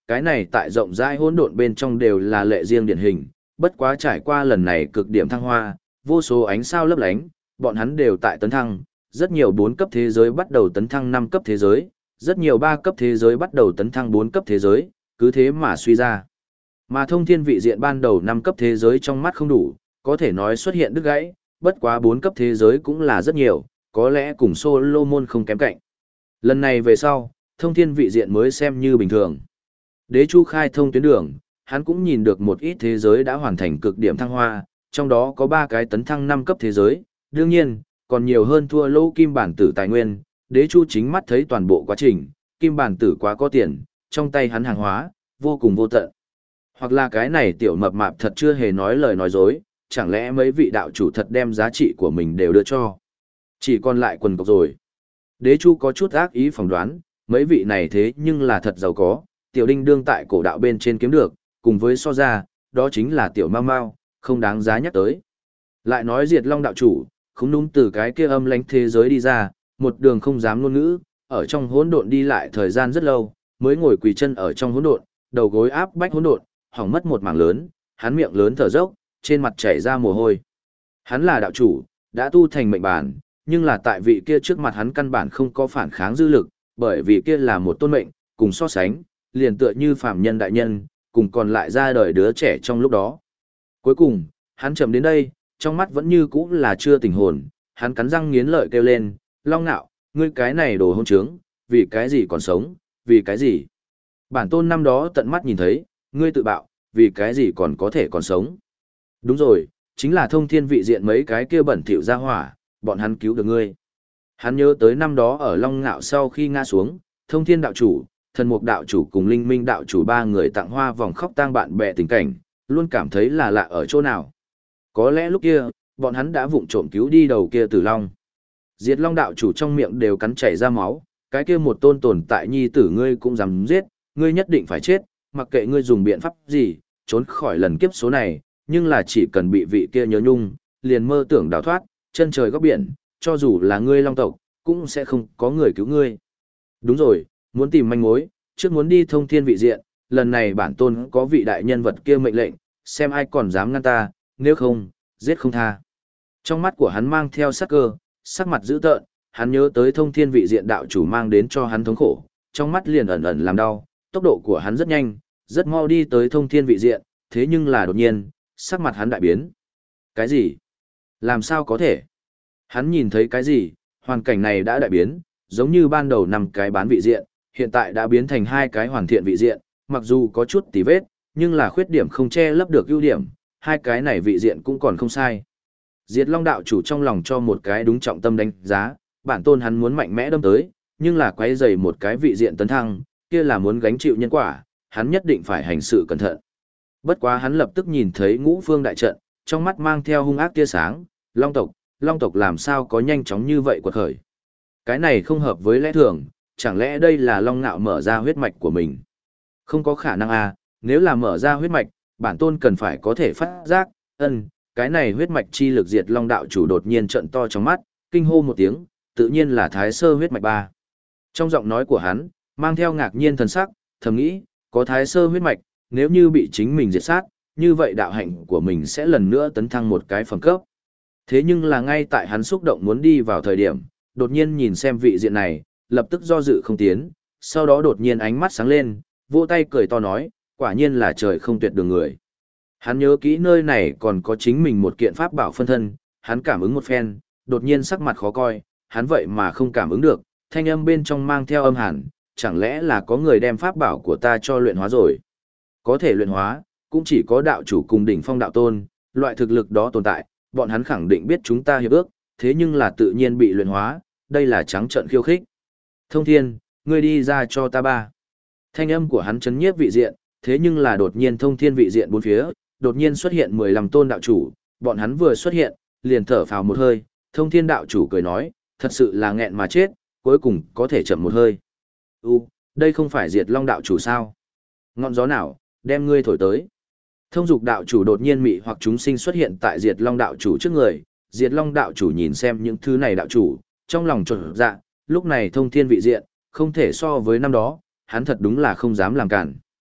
cái này tại rộng rãi hỗn độn bên trong đều là lệ riêng điển hình, bất quá trải qua lần này cực điểm thăng hoa, vô số ánh sao lấp lánh, bọn hắn đều tại tấn thăng, rất nhiều bốn cấp thế giới bắt đầu tấn thăng năm cấp thế giới, rất nhiều ba cấp thế giới bắt đầu tấn thăng bốn cấp thế giới, cứ thế mà suy ra. Mà thông thiên vị diện ban đầu năm cấp thế giới trong mắt không đủ, có thể nói xuất hiện đứt gãy, bất quá bốn cấp thế giới cũng là rất nhiều, có lẽ cùng Solomon không kém cạnh. Lần này về sau, thông thiên vị diện mới xem như bình thường. Đế Chu khai thông tuyến đường, hắn cũng nhìn được một ít thế giới đã hoàn thành cực điểm thăng hoa, trong đó có ba cái tấn thăng năm cấp thế giới, đương nhiên, còn nhiều hơn thua lỗ kim bản tử tài nguyên. Đế Chu chính mắt thấy toàn bộ quá trình, kim bản tử quá có tiền, trong tay hắn hàng hóa, vô cùng vô tận. Hoặc là cái này tiểu mập mạp thật chưa hề nói lời nói dối, chẳng lẽ mấy vị đạo chủ thật đem giá trị của mình đều đưa cho. Chỉ còn lại quần cọc rồi. Đế Chu có chút ác ý phỏng đoán, mấy vị này thế nhưng là thật giàu có, tiểu đinh đương tại cổ đạo bên trên kiếm được, cùng với so ra, đó chính là tiểu mau mau, không đáng giá nhắc tới. Lại nói Diệt Long đạo chủ, không đúng từ cái kia âm lãnh thế giới đi ra, một đường không dám ngôn ngữ, ở trong hỗn độn đi lại thời gian rất lâu, mới ngồi quỳ chân ở trong hỗn độn, đầu gối áp bách hỗn độn, hỏng mất một mảng lớn, hắn miệng lớn thở dốc, trên mặt chảy ra mồ hôi. Hắn là đạo chủ, đã tu thành mệnh bản, nhưng là tại vị kia trước mặt hắn căn bản không có phản kháng dư lực, bởi vì kia là một tôn mệnh, cùng so sánh, liền tựa như phàm nhân đại nhân, cùng còn lại ra đời đứa trẻ trong lúc đó. Cuối cùng, hắn chậm đến đây, trong mắt vẫn như cũ là chưa tỉnh hồn, hắn cắn răng nghiến lợi kêu lên, Long Nạo, ngươi cái này đồ hôn trướng, vì cái gì còn sống, vì cái gì? Bản tôn năm đó tận mắt nhìn thấy, ngươi tự bạo, vì cái gì còn có thể còn sống? Đúng rồi, chính là thông thiên vị diện mấy cái kia bẩn thỉu ra hỏa, bọn hắn cứu được ngươi. Hắn nhớ tới năm đó ở Long Ngạo sau khi ngã xuống, thông thiên đạo chủ, thần mục đạo chủ cùng linh minh đạo chủ ba người tặng hoa vòng khóc tang bạn bè tình cảnh, luôn cảm thấy là lạ ở chỗ nào. Có lẽ lúc kia, bọn hắn đã vụng trộm cứu đi đầu kia tử long. Diệt Long đạo chủ trong miệng đều cắn chảy ra máu, cái kia một tôn tồn tại nhi tử ngươi cũng dám giết, ngươi nhất định phải chết, mặc kệ ngươi dùng biện pháp gì, trốn khỏi lần kiếp số này, nhưng là chỉ cần bị vị kia nhớ nhung, liền mơ tưởng đào thoát, chân trời góc biển, cho dù là ngươi long tộc, cũng sẽ không có người cứu ngươi. Đúng rồi, muốn tìm manh mối, trước muốn đi thông thiên vị diện, lần này bản tôn có vị đại nhân vật kia mệnh lệnh, xem ai còn dám ngăn ta, nếu không, giết không tha. Trong mắt của hắn mang theo sắc cơ, sắc mặt dữ tợn, hắn nhớ tới thông thiên vị diện đạo chủ mang đến cho hắn thống khổ, trong mắt liền ẩn ẩn làm đau, tốc độ của hắn rất nhanh, rất mau đi tới thông thiên vị diện, thế nhưng là đột nhiên, sắc mặt hắn đại biến. Cái gì? Làm sao có thể? Hắn nhìn thấy cái gì? Hoàn cảnh này đã đại biến, giống như ban đầu nằm cái bán vị diện, hiện tại đã biến thành hai cái hoàn thiện vị diện, mặc dù có chút tì vết, nhưng là khuyết điểm không che lấp được ưu điểm, hai cái này vị diện cũng còn không sai. Diệt Long đạo chủ trong lòng cho một cái đúng trọng tâm đánh giá, bản tôn hắn muốn mạnh mẽ đâm tới, nhưng là quấy rầy một cái vị diện tấn thăng, kia là muốn gánh chịu nhân quả, hắn nhất định phải hành sự cẩn thận. Bất quá hắn lập tức nhìn thấy ngũ phương đại trận, trong mắt mang theo hung ác tia sáng, Long tộc, Long tộc làm sao có nhanh chóng như vậy quật khởi. Cái này không hợp với lẽ thường, chẳng lẽ đây là Long Nạo mở ra huyết mạch của mình? Không có khả năng à, nếu là mở ra huyết mạch, bản tôn cần phải có thể phát giác, ân, cái này huyết mạch chi lực Diệt Long đạo chủ đột nhiên trận to trong mắt, kinh hô một tiếng, tự nhiên là Thái Sơ huyết mạch ba. Trong giọng nói của hắn, mang theo ngạc nhiên thần sắc, thầm nghĩ, có Thái Sơ huyết mạch, nếu như bị chính mình diệt sát, như vậy đạo hạnh của mình sẽ lần nữa tấn thăng một cái phẩm cấp. Thế nhưng là ngay tại hắn xúc động muốn đi vào thời điểm, đột nhiên nhìn xem vị diện này, lập tức do dự không tiến, sau đó đột nhiên ánh mắt sáng lên, vỗ tay cười to nói, quả nhiên là trời không tuyệt đường người. Hắn nhớ kỹ nơi này còn có chính mình một kiện pháp bảo phân thân, hắn cảm ứng một phen, đột nhiên sắc mặt khó coi, hắn vậy mà không cảm ứng được, thanh âm bên trong mang theo âm hàn, chẳng lẽ là có người đem pháp bảo của ta cho luyện hóa rồi. Có thể luyện hóa, cũng chỉ có đạo chủ cùng đỉnh phong đạo tôn, loại thực lực đó tồn tại, bọn hắn khẳng định biết chúng ta hiệp ước, thế nhưng là tự nhiên bị luyện hóa, đây là trắng trợn khiêu khích. Thông thiên, ngươi đi ra cho ta ba. Thanh âm của hắn chấn nhiếp vị diện, thế nhưng là đột nhiên thông thiên vị diện bốn phía, đột nhiên xuất hiện mười lăm tôn đạo chủ, bọn hắn vừa xuất hiện, liền thở phào một hơi, thông thiên đạo chủ cười nói, thật sự là nghẹn mà chết, cuối cùng có thể chậm một hơi. U, đây không phải Diệt Long đạo chủ sao? Ngọn gió nào, đem ngươi thổi tới. Thông dục đạo chủ đột nhiên mị hoặc chúng sinh xuất hiện tại Diệt Long đạo chủ trước người, Diệt Long đạo chủ nhìn xem những thứ này đạo chủ, trong lòng trộn dạ, lúc này thông thiên vị diện, không thể so với năm đó, hắn thật đúng là không dám làm cản.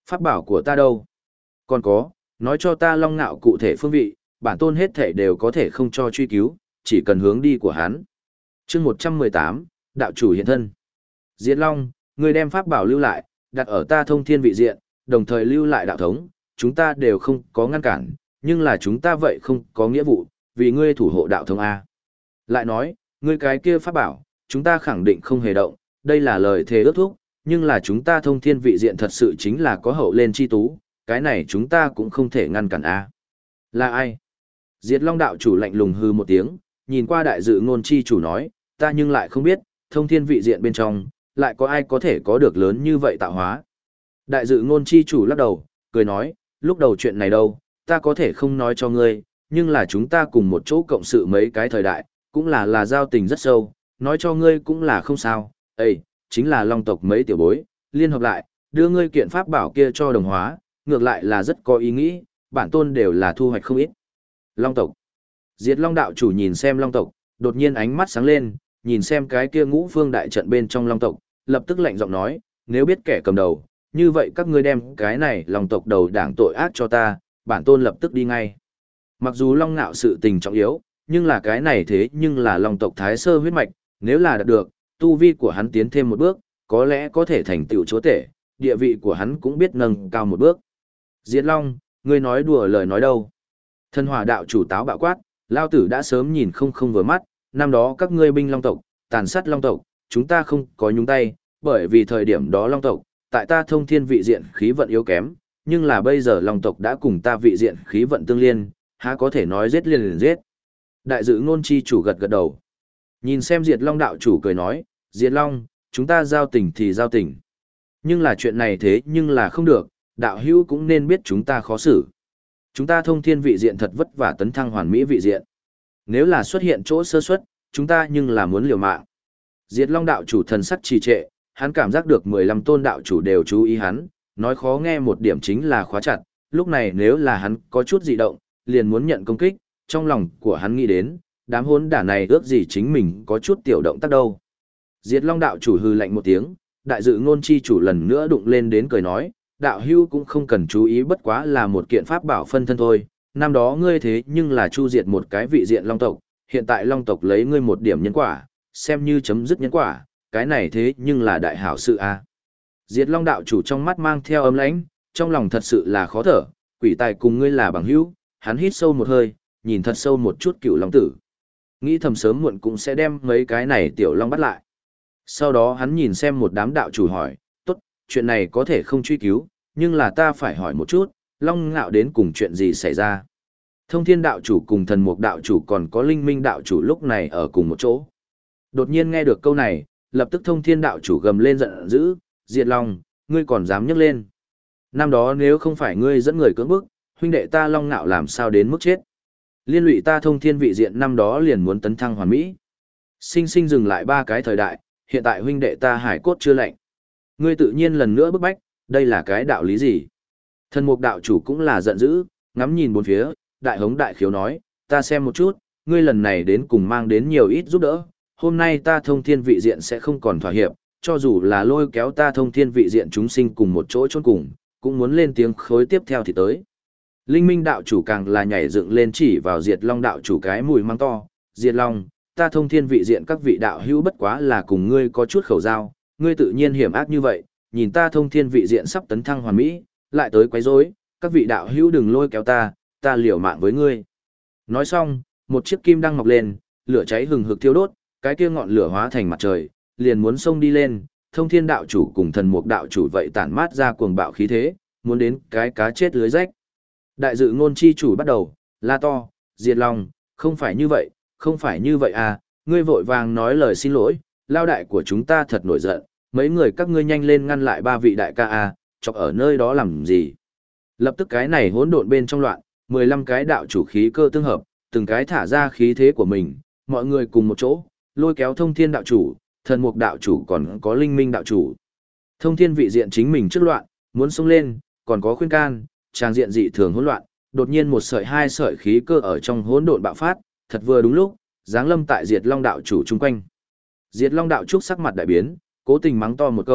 Pháp bảo của ta đâu? Còn có, nói cho ta Long Nạo cụ thể phương vị, bản tôn hết thể đều có thể không cho truy cứu, chỉ cần hướng đi của hắn. chương một trăm mười tám, đạo chủ hiện thân. Diệt Long, ngươi đem pháp bảo lưu lại, đặt ở ta thông thiên vị diện, đồng thời lưu lại đạo thống, chúng ta đều không có ngăn cản, nhưng là chúng ta vậy không có nghĩa vụ, vì ngươi thủ hộ đạo thống A. Lại nói, ngươi cái kia pháp bảo, chúng ta khẳng định không hề động, đây là lời thề ước thúc, nhưng là chúng ta thông thiên vị diện thật sự chính là có hậu lên chi tú, cái này chúng ta cũng không thể ngăn cản A. Là ai? Diệt Long đạo chủ lạnh lùng hư một tiếng, nhìn qua đại dự ngôn chi chủ nói, ta nhưng lại không biết, thông thiên vị diện bên trong, lại có ai có thể có được lớn như vậy tạo hóa. Đại dự ngôn chi chủ lắc đầu, cười nói, lúc đầu chuyện này đâu, ta có thể không nói cho ngươi, nhưng là chúng ta cùng một chỗ cộng sự mấy cái thời đại, cũng là là giao tình rất sâu, nói cho ngươi cũng là không sao, Ê, chính là long tộc mấy tiểu bối, liên hợp lại, đưa ngươi kiện pháp bảo kia cho đồng hóa, ngược lại là rất có ý nghĩ, bản tôn đều là thu hoạch không ít. Long tộc. Diệt Long đạo chủ nhìn xem Long tộc, đột nhiên ánh mắt sáng lên, nhìn xem cái kia ngũ phương đại trận bên trong Long tộc, lập tức lạnh giọng nói, nếu biết kẻ cầm đầu, như vậy các ngươi đem cái này Long tộc đầu đảng tội ác cho ta, bản tôn lập tức đi ngay. Mặc dù Long Nạo sự tình trọng yếu, nhưng là cái này thế nhưng là Long tộc Thái Sơ huyết mạch, nếu là đạt được, tu vi của hắn tiến thêm một bước, có lẽ có thể thành tựu chúa tể, địa vị của hắn cũng biết nâng cao một bước. Diệt Long, ngươi nói đùa lời nói đâu? Thần Hỏa đạo chủ táo bạo quát, lao tử đã sớm nhìn không không vừa mắt, năm đó các ngươi binh Long tộc, tàn sát Long tộc, chúng ta không có nhúng tay, bởi vì thời điểm đó Long tộc, tại ta thông thiên vị diện khí vận yếu kém, nhưng là bây giờ Long tộc đã cùng ta vị diện khí vận tương liên, há có thể nói giết liền liền giết. Đại dự ngôn chi chủ gật gật đầu. Nhìn xem Diệt Long đạo chủ cười nói, Diệt Long, chúng ta giao tình thì giao tình. Nhưng là chuyện này thế nhưng là không được, đạo hữu cũng nên biết chúng ta khó xử. Chúng ta thông thiên vị diện thật vất vả tấn thăng hoàn mỹ vị diện. Nếu là xuất hiện chỗ sơ suất, chúng ta nhưng là muốn liều mạng. Diệt Long đạo chủ thần sắc trì trệ, hắn cảm giác được mười lăm tôn đạo chủ đều chú ý hắn, nói khó nghe một điểm chính là khóa chặt, lúc này nếu là hắn có chút dị động, liền muốn nhận công kích, trong lòng của hắn nghĩ đến, đám hỗn đản này ước gì chính mình có chút tiểu động tác đâu. Diệt Long đạo chủ hừ lạnh một tiếng, đại dự ngôn chi chủ lần nữa đụng lên đến cười nói, đạo hưu cũng không cần chú ý bất quá là một kiện pháp bảo phân thân thôi, năm đó ngươi thế nhưng là chu diệt một cái vị diện Long tộc, hiện tại Long tộc lấy ngươi một điểm nhân quả, xem như chấm dứt nhân quả, cái này thế nhưng là đại hảo sự a. À. Diệt Long đạo chủ trong mắt mang theo ấm lãnh, trong lòng thật sự là khó thở, quỷ tài cùng ngươi là bằng hữu, hắn hít sâu một hơi, nhìn thật sâu một chút Cựu Long tử. Nghĩ thầm sớm muộn cũng sẽ đem mấy cái này tiểu long bắt lại. Sau đó hắn nhìn xem một đám đạo chủ hỏi, tốt, chuyện này có thể không truy cứu, nhưng là ta phải hỏi một chút, Long Ngạo đến cùng chuyện gì xảy ra. Thông thiên đạo chủ cùng thần mục đạo chủ còn có linh minh đạo chủ lúc này ở cùng một chỗ. Đột nhiên nghe được câu này, lập tức thông thiên đạo chủ gầm lên giận dữ, Diệt Long, ngươi còn dám nhấc lên. Năm đó nếu không phải ngươi dẫn người cưỡng bức, huynh đệ ta Long Ngạo làm sao đến mức chết. Liên lụy ta thông thiên vị diện năm đó liền muốn tấn thăng hoàn mỹ. Sinh sinh dừng lại ba cái thời đại, hiện tại huynh đệ ta hải cốt chưa lạnh. Ngươi tự nhiên lần nữa bức bách, đây là cái đạo lý gì? Thần mục đạo chủ cũng là giận dữ, ngắm nhìn bốn phía, đại hống đại khiếu nói, ta xem một chút, ngươi lần này đến cùng mang đến nhiều ít giúp đỡ, hôm nay ta thông thiên vị diện sẽ không còn thỏa hiệp, cho dù là lôi kéo ta thông thiên vị diện chúng sinh cùng một chỗ chôn cùng, cũng muốn lên tiếng khối tiếp theo thì tới. Linh minh đạo chủ càng là nhảy dựng lên chỉ vào Diệt Long đạo chủ cái mùi mang to, Diệt Long, ta thông thiên vị diện các vị đạo hữu bất quá là cùng ngươi có chút khẩu giao, ngươi tự nhiên hiểm ác như vậy, nhìn ta thông thiên vị diện sắp tấn thăng hoàn mỹ, lại tới quấy rối, các vị đạo hữu đừng lôi kéo ta, ta liều mạng với ngươi. Nói xong, một chiếc kim đang mọc lên, lửa cháy hừng hực thiêu đốt, cái kia ngọn lửa hóa thành mặt trời, liền muốn xông đi lên, thông thiên đạo chủ cùng thần mục đạo chủ vậy tản mát ra cuồng bạo khí thế, muốn đến cái cá chết lưới rách. Đại dự ngôn chi chủ bắt đầu, la to, Diệt Long, không phải như vậy, không phải như vậy à, ngươi vội vàng nói lời xin lỗi, lao đại của chúng ta thật nổi giận, mấy người các ngươi nhanh lên ngăn lại ba vị đại ca à, chọc ở nơi đó làm gì. Lập tức cái này hỗn độn bên trong loạn, mười lăm cái đạo chủ khí cơ tương hợp, từng cái thả ra khí thế của mình, mọi người cùng một chỗ, lôi kéo thông thiên đạo chủ, thần mục đạo chủ còn có linh minh đạo chủ. Thông thiên vị diện chính mình trước loạn, muốn xông lên, còn có khuyên can, trang diện dị thường hỗn loạn, đột nhiên một sợi hai sợi khí cơ ở trong hỗn độn bạo phát, thật vừa đúng lúc, giáng lâm tại Diệt Long đạo chủ chung quanh. Diệt Long đạo trúc sắc mặt đại biến, cố tình mắng to một câu,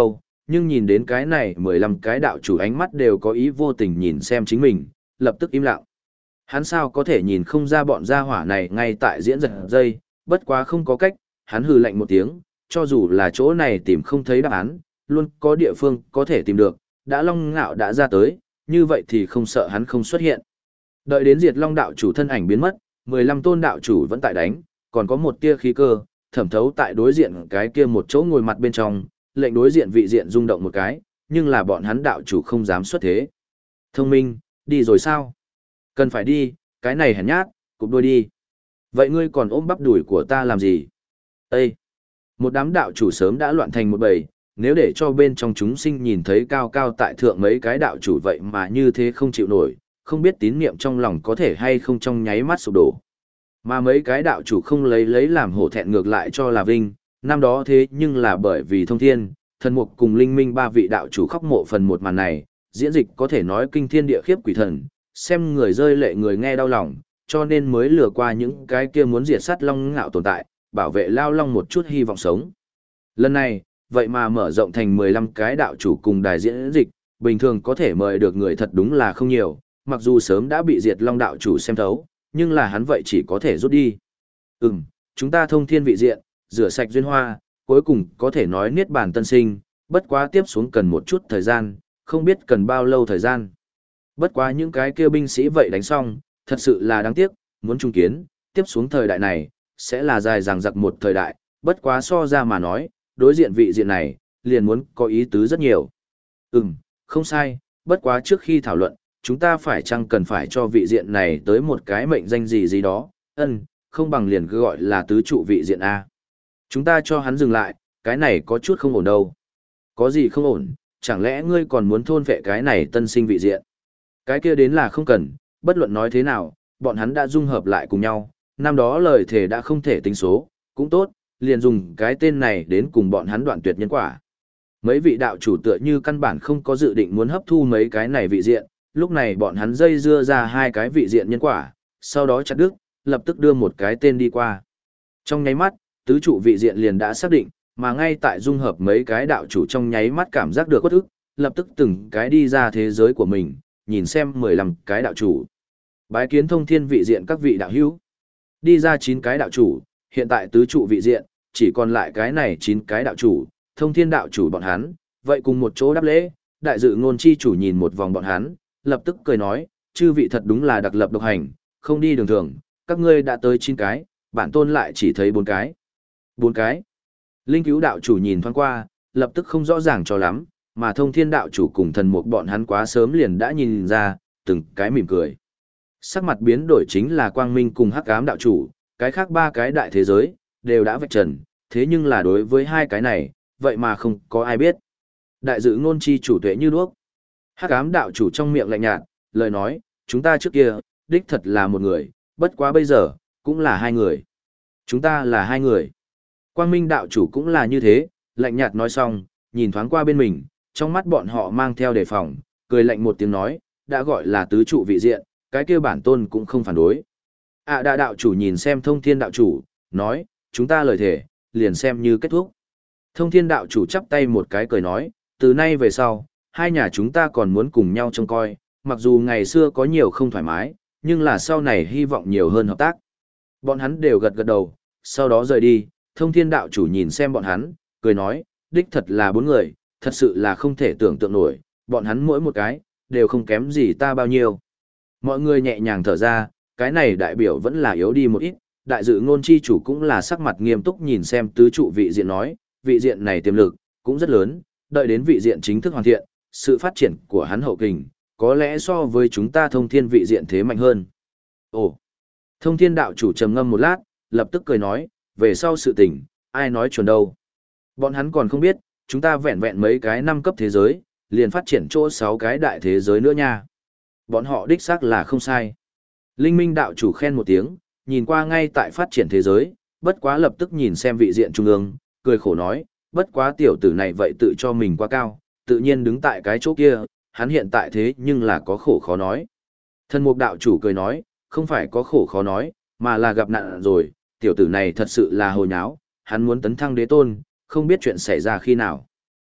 nhưng nhìn đến cái này mười lăm cái đạo chủ ánh mắt đều có ý vô tình nhìn xem chính mình, lập tức im lặng. Hắn sao có thể nhìn không ra bọn gia hỏa này ngay tại diễn giật dây, bất quá không có cách, hắn hừ lạnh một tiếng, cho dù là chỗ này tìm không thấy đáp án, luôn có địa phương có thể tìm được, đã Long Ngạo đã ra tới, như vậy thì không sợ hắn không xuất hiện. Đợi đến Diệt Long đạo chủ thân ảnh biến mất, mười lăm tôn đạo chủ vẫn tại đánh, còn có một tia khí cơ, thẩm thấu tại đối diện cái kia một chỗ ngồi mặt bên trong, lệnh đối diện vị diện rung động một cái, nhưng là bọn hắn đạo chủ không dám xuất thế. Thông minh, đi rồi sao? Cần phải đi, cái này hèn nhát, cụp đôi đi. Vậy ngươi còn ôm bắp đùi của ta làm gì? Ê! Một đám đạo chủ sớm đã loạn thành một bầy, nếu để cho bên trong chúng sinh nhìn thấy cao cao tại thượng mấy cái đạo chủ vậy mà như thế không chịu nổi, không biết tín niệm trong lòng có thể hay không trong nháy mắt sụp đổ. Mà mấy cái đạo chủ không lấy lấy làm hổ thẹn ngược lại cho là vinh, năm đó thế nhưng là bởi vì thông thiên, thần mục cùng linh minh ba vị đạo chủ khóc mộ phần một màn này, diễn dịch có thể nói kinh thiên địa khiếp quỷ thần, xem người rơi lệ người nghe đau lòng, cho nên mới lừa qua những cái kia muốn diệt sát Long Ngạo tồn tại, bảo vệ Lao Long một chút hy vọng sống. Lần này, vậy mà mở rộng thành mười lăm cái đạo chủ cùng đài diễn dịch, bình thường có thể mời được người thật đúng là không nhiều, mặc dù sớm đã bị diệt Long đạo chủ xem thấu, nhưng là hắn vậy chỉ có thể rút đi. Ừm, chúng ta thông thiên vị diện, rửa sạch duyên hoa, cuối cùng có thể nói niết bàn tân sinh, bất quá tiếp xuống cần một chút thời gian, không biết cần bao lâu thời gian. Bất quá những cái kia binh sĩ vậy đánh xong, thật sự là đáng tiếc, muốn trung kiến, tiếp xuống thời đại này, sẽ là dài dằng dặc một thời đại, bất quá so ra mà nói, đối diện vị diện này, liền muốn có ý tứ rất nhiều. Ừm, không sai, bất quá trước khi thảo luận, chúng ta phải chăng cần phải cho vị diện này tới một cái mệnh danh gì gì đó, ân, không bằng liền cứ gọi là tứ trụ vị diện A. Chúng ta cho hắn dừng lại, cái này có chút không ổn đâu. Có gì không ổn, chẳng lẽ ngươi còn muốn thôn vệ cái này tân sinh vị diện? Cái kia đến là không cần, bất luận nói thế nào, bọn hắn đã dung hợp lại cùng nhau, năm đó lời thề đã không thể tính số, cũng tốt, liền dùng cái tên này đến cùng bọn hắn đoạn tuyệt nhân quả. Mấy vị đạo chủ tựa như căn bản không có dự định muốn hấp thu mấy cái này vị diện, lúc này bọn hắn dây dưa ra hai cái vị diện nhân quả, sau đó chặt đứt, lập tức đưa một cái tên đi qua. Trong nháy mắt, tứ trụ vị diện liền đã xác định, mà ngay tại dung hợp mấy cái đạo chủ trong nháy mắt cảm giác được quất ức, lập tức từng cái đi ra thế giới của mình, nhìn xem mười lăm cái đạo chủ. Bái kiến thông thiên vị diện các vị đạo hữu. Đi ra chín cái đạo chủ, hiện tại tứ trụ vị diện, chỉ còn lại cái này chín cái đạo chủ, thông thiên đạo chủ bọn hắn, vậy cùng một chỗ đáp lễ, đại dự ngôn chi chủ nhìn một vòng bọn hắn, lập tức cười nói, chư vị thật đúng là đặc lập độc hành, không đi đường thường, các ngươi đã tới chín cái, bản tôn lại chỉ thấy bốn cái. Bốn cái. Linh cứu đạo chủ nhìn thoáng qua, lập tức không rõ ràng cho lắm, mà thông thiên đạo chủ cùng thần mục bọn hắn quá sớm liền đã nhìn ra, từng cái mỉm cười. Sắc mặt biến đổi chính là quang minh cùng hắc ám đạo chủ, cái khác ba cái đại thế giới, đều đã vạch trần, thế nhưng là đối với hai cái này, vậy mà không có ai biết. Đại dự ngôn chi chủ tuệ như đuốc. Hắc ám đạo chủ trong miệng lạnh nhạt, lời nói, chúng ta trước kia, đích thật là một người, bất quá bây giờ, cũng là hai người. Chúng ta là hai người. Quang minh đạo chủ cũng là như thế, lạnh nhạt nói xong, nhìn thoáng qua bên mình, trong mắt bọn họ mang theo đề phòng, cười lạnh một tiếng nói, đã gọi là tứ trụ vị diện, cái kia bản tôn cũng không phản đối. À đại đạo chủ nhìn xem thông thiên đạo chủ, nói, chúng ta lời thể, liền xem như kết thúc. Thông thiên đạo chủ chắp tay một cái cười nói, từ nay về sau, hai nhà chúng ta còn muốn cùng nhau trông coi, mặc dù ngày xưa có nhiều không thoải mái, nhưng là sau này hy vọng nhiều hơn hợp tác. Bọn hắn đều gật gật đầu, sau đó rời đi, thông thiên đạo chủ nhìn xem bọn hắn, cười nói, đích thật là bốn người, thật sự là không thể tưởng tượng nổi, bọn hắn mỗi một cái, đều không kém gì ta bao nhiêu. Mọi người nhẹ nhàng thở ra, cái này đại biểu vẫn là yếu đi một ít, đại dự ngôn chi chủ cũng là sắc mặt nghiêm túc nhìn xem tứ trụ vị diện nói, vị diện này tiềm lực, cũng rất lớn, đợi đến vị diện chính thức hoàn thiện, sự phát triển của hắn hậu kình, có lẽ so với chúng ta thông thiên vị diện thế mạnh hơn. Ồ, thông thiên đạo chủ trầm ngâm một lát, lập tức cười nói, về sau sự tình, ai nói chuẩn đâu. Bọn hắn còn không biết, chúng ta vẹn vẹn mấy cái năm cấp thế giới, liền phát triển chỗ sáu cái đại thế giới nữa nha. Bọn họ đích xác là không sai. Linh minh đạo chủ khen một tiếng, nhìn qua ngay tại phát triển thế giới, bất quá lập tức nhìn xem vị diện trung ương, cười khổ nói, bất quá tiểu tử này vậy tự cho mình quá cao, tự nhiên đứng tại cái chỗ kia, hắn hiện tại thế nhưng là có khổ khó nói. Thần mục đạo chủ cười nói, không phải có khổ khó nói, mà là gặp nạn rồi, tiểu tử này thật sự là hồ nháo, hắn muốn tấn thăng đế tôn, không biết chuyện xảy ra khi nào.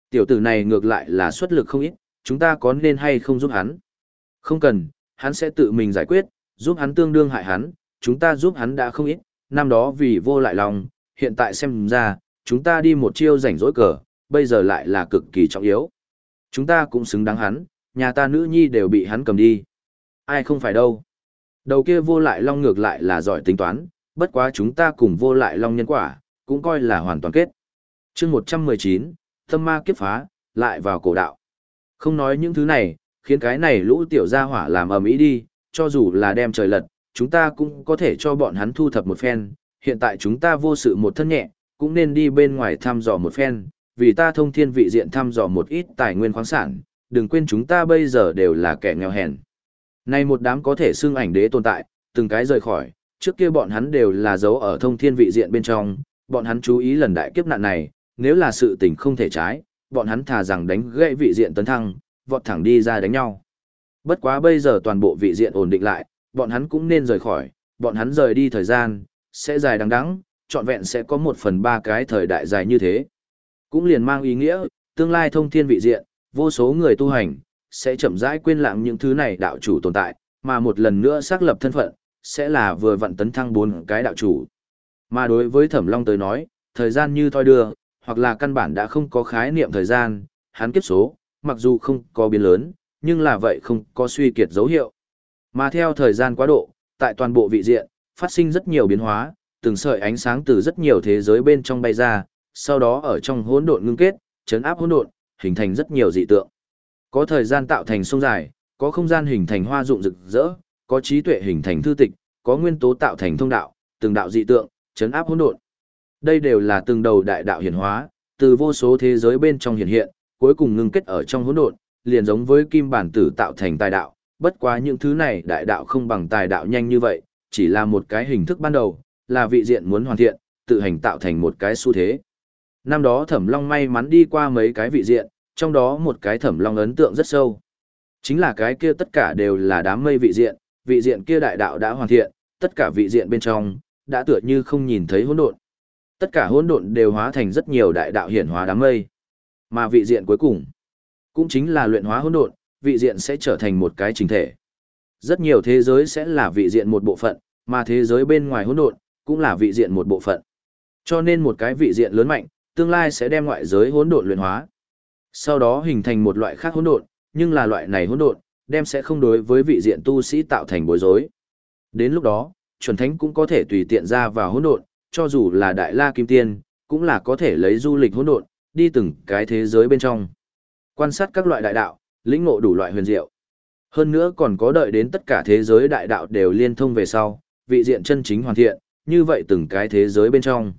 Tiểu tử này ngược lại là xuất lực không ít, chúng ta có nên hay không giúp hắn? Không cần, hắn sẽ tự mình giải quyết, giúp hắn tương đương hại hắn, chúng ta giúp hắn đã không ít, năm đó vì vô lại lòng, hiện tại xem ra, chúng ta đi một chiêu rảnh rỗi cờ, bây giờ lại là cực kỳ trọng yếu. Chúng ta cũng xứng đáng hắn, nhà ta nữ nhi đều bị hắn cầm đi. Ai không phải đâu. Đầu kia vô lại long ngược lại là giỏi tính toán, bất quá chúng ta cùng vô lại long nhân quả, cũng coi là hoàn toàn kết. chương một trăm mười chín, tâm ma kiếp phá, lại vào cổ đạo. Không nói những thứ này, khiến cái này lũ tiểu gia hỏa làm ầm ĩ đi, cho dù là đem trời lật, chúng ta cũng có thể cho bọn hắn thu thập một phen, hiện tại chúng ta vô sự một thân nhẹ, cũng nên đi bên ngoài thăm dò một phen, vì ta thông thiên vị diện thăm dò một ít tài nguyên khoáng sản, đừng quên chúng ta bây giờ đều là kẻ nghèo hèn. Nay một đám có thể xưng ảnh đế tồn tại, từng cái rời khỏi, trước kia bọn hắn đều là giấu ở thông thiên vị diện bên trong, bọn hắn chú ý lần đại kiếp nạn này, nếu là sự tình không thể trái, bọn hắn thà rằng đánh gãy vị diện tấn thăng, vọt thẳng đi ra đánh nhau. Bất quá bây giờ toàn bộ vị diện ổn định lại, bọn hắn cũng nên rời khỏi, bọn hắn rời đi thời gian, sẽ dài đằng đẵng, trọn vẹn sẽ có một phần ba cái thời đại dài như thế. Cũng liền mang ý nghĩa, tương lai thông thiên vị diện, vô số người tu hành, sẽ chậm rãi quên lãng những thứ này đạo chủ tồn tại, mà một lần nữa xác lập thân phận, sẽ là vừa vặn tấn thăng bốn cái đạo chủ. Mà đối với Thẩm Long tới nói, thời gian như thoi đưa, hoặc là căn bản đã không có khái niệm thời gian, hắn kiếp số, mặc dù không có biến lớn, nhưng là vậy không có suy kiệt dấu hiệu. Mà theo thời gian quá độ, tại toàn bộ vị diện, phát sinh rất nhiều biến hóa, từng sợi ánh sáng từ rất nhiều thế giới bên trong bay ra, sau đó ở trong hỗn độn ngưng kết, chấn áp hỗn độn, hình thành rất nhiều dị tượng. Có thời gian tạo thành sông dài, có không gian hình thành hoa dụng rực rỡ, có trí tuệ hình thành thư tịch, có nguyên tố tạo thành thông đạo, từng đạo dị tượng, chấn áp hỗn độn. Đây đều là từng đầu đại đạo hiển hóa, từ vô số thế giới bên trong hiện hiện, cuối cùng ngưng kết ở trong hỗn độn, liền giống với kim bản tử tạo thành tài đạo, bất quá những thứ này đại đạo không bằng tài đạo nhanh như vậy, chỉ là một cái hình thức ban đầu, là vị diện muốn hoàn thiện, tự hành tạo thành một cái xu thế. Năm đó Thẩm Long may mắn đi qua mấy cái vị diện, trong đó một cái Thẩm Long ấn tượng rất sâu. Chính là cái kia tất cả đều là đám mây vị diện, vị diện kia đại đạo đã hoàn thiện, tất cả vị diện bên trong, đã tựa như không nhìn thấy hỗn độn. Tất cả hỗn độn đều hóa thành rất nhiều đại đạo hiển hóa đám mây. Mà vị diện cuối cùng, cũng chính là luyện hóa hỗn độn, vị diện sẽ trở thành một cái chỉnh thể. Rất nhiều thế giới sẽ là vị diện một bộ phận, mà thế giới bên ngoài hỗn độn cũng là vị diện một bộ phận. Cho nên một cái vị diện lớn mạnh, tương lai sẽ đem ngoại giới hỗn độn luyện hóa. Sau đó hình thành một loại khác hỗn độn, nhưng là loại này hỗn độn, đem sẽ không đối với vị diện tu sĩ tạo thành bối rối. Đến lúc đó, chuẩn thánh cũng có thể tùy tiện ra vào hỗn độn, cho dù là đại la kim tiên, cũng là có thể lấy du lịch hỗn độn, đi từng cái thế giới bên trong. Quan sát các loại đại đạo, lĩnh ngộ đủ loại huyền diệu. Hơn nữa còn có đợi đến tất cả thế giới đại đạo đều liên thông về sau, vị diện chân chính hoàn thiện, như vậy từng cái thế giới bên trong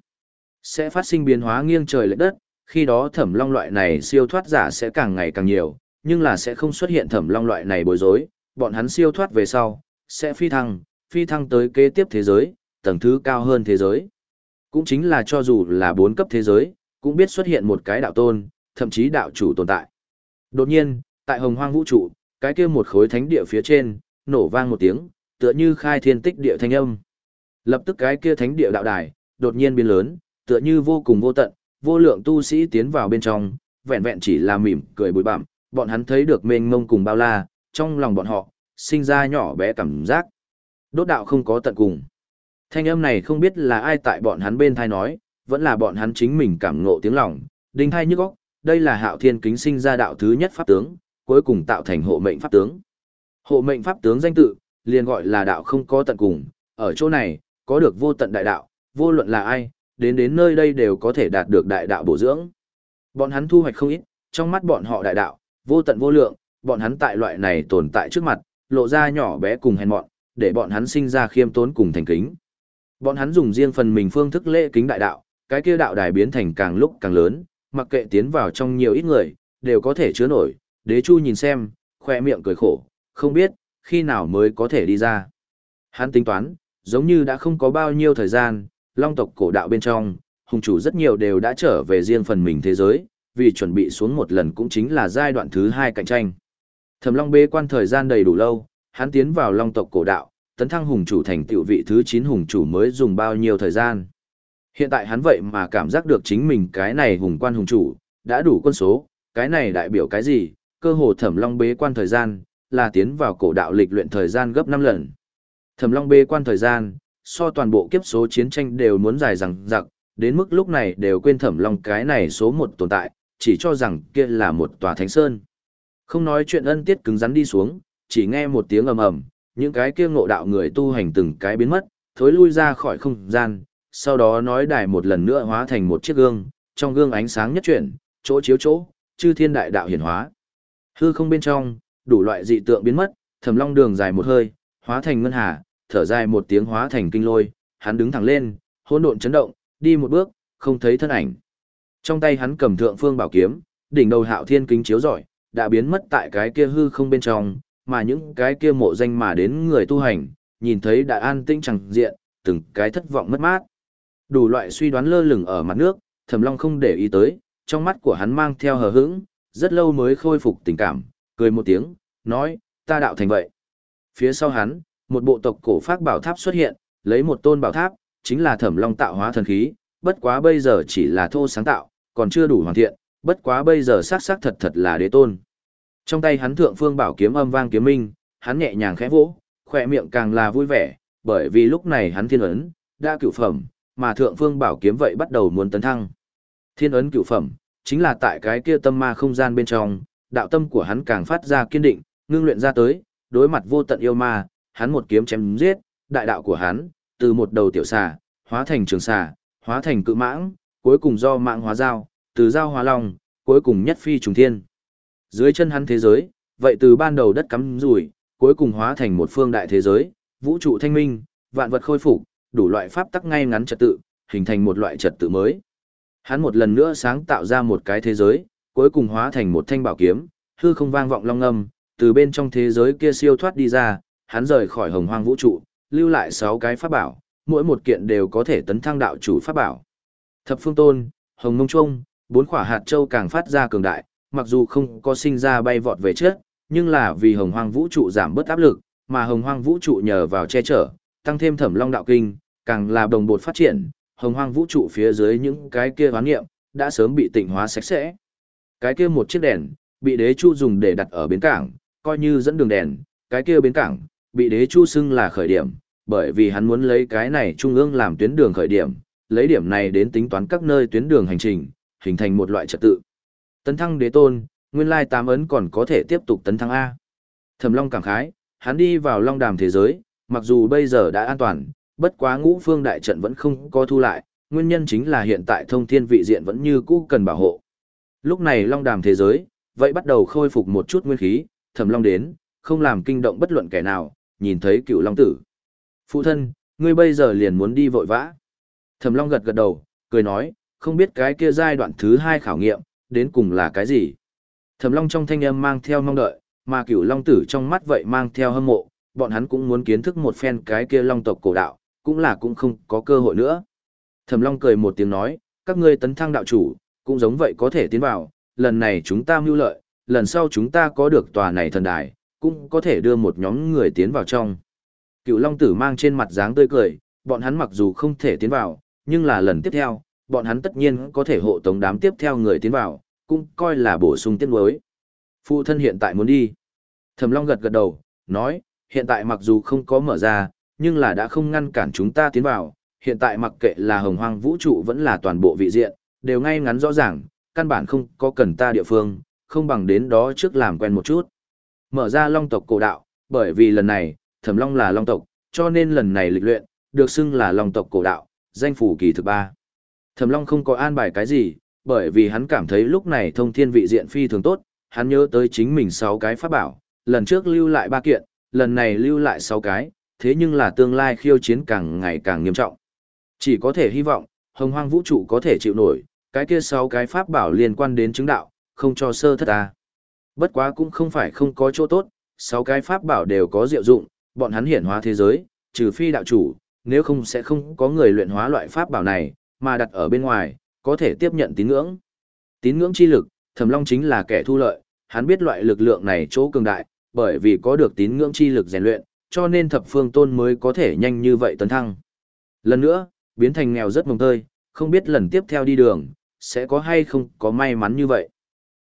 sẽ phát sinh biến hóa nghiêng trời lệch đất, khi đó Thẩm Long loại này siêu thoát giả sẽ càng ngày càng nhiều, nhưng là sẽ không xuất hiện Thẩm Long loại này bối rối, bọn hắn siêu thoát về sau, sẽ phi thăng, phi thăng tới kế tiếp thế giới, tầng thứ cao hơn thế giới. Cũng chính là cho dù là bốn cấp thế giới, cũng biết xuất hiện một cái đạo tôn, thậm chí đạo chủ tồn tại. Đột nhiên, tại Hồng Hoang vũ trụ, cái kia một khối thánh địa phía trên, nổ vang một tiếng, tựa như khai thiên tích địa thanh âm. Lập tức cái kia thánh địa đạo đài, đột nhiên biến lớn, tựa như vô cùng vô tận, vô lượng tu sĩ tiến vào bên trong, vẹn vẹn chỉ là mỉm cười bụi bặm, bọn hắn thấy được mênh mông cùng bao la, trong lòng bọn họ, sinh ra nhỏ bé cảm giác. Đốt đạo không có tận cùng. Thanh âm này không biết là ai tại bọn hắn bên thai nói, vẫn là bọn hắn chính mình cảm ngộ tiếng lòng, đinh thai nhức óc, đây là Hạo Thiên kính sinh ra đạo thứ nhất pháp tướng, cuối cùng tạo thành hộ mệnh pháp tướng. Hộ mệnh pháp tướng danh tự, liền gọi là đạo không có tận cùng, ở chỗ này, có được vô tận đại đạo, vô luận là ai, đến đến nơi đây đều có thể đạt được đại đạo bổ dưỡng. Bọn hắn thu hoạch không ít, trong mắt bọn họ đại đạo, vô tận vô lượng, bọn hắn tại loại này tồn tại trước mặt, lộ ra nhỏ bé cùng hèn mọn, để bọn hắn sinh ra khiêm tốn cùng thành kính. Bọn hắn dùng riêng phần mình phương thức lễ kính đại đạo, cái kia đạo đài biến thành càng lúc càng lớn, mặc kệ tiến vào trong nhiều ít người, đều có thể chứa nổi. Đế Chu nhìn xem, khoe miệng cười khổ, không biết, khi nào mới có thể đi ra. Hắn tính toán, giống như đã không có bao nhiêu thời gian, long tộc cổ đạo bên trong, hùng chủ rất nhiều đều đã trở về riêng phần mình thế giới, vì chuẩn bị xuống một lần cũng chính là giai đoạn thứ hai cạnh tranh. Thẩm Long bế quan thời gian đầy đủ lâu, hắn tiến vào long tộc cổ đạo, tấn thăng hùng chủ thành tựu vị thứ chín hùng chủ mới dùng bao nhiêu thời gian. Hiện tại hắn vậy mà cảm giác được chính mình cái này hùng quan hùng chủ, đã đủ quân số, Cái này đại biểu cái gì? Cơ hồ Thẩm Long bế quan thời gian, là tiến vào cổ đạo lịch luyện thời gian gấp năm lần. Thẩm Long bế quan thời gian, so toàn bộ kiếp số chiến tranh đều muốn dài dằng dặc, đến mức lúc này đều quên Thẩm Long cái này số một tồn tại, chỉ cho rằng kia là một tòa thánh sơn. Không nói chuyện ân tiết cứng rắn đi xuống, chỉ nghe một tiếng ầm ầm, những cái kia ngộ đạo người tu hành từng cái biến mất, thối lui ra khỏi không gian, sau đó nói đài một lần nữa hóa thành một chiếc gương, trong gương ánh sáng nhất chuyển, chỗ chiếu chỗ, chư thiên đại đạo hiển hóa. Hư không bên trong, đủ loại dị tượng biến mất, Thẩm Long đường dài một hơi, hóa thành ngân hà, thở dài một tiếng hóa thành kinh lôi, hắn đứng thẳng lên, hỗn độn chấn động, đi một bước, không thấy thân ảnh. Trong tay hắn cầm thượng phương bảo kiếm, đỉnh đầu Hạo Thiên kính chiếu rọi, đã biến mất tại cái kia hư không bên trong, mà những cái kia mộ danh mà đến người tu hành, nhìn thấy đã an tĩnh chẳng diện, từng cái thất vọng mất mát. Đủ loại suy đoán lơ lửng ở mặt nước, Thẩm Long không để ý tới, trong mắt của hắn mang theo hờ hững, rất lâu mới khôi phục tình cảm, cười một tiếng, nói, ta đạo thành vậy. Phía sau hắn, một bộ tộc cổ phác bảo tháp xuất hiện, lấy một tôn bảo tháp, chính là Thẩm Long tạo hóa thần khí, bất quá bây giờ chỉ là thô sáng tạo, còn chưa đủ hoàn thiện, bất quá bây giờ xác xác thật thật là đế tôn. Trong tay hắn thượng phương bảo kiếm âm vang kiếm minh, hắn nhẹ nhàng khẽ vỗ, khỏe miệng càng là vui vẻ, bởi vì lúc này hắn thiên ấn đã cửu phẩm, mà thượng phương bảo kiếm vậy bắt đầu muốn tấn thăng. Thiên ấn cửu phẩm, chính là tại cái kia tâm ma không gian bên trong, đạo tâm của hắn càng phát ra kiên định, ngưng luyện ra tới, đối mặt vô tận yêu ma, hắn một kiếm chém giết, đại đạo của hắn, từ một đầu tiểu xà, hóa thành trường xà, hóa thành cự mãng, cuối cùng do mạng hóa dao, từ dao hóa long, cuối cùng nhất phi trùng thiên. Dưới chân hắn thế giới, vậy từ ban đầu đất cắm rủi, cuối cùng hóa thành một phương đại thế giới, vũ trụ thanh minh, vạn vật khôi phục, đủ loại pháp tắc ngay ngắn trật tự, hình thành một loại trật tự mới. Hắn một lần nữa sáng tạo ra một cái thế giới, cuối cùng hóa thành một thanh bảo kiếm, hư không vang vọng long âm, từ bên trong thế giới kia siêu thoát đi ra, hắn rời khỏi hồng hoang vũ trụ, lưu lại sáu cái pháp bảo, mỗi một kiện đều có thể tấn thăng đạo chủ pháp bảo. Thập phương tôn, hồng mông trung, bốn quả hạt châu càng phát ra cường đại, mặc dù không có sinh ra bay vọt về trước, nhưng là vì hồng hoang vũ trụ giảm bớt áp lực, mà hồng hoang vũ trụ nhờ vào che chở, tăng thêm thẩm long đạo kinh, càng là đồng bột phát triển, hồng hoang vũ trụ phía dưới những cái kia hoán nghiệm, đã sớm bị tịnh hóa sạch sẽ. Cái kia một chiếc đèn, bị đế chu dùng để đặt ở bến cảng, coi như dẫn đường đèn, cái kia bến cảng, bị đế chu xưng là khởi điểm, bởi vì hắn muốn lấy cái này trung ương làm tuyến đường khởi điểm, lấy điểm này đến tính toán các nơi tuyến đường hành trình, hình thành một loại trật tự. Tấn thăng đế tôn, nguyên lai tám ấn còn có thể tiếp tục tấn thăng A. Thẩm Long cảm khái, hắn đi vào long đàm thế giới, mặc dù bây giờ đã an toàn, bất quá ngũ phương đại trận vẫn không có thu lại, nguyên nhân chính là hiện tại thông thiên vị diện vẫn như cũ cần bảo hộ. Lúc này long đàm thế giới, vậy bắt đầu khôi phục một chút nguyên khí, Thẩm Long đến, không làm kinh động bất luận kẻ nào, nhìn thấy cựu long tử. Phụ thân, ngươi bây giờ liền muốn đi vội vã. Thẩm Long gật gật đầu, cười nói, không biết cái kia giai đoạn thứ hai khảo nghiệm, đến cùng là cái gì. Thẩm Long trong thanh âm mang theo mong đợi, mà cựu long tử trong mắt vậy mang theo hâm mộ, bọn hắn cũng muốn kiến thức một phen cái kia long tộc cổ đạo, cũng là cũng không có cơ hội nữa. Thẩm Long cười một tiếng nói, các ngươi tấn thăng đạo chủ, cũng giống vậy có thể tiến vào, lần này chúng ta mưu lợi, lần sau chúng ta có được tòa này thần đài, cũng có thể đưa một nhóm người tiến vào trong. Cựu long tử mang trên mặt dáng tươi cười, bọn hắn mặc dù không thể tiến vào, nhưng là lần tiếp theo, bọn hắn tất nhiên có thể hộ tống đám tiếp theo người tiến vào, cũng coi là bổ sung tiết nuối. Phụ thân hiện tại muốn đi. Thẩm Long gật gật đầu, nói, hiện tại mặc dù không có mở ra, nhưng là đã không ngăn cản chúng ta tiến vào, hiện tại mặc kệ là hồng hoang vũ trụ vẫn là toàn bộ vị diện, đều ngay ngắn rõ ràng, căn bản không có cần ta địa phương, không bằng đến đó trước làm quen một chút. Mở ra long tộc cổ đạo, bởi vì lần này, Thẩm Long là long tộc, cho nên lần này lịch luyện, được xưng là long tộc cổ đạo, danh phủ kỳ thực ba. Thẩm Long không có an bài cái gì, bởi vì hắn cảm thấy lúc này thông thiên vị diện phi thường tốt, hắn nhớ tới chính mình sáu cái pháp bảo, lần trước lưu lại ba kiện, lần này lưu lại sáu cái, thế nhưng là tương lai khiêu chiến càng ngày càng nghiêm trọng. Chỉ có thể hy vọng, hồng hoang vũ trụ có thể chịu nổi, cái kia sáu cái pháp bảo liên quan đến chứng đạo, không cho sơ thất ta. Bất quá cũng không phải không có chỗ tốt, sáu cái pháp bảo đều có diệu dụng, bọn hắn hiển hóa thế giới, trừ phi đạo chủ, nếu không sẽ không có người luyện hóa loại pháp bảo này, mà đặt ở bên ngoài, có thể tiếp nhận tín ngưỡng. Tín ngưỡng chi lực, Thẩm Long chính là kẻ thu lợi, hắn biết loại lực lượng này chỗ cường đại, bởi vì có được tín ngưỡng chi lực rèn luyện, cho nên thập phương tôn mới có thể nhanh như vậy tấn thăng. Lần nữa, biến thành nghèo rất mồng tơi, không biết lần tiếp theo đi đường, sẽ có hay không có may mắn như vậy.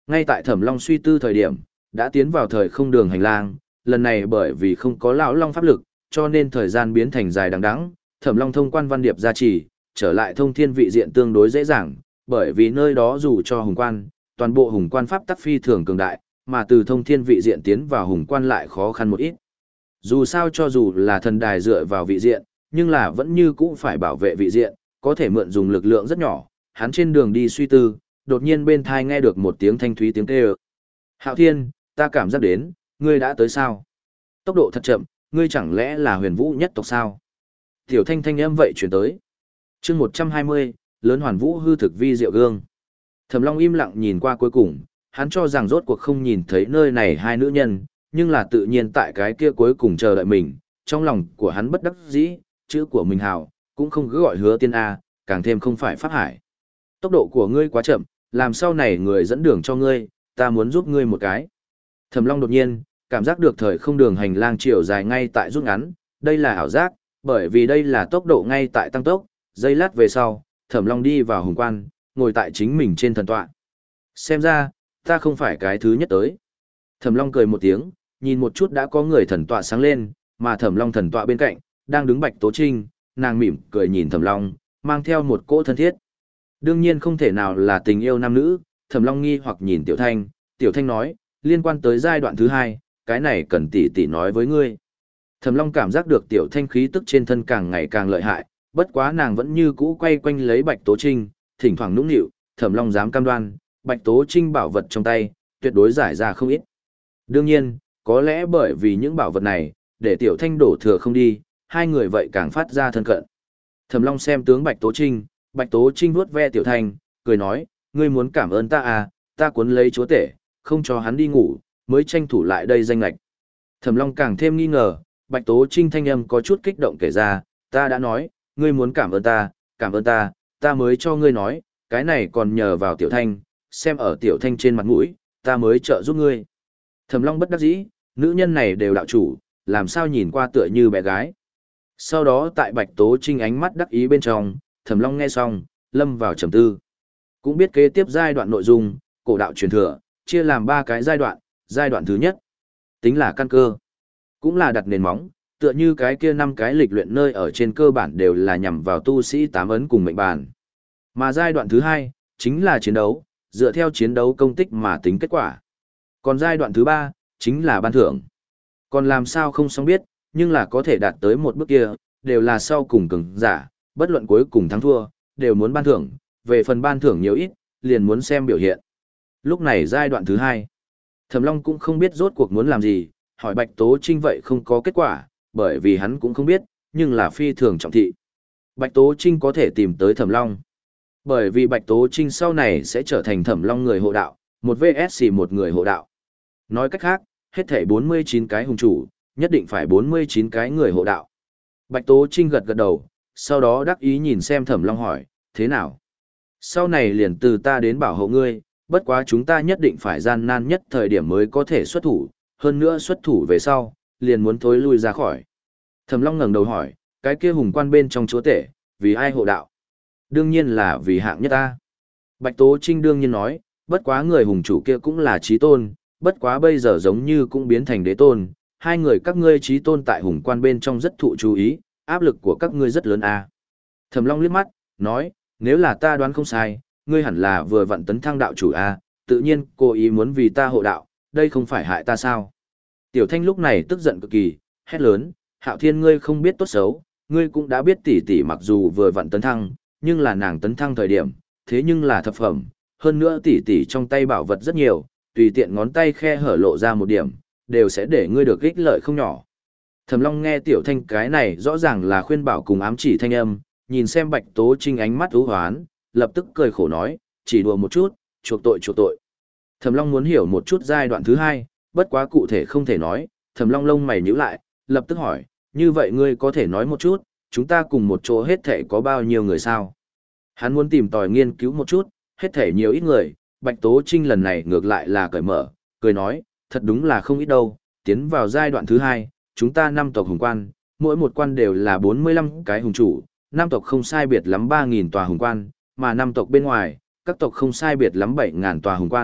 Ngay tại Thẩm Long suy tư thời điểm, đã tiến vào thời không đường hành lang, lần này bởi vì không có lão long pháp lực, cho nên thời gian biến thành dài đằng đẵng. Thẩm Long thông quan văn điệp gia trì, trở lại thông thiên vị diện tương đối dễ dàng, bởi vì nơi đó dù cho hùng quan, toàn bộ hùng quan pháp tắc phi thường cường đại, mà từ thông thiên vị diện tiến vào hùng quan lại khó khăn một ít. Dù sao cho dù là thần đài dựa vào vị diện, nhưng là vẫn như cũ phải bảo vệ vị diện, có thể mượn dùng lực lượng rất nhỏ. Hắn trên đường đi suy tư, đột nhiên bên thai nghe được một tiếng thanh thúy tiếng kêu. Hạo Thiên, ta cảm giác đến, ngươi đã tới sao? Tốc độ thật chậm, ngươi chẳng lẽ là huyền vũ nhất tộc sao? Tiểu thanh thanh âm vậy chuyển tới. chương một trăm hai mươi, lớn hoàn vũ hư thực vi diệu gương. Thẩm Long im lặng nhìn qua cuối cùng, hắn cho rằng rốt cuộc không nhìn thấy nơi này hai nữ nhân, nhưng là tự nhiên tại cái kia cuối cùng chờ đợi mình, trong lòng của hắn bất đắc dĩ, chữ của mình hào, cũng không cứ gọi hứa tiên A, càng thêm không phải pháp hải. Tốc độ của ngươi quá chậm, làm sau này người dẫn đường cho ngươi, ta muốn giúp ngươi một cái. Thẩm Long đột nhiên, cảm giác được thời không đường hành lang chiều dài ngay tại rút ngắn, đây là ảo giác, bởi vì đây là tốc độ ngay tại tăng tốc, giây lát về sau, Thẩm Long đi vào hùng quan, ngồi tại chính mình trên thần tọa. Xem ra, ta không phải cái thứ nhất tới. Thẩm Long cười một tiếng, nhìn một chút đã có người thần tọa sáng lên, mà Thẩm Long thần tọa bên cạnh, đang đứng Bạch Tố Trinh, nàng mỉm cười nhìn Thẩm Long, mang theo một cỗ thân thiết. Đương nhiên không thể nào là tình yêu nam nữ, Thẩm Long nghi hoặc nhìn Tiểu Thanh, Tiểu Thanh nói, liên quan tới giai đoạn thứ hai, cái này cần tỷ tỷ nói với ngươi. Thẩm Long cảm giác được Tiểu Thanh khí tức trên thân càng ngày càng lợi hại, bất quá nàng vẫn như cũ quay quanh lấy Bạch Tố Trinh, thỉnh thoảng nũng nịu, Thẩm Long dám cam đoan, Bạch Tố Trinh bảo vật trong tay, tuyệt đối giải ra không ít. Đương nhiên, có lẽ bởi vì những bảo vật này, để Tiểu Thanh đổ thừa không đi, hai người vậy càng phát ra thân cận. Thẩm Long xem tướng Bạch Tố Trinh, Bạch Tố Trinh vuốt ve Tiểu Thanh, cười nói, ngươi muốn cảm ơn ta à, ta cuốn lấy chúa tể, không cho hắn đi ngủ, mới tranh thủ lại đây danh lạch. Thẩm Long càng thêm nghi ngờ, Bạch Tố Trinh thanh âm có chút kích động kể ra, ta đã nói, ngươi muốn cảm ơn ta, cảm ơn ta, ta mới cho ngươi nói, cái này còn nhờ vào Tiểu Thanh, xem ở Tiểu Thanh trên mặt mũi, ta mới trợ giúp ngươi. Thẩm Long bất đắc dĩ, nữ nhân này đều đạo chủ, làm sao nhìn qua tựa như bé gái. Sau đó tại Bạch Tố Trinh ánh mắt đắc ý bên trong, Thẩm Long nghe xong, lâm vào trầm tư. Cũng biết kế tiếp giai đoạn nội dung, cổ đạo truyền thừa, chia làm ba cái giai đoạn, giai đoạn thứ nhất, tính là căn cơ, cũng là đặt nền móng, tựa như cái kia năm cái lịch luyện nơi ở trên cơ bản đều là nhằm vào tu sĩ tám ấn cùng mệnh bàn. Mà giai đoạn thứ hai, chính là chiến đấu, dựa theo chiến đấu công tích mà tính kết quả. Còn giai đoạn thứ ba, chính là ban thưởng. Còn làm sao không xong biết, nhưng là có thể đạt tới một bước kia, đều là sau cùng cường giả, bất luận cuối cùng thắng thua, đều muốn ban thưởng, về phần ban thưởng nhiều ít, liền muốn xem biểu hiện. Lúc này giai đoạn thứ hai, Thẩm Long cũng không biết rốt cuộc muốn làm gì, hỏi Bạch Tố Trinh vậy không có kết quả, bởi vì hắn cũng không biết, nhưng là phi thường trọng thị. Bạch Tố Trinh có thể tìm tới Thẩm Long, bởi vì Bạch Tố Trinh sau này sẽ trở thành Thẩm Long người hộ đạo, một vs một người hộ đạo. Nói cách khác, hết thảy bốn mươi chín cái hùng chủ, nhất định phải bốn mươi chín cái người hộ đạo. Bạch Tố Trinh gật gật đầu, sau đó đắc ý nhìn xem Thẩm Long hỏi, thế nào? Sau này liền từ ta đến bảo hộ ngươi, bất quá chúng ta nhất định phải gian nan nhất thời điểm mới có thể xuất thủ, hơn nữa xuất thủ về sau, liền muốn thối lui ra khỏi. Thẩm Long ngẩng đầu hỏi, cái kia hùng quan bên trong chúa tể, vì ai hộ đạo? Đương nhiên là vì hạng nhất ta. Bạch Tố Trinh đương nhiên nói, bất quá người hùng chủ kia cũng là chí tôn, bất quá bây giờ giống như cũng biến thành đế tôn, hai người các ngươi chí tôn tại hùng quan bên trong rất thụ chú ý, áp lực của các ngươi rất lớn à. Thẩm Long liếc mắt, nói, nếu là ta đoán không sai, ngươi hẳn là vừa vặn tấn thăng đạo chủ à, tự nhiên cố ý muốn vì ta hộ đạo, đây không phải hại ta sao? Tiểu Thanh lúc này tức giận cực kỳ, hét lớn, Hạo Thiên ngươi không biết tốt xấu, ngươi cũng đã biết tỷ tỷ mặc dù vừa vặn tấn thăng, nhưng là nàng tấn thăng thời điểm, thế nhưng là thập phẩm, hơn nữa tỷ tỷ trong tay bảo vật rất nhiều, tùy tiện ngón tay khe hở lộ ra một điểm, đều sẽ để ngươi được ích lợi không nhỏ. Thẩm Long nghe Tiểu Thanh cái này rõ ràng là khuyên bảo cùng ám chỉ thanh âm, nhìn xem Bạch Tố Trinh ánh mắt u hoán, lập tức cười khổ nói, chỉ đùa một chút, chuộc tội chuộc tội. Thẩm Long muốn hiểu một chút giai đoạn thứ hai, bất quá cụ thể không thể nói, Thẩm Long lông mày nhíu lại, lập tức hỏi, như vậy ngươi có thể nói một chút, chúng ta cùng một chỗ hết thể có bao nhiêu người sao? Hắn muốn tìm tòi nghiên cứu một chút, hết thể nhiều ít người, Bạch Tố Trinh lần này ngược lại là cởi mở, cười nói, thật đúng là không ít đâu, tiến vào giai đoạn thứ hai, chúng ta năm tộc hùng quan, mỗi một quan đều là bốn mươi lăm cái hùng chủ, năm tộc không sai biệt lắm ba nghìn tòa hùng quan, mà năm tộc bên ngoài, các tộc không sai biệt lắm bảy nghìn tòa hùng quan,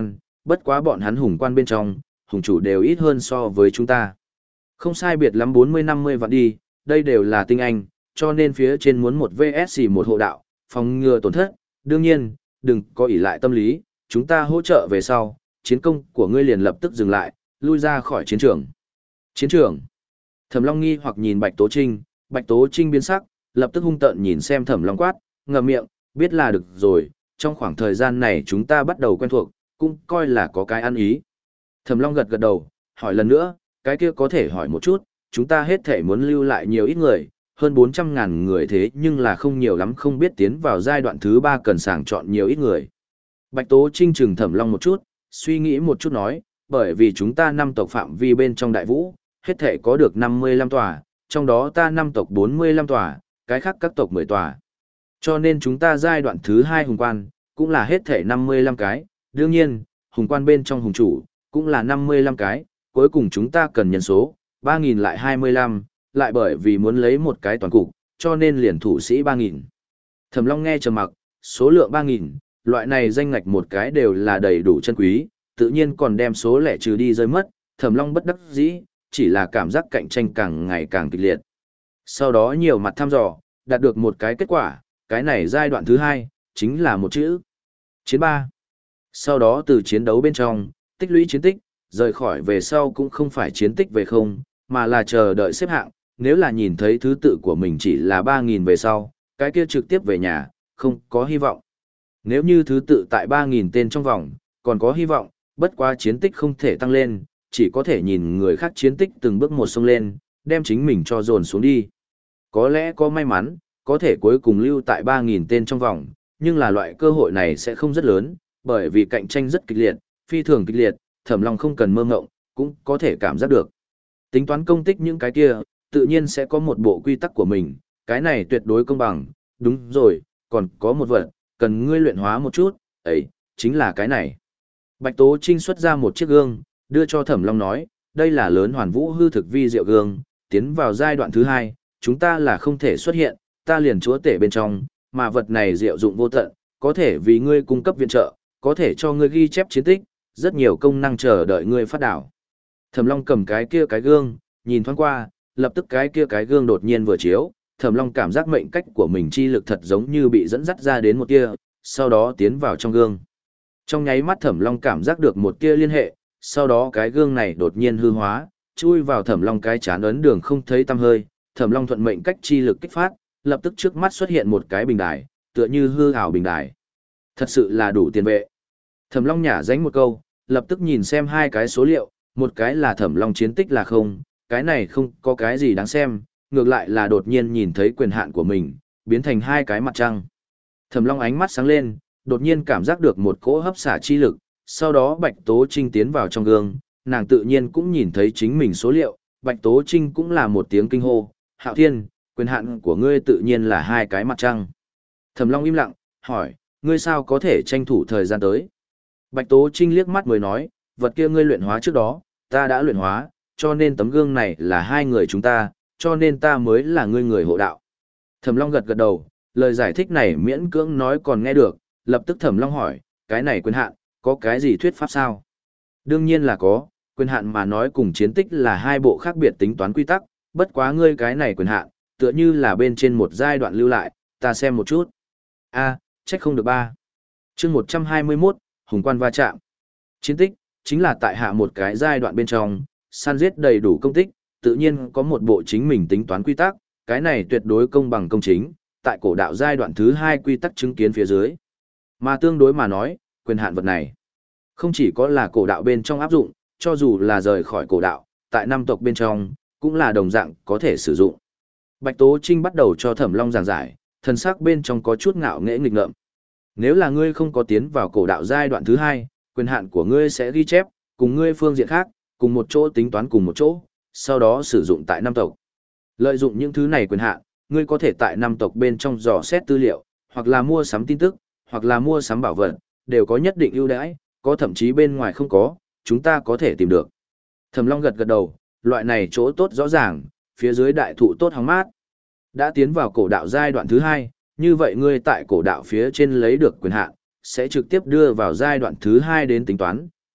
bất quá bọn hắn hùng quan bên trong, hùng chủ đều ít hơn so với chúng ta. Không sai biệt lắm bốn mươi năm mươi vạn đi, đây đều là tinh anh, cho nên phía trên muốn một vê ét một hộ đạo, phòng ngừa tổn thất, đương nhiên, đừng có ỷ lại tâm lý, chúng ta hỗ trợ về sau, chiến công của ngươi liền lập tức dừng lại, lui ra khỏi chiến trường. Chiến trường. Thẩm Long nghi hoặc nhìn Bạch Tố Trinh, Bạch Tố Trinh biến sắc, lập tức hung tợn nhìn xem Thẩm Long quát, ngậm miệng, biết là được rồi, trong khoảng thời gian này chúng ta bắt đầu quen thuộc, cũng coi là có cái ăn ý. Thẩm Long gật gật đầu, hỏi lần nữa, cái kia có thể hỏi một chút, chúng ta hết thể muốn lưu lại nhiều ít người, hơn bốn trăm ngàn người thế nhưng là không nhiều lắm, không biết tiến vào giai đoạn thứ ba cần sàng chọn nhiều ít người. Bạch Tố Trinh trừng Thẩm Long một chút, suy nghĩ một chút nói, bởi vì chúng ta năm tộc phạm vi bên trong đại vũ, hết thể có được năm mươi lăm tòa, trong đó ta năm tộc bốn mươi lăm tòa, cái khác các tộc mười tòa. Cho nên chúng ta giai đoạn thứ hai hùng quan, cũng là hết thể năm mươi lăm cái, đương nhiên, hùng quan bên trong hùng chủ, cũng là năm mươi lăm cái, cuối cùng chúng ta cần nhân số, ba nghìn lại hai mươi lăm, lại bởi vì muốn lấy một cái toàn cục, cho nên liền thủ sĩ ba nghìn. Thẩm Long nghe trầm mặc, số lượng ba nghìn, loại này danh ngạch một cái đều là đầy đủ chân quý, tự nhiên còn đem số lẻ trừ đi rơi mất, Thẩm Long bất đắc dĩ, chỉ là cảm giác cạnh tranh càng ngày càng kịch liệt. Sau đó nhiều mặt thăm dò, đạt được một cái kết quả, cái này giai đoạn thứ hai, chính là một chữ. Chiến ba. Sau đó từ chiến đấu bên trong, tích lũy chiến tích, rời khỏi về sau cũng không phải chiến tích về không, mà là chờ đợi xếp hạng, nếu là nhìn thấy thứ tự của mình chỉ là ba nghìn về sau, cái kia trực tiếp về nhà, không có hy vọng. Nếu như thứ tự tại ba nghìn tên trong vòng, còn có hy vọng, bất quá chiến tích không thể tăng lên, chỉ có thể nhìn người khác chiến tích từng bước một xông lên, đem chính mình cho dồn xuống đi. Có lẽ có may mắn, có thể cuối cùng lưu tại ba nghìn tên trong vòng, nhưng là loại cơ hội này sẽ không rất lớn, bởi vì cạnh tranh rất kịch liệt, phi thường kịch liệt, Thẩm Long không cần mơ ngộng, cũng có thể cảm giác được. Tính toán công tích những cái kia, tự nhiên sẽ có một bộ quy tắc của mình, cái này tuyệt đối công bằng, đúng rồi, còn có một vật, cần ngươi luyện hóa một chút, ấy, chính là cái này. Bạch Tố Trinh xuất ra một chiếc gương, đưa cho Thẩm Long nói, đây là lớn hoàn vũ hư thực vi diệu gương, tiến vào giai đoạn thứ hai, chúng ta là không thể xuất hiện, ta liền chúa tể bên trong, mà vật này diệu dụng vô tận, có thể vì ngươi cung cấp viện trợ, có thể cho ngươi ghi chép chiến tích, rất nhiều công năng chờ đợi ngươi phát đảo. Thẩm Long cầm cái kia cái gương, nhìn thoáng qua, lập tức cái kia cái gương đột nhiên vừa chiếu, Thẩm Long cảm giác mệnh cách của mình chi lực thật giống như bị dẫn dắt ra đến một tia, sau đó tiến vào trong gương. Trong nháy mắt Thẩm Long cảm giác được một tia liên hệ, sau đó cái gương này đột nhiên hư hóa, chui vào Thẩm Long cái chán ấn đường không thấy tăm hơi, Thẩm Long thuận mệnh cách chi lực kích phát, lập tức trước mắt xuất hiện một cái bình đài, tựa như hư ảo bình đài. Thật sự là đủ tiền vệ. Thẩm Long nhả dánh một câu, lập tức nhìn xem hai cái số liệu, một cái là Thẩm Long chiến tích là không, cái này không có cái gì đáng xem, ngược lại là đột nhiên nhìn thấy quyền hạn của mình, biến thành hai cái mặt trăng. Thẩm Long ánh mắt sáng lên, đột nhiên cảm giác được một cỗ hấp xả chi lực, sau đó Bạch Tố Trinh tiến vào trong gương, nàng tự nhiên cũng nhìn thấy chính mình số liệu, Bạch Tố Trinh cũng là một tiếng kinh hô, Hạo Thiên, quyền hạn của ngươi tự nhiên là hai cái mặt trăng. Thẩm Long im lặng, hỏi, ngươi sao có thể tranh thủ thời gian tới? Bạch Tố Trinh liếc mắt mới nói, vật kia ngươi luyện hóa trước đó, ta đã luyện hóa, cho nên tấm gương này là hai người chúng ta, cho nên ta mới là ngươi người hộ đạo. Thẩm Long gật gật đầu, lời giải thích này miễn cưỡng nói còn nghe được, lập tức Thẩm Long hỏi, cái này quyền hạn, có cái gì thuyết pháp sao? Đương nhiên là có, quyền hạn mà nói cùng chiến tích là hai bộ khác biệt tính toán quy tắc, bất quá ngươi cái này quyền hạn, tựa như là bên trên một giai đoạn lưu lại, ta xem một chút. A, trách không được ba. Chương một trăm hai mươi mốt, Hùng quan va chạm. Chiến tích, chính là tại hạ một cái giai đoạn bên trong, săn giết đầy đủ công tích, tự nhiên có một bộ chính mình tính toán quy tắc, cái này tuyệt đối công bằng công chính, tại cổ đạo giai đoạn thứ hai quy tắc chứng kiến phía dưới. Mà tương đối mà nói, quyền hạn vật này, không chỉ có là cổ đạo bên trong áp dụng, cho dù là rời khỏi cổ đạo, tại năm tộc bên trong, cũng là đồng dạng có thể sử dụng. Bạch Tố Trinh bắt đầu cho Thẩm Long giảng giải, thần sắc bên trong có chút ngạo nghễ nghịch ngợm. Nếu là ngươi không có tiến vào cổ đạo giai đoạn thứ hai, quyền hạn của ngươi sẽ ghi chép, cùng ngươi phương diện khác, cùng một chỗ tính toán cùng một chỗ, sau đó sử dụng tại năm tộc. Lợi dụng những thứ này quyền hạn, ngươi có thể tại năm tộc bên trong dò xét tư liệu, hoặc là mua sắm tin tức, hoặc là mua sắm bảo vật, đều có nhất định ưu đãi, có thậm chí bên ngoài không có, chúng ta có thể tìm được. Thẩm Long gật gật đầu, loại này chỗ tốt rõ ràng, phía dưới đại thụ tốt hóng mát. Đã tiến vào cổ đạo giai đoạn thứ hai, như vậy ngươi tại cổ đạo phía trên lấy được quyền hạn, sẽ trực tiếp đưa vào giai đoạn thứ hai đến tính toán,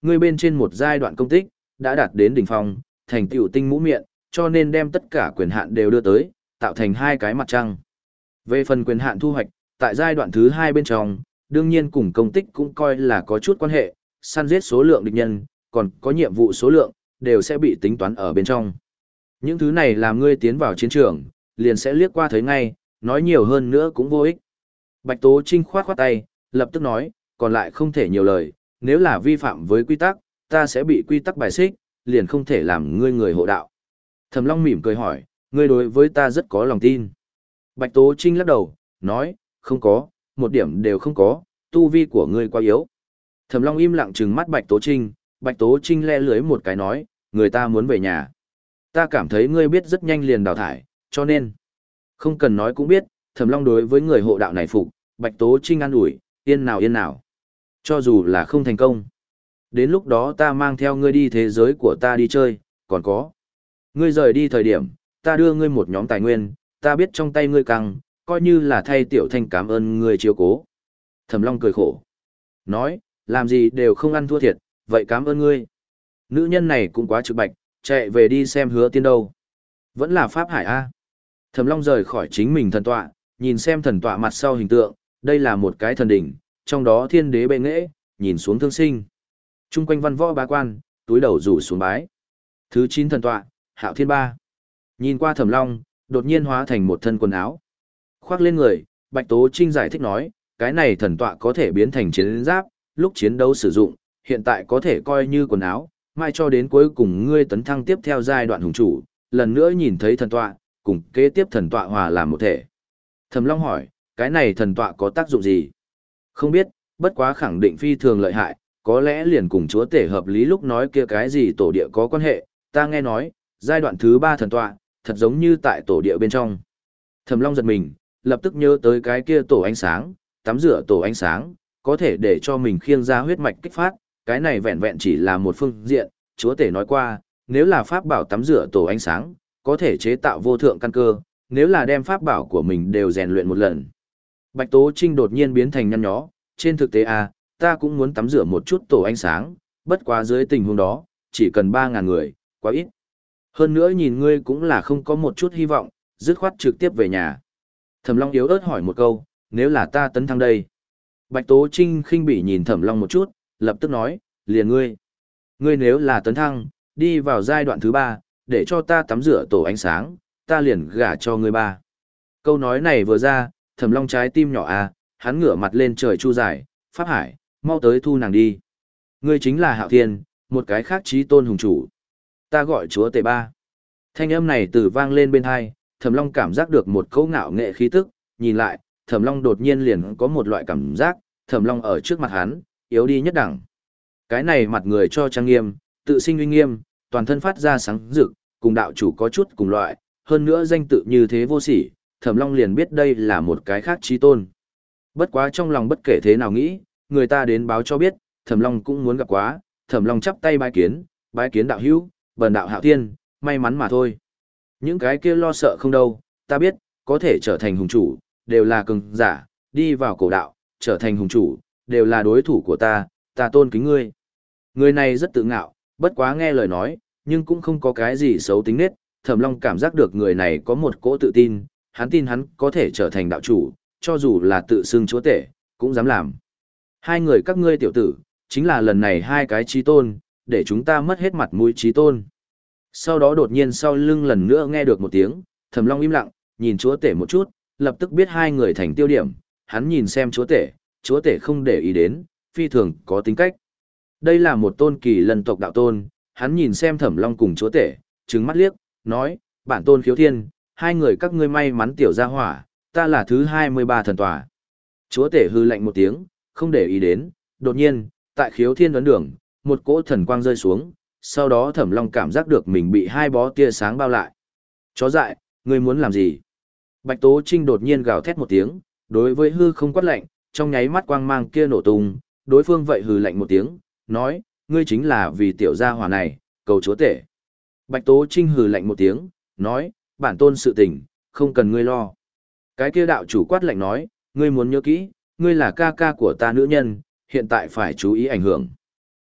ngươi bên trên một giai đoạn công tích, đã đạt đến đỉnh phong, thành tựu tinh mũ miệng, cho nên đem tất cả quyền hạn đều đưa tới, tạo thành hai cái mặt trăng. Về phần quyền hạn thu hoạch, tại giai đoạn thứ hai bên trong, đương nhiên cùng công tích cũng coi là có chút quan hệ, săn giết số lượng địch nhân, còn có nhiệm vụ số lượng, đều sẽ bị tính toán ở bên trong. Những thứ này làm ngươi tiến vào chiến trường, liền sẽ liếc qua thấy ngay, nói nhiều hơn nữa cũng vô ích. Bạch Tố Trinh khoát khoát tay, lập tức nói, còn lại không thể nhiều lời, nếu là vi phạm với quy tắc, ta sẽ bị quy tắc bài xích, liền không thể làm ngươi người hộ đạo. Thẩm Long mỉm cười hỏi, ngươi đối với ta rất có lòng tin. Bạch Tố Trinh lắc đầu, nói, không có, một điểm đều không có, tu vi của ngươi quá yếu. Thẩm Long im lặng trừng mắt Bạch Tố Trinh, Bạch Tố Trinh le lưới một cái nói, người ta muốn về nhà. Ta cảm thấy ngươi biết rất nhanh liền đào thải, cho nên, không cần nói cũng biết, Thẩm Long đối với người hộ đạo này phục, Bạch Tố Trinh an ủi, yên nào yên nào. Cho dù là không thành công, đến lúc đó ta mang theo ngươi đi thế giới của ta đi chơi, còn có. Ngươi rời đi thời điểm, ta đưa ngươi một nhóm tài nguyên, ta biết trong tay ngươi căng, coi như là thay Tiểu Thanh cảm ơn ngươi chiếu cố. Thẩm Long cười khổ. Nói, làm gì đều không ăn thua thiệt, vậy cảm ơn ngươi. Nữ nhân này cũng quá trực bạch, chạy về đi xem Hứa Tiên đâu. Vẫn là Pháp Hải A. Thẩm Long rời khỏi chính mình thần tọa, nhìn xem thần tọa mặt sau hình tượng, đây là một cái thần đỉnh, trong đó thiên đế bệ nghệ, nhìn xuống thương sinh. Trung quanh văn võ bá quan, túi đầu rủ xuống bái. Thứ chín thần tọa, Hạo Thiên Ba. Nhìn qua Thẩm Long, đột nhiên hóa thành một thân quần áo. Khoác lên người, Bạch Tố Trinh giải thích nói, cái này thần tọa có thể biến thành chiến giáp, lúc chiến đấu sử dụng, hiện tại có thể coi như quần áo, mai cho đến cuối cùng ngươi tấn thăng tiếp theo giai đoạn hùng chủ, lần nữa nhìn thấy thần tọa, cùng kế tiếp thần tọa hòa làm một thể. Thẩm Long hỏi, cái này thần tọa có tác dụng gì? Không biết, bất quá khẳng định phi thường lợi hại, có lẽ liền cùng chúa tể hợp lý lúc nói kia cái gì tổ địa có quan hệ, ta nghe nói, giai đoạn thứ ba thần tọa, thật giống như tại tổ địa bên trong. Thẩm Long giật mình, lập tức nhớ tới cái kia tổ ánh sáng, tắm rửa tổ ánh sáng, có thể để cho mình khiêng ra huyết mạch kích phát, cái này vẹn vẹn chỉ là một phương diện, chúa tể nói qua, nếu là pháp bảo tắm rửa tổ ánh sáng, có thể chế tạo vô thượng căn cơ, nếu là đem pháp bảo của mình đều rèn luyện một lần. Bạch Tố Trinh đột nhiên biến thành nhăn nhó, trên thực tế à, ta cũng muốn tắm rửa một chút tổ ánh sáng, bất quá dưới tình huống đó, chỉ cần ba ngàn người, quá ít. Hơn nữa nhìn ngươi cũng là không có một chút hy vọng, dứt khoát trực tiếp về nhà. Thẩm Long yếu ớt hỏi một câu, nếu là ta tấn thăng đây. Bạch Tố Trinh khinh bỉ nhìn Thẩm Long một chút, lập tức nói, liền ngươi. Ngươi nếu là tấn thăng, đi vào giai đoạn thứ ba, để cho ta tắm rửa tổ ánh sáng, ta liền gả cho ngươi ba. Câu nói này vừa ra, Thẩm Long trái tim nhỏ à, hắn ngửa mặt lên trời chu dài, Pháp Hải, mau tới thu nàng đi. Ngươi chính là Hạo Thiên, một cái khác chí tôn hùng chủ. Ta gọi chúa tể ba. Thanh âm này từ vang lên bên hai, Thẩm Long cảm giác được một cỗ ngạo nghệ khí tức, nhìn lại, Thẩm Long đột nhiên liền có một loại cảm giác, Thẩm Long ở trước mặt hắn, yếu đi nhất đẳng. Cái này mặt người cho trang nghiêm, tự sinh uy nghiêm, toàn thân phát ra sáng rực, cùng đạo chủ có chút cùng loại, hơn nữa danh tự như thế vô sỉ, Thẩm Long liền biết đây là một cái khác chí tôn. Bất quá trong lòng bất kể thế nào nghĩ, người ta đến báo cho biết, Thẩm Long cũng muốn gặp quá, Thẩm Long chắp tay bái kiến, bái kiến đạo hữu, bần đạo Hạo Thiên, may mắn mà thôi. Những cái kia lo sợ không đâu, ta biết, có thể trở thành hùng chủ, đều là cường giả, đi vào cổ đạo, trở thành hùng chủ, đều là đối thủ của ta, ta tôn kính ngươi. Người này rất tự ngạo, bất quá nghe lời nói, nhưng cũng không có cái gì xấu tính nết, Thẩm Long cảm giác được người này có một cỗ tự tin, hắn tin hắn có thể trở thành đạo chủ, cho dù là tự xưng chúa tể, cũng dám làm. Hai người các ngươi tiểu tử, chính là lần này hai cái chí tôn, để chúng ta mất hết mặt mũi chí tôn. Sau đó đột nhiên sau lưng lần nữa nghe được một tiếng, Thẩm Long im lặng, nhìn chúa tể một chút, lập tức biết hai người thành tiêu điểm, hắn nhìn xem chúa tể, chúa tể không để ý đến, phi thường có tính cách. Đây là một tôn kỳ lân tộc đạo tôn, hắn nhìn xem Thẩm Long cùng chúa tể, trừng mắt liếc, nói, bản tôn Khiếu Thiên, hai người các ngươi may mắn tiểu gia hỏa, ta là thứ hai mươi ba thần tòa. Chúa tể hư lạnh một tiếng, không để ý đến, đột nhiên, tại Khiếu Thiên ấn đường, một cỗ thần quang rơi xuống, sau đó Thẩm Long cảm giác được mình bị hai bó tia sáng bao lại. Chó dại, ngươi muốn làm gì? Bạch Tố Trinh đột nhiên gào thét một tiếng, đối với hư không quát lạnh, trong nháy mắt quang mang kia nổ tung, đối phương vậy hừ lạnh một tiếng, nói, ngươi chính là vì tiểu gia hỏa này, cầu chúa tể. Bạch Tố Trinh hừ lạnh một tiếng, nói, bản tôn sự tình, không cần ngươi lo. Cái kia đạo chủ quát lạnh nói, ngươi muốn nhớ kỹ, ngươi là ca ca của ta nữ nhân, hiện tại phải chú ý ảnh hưởng.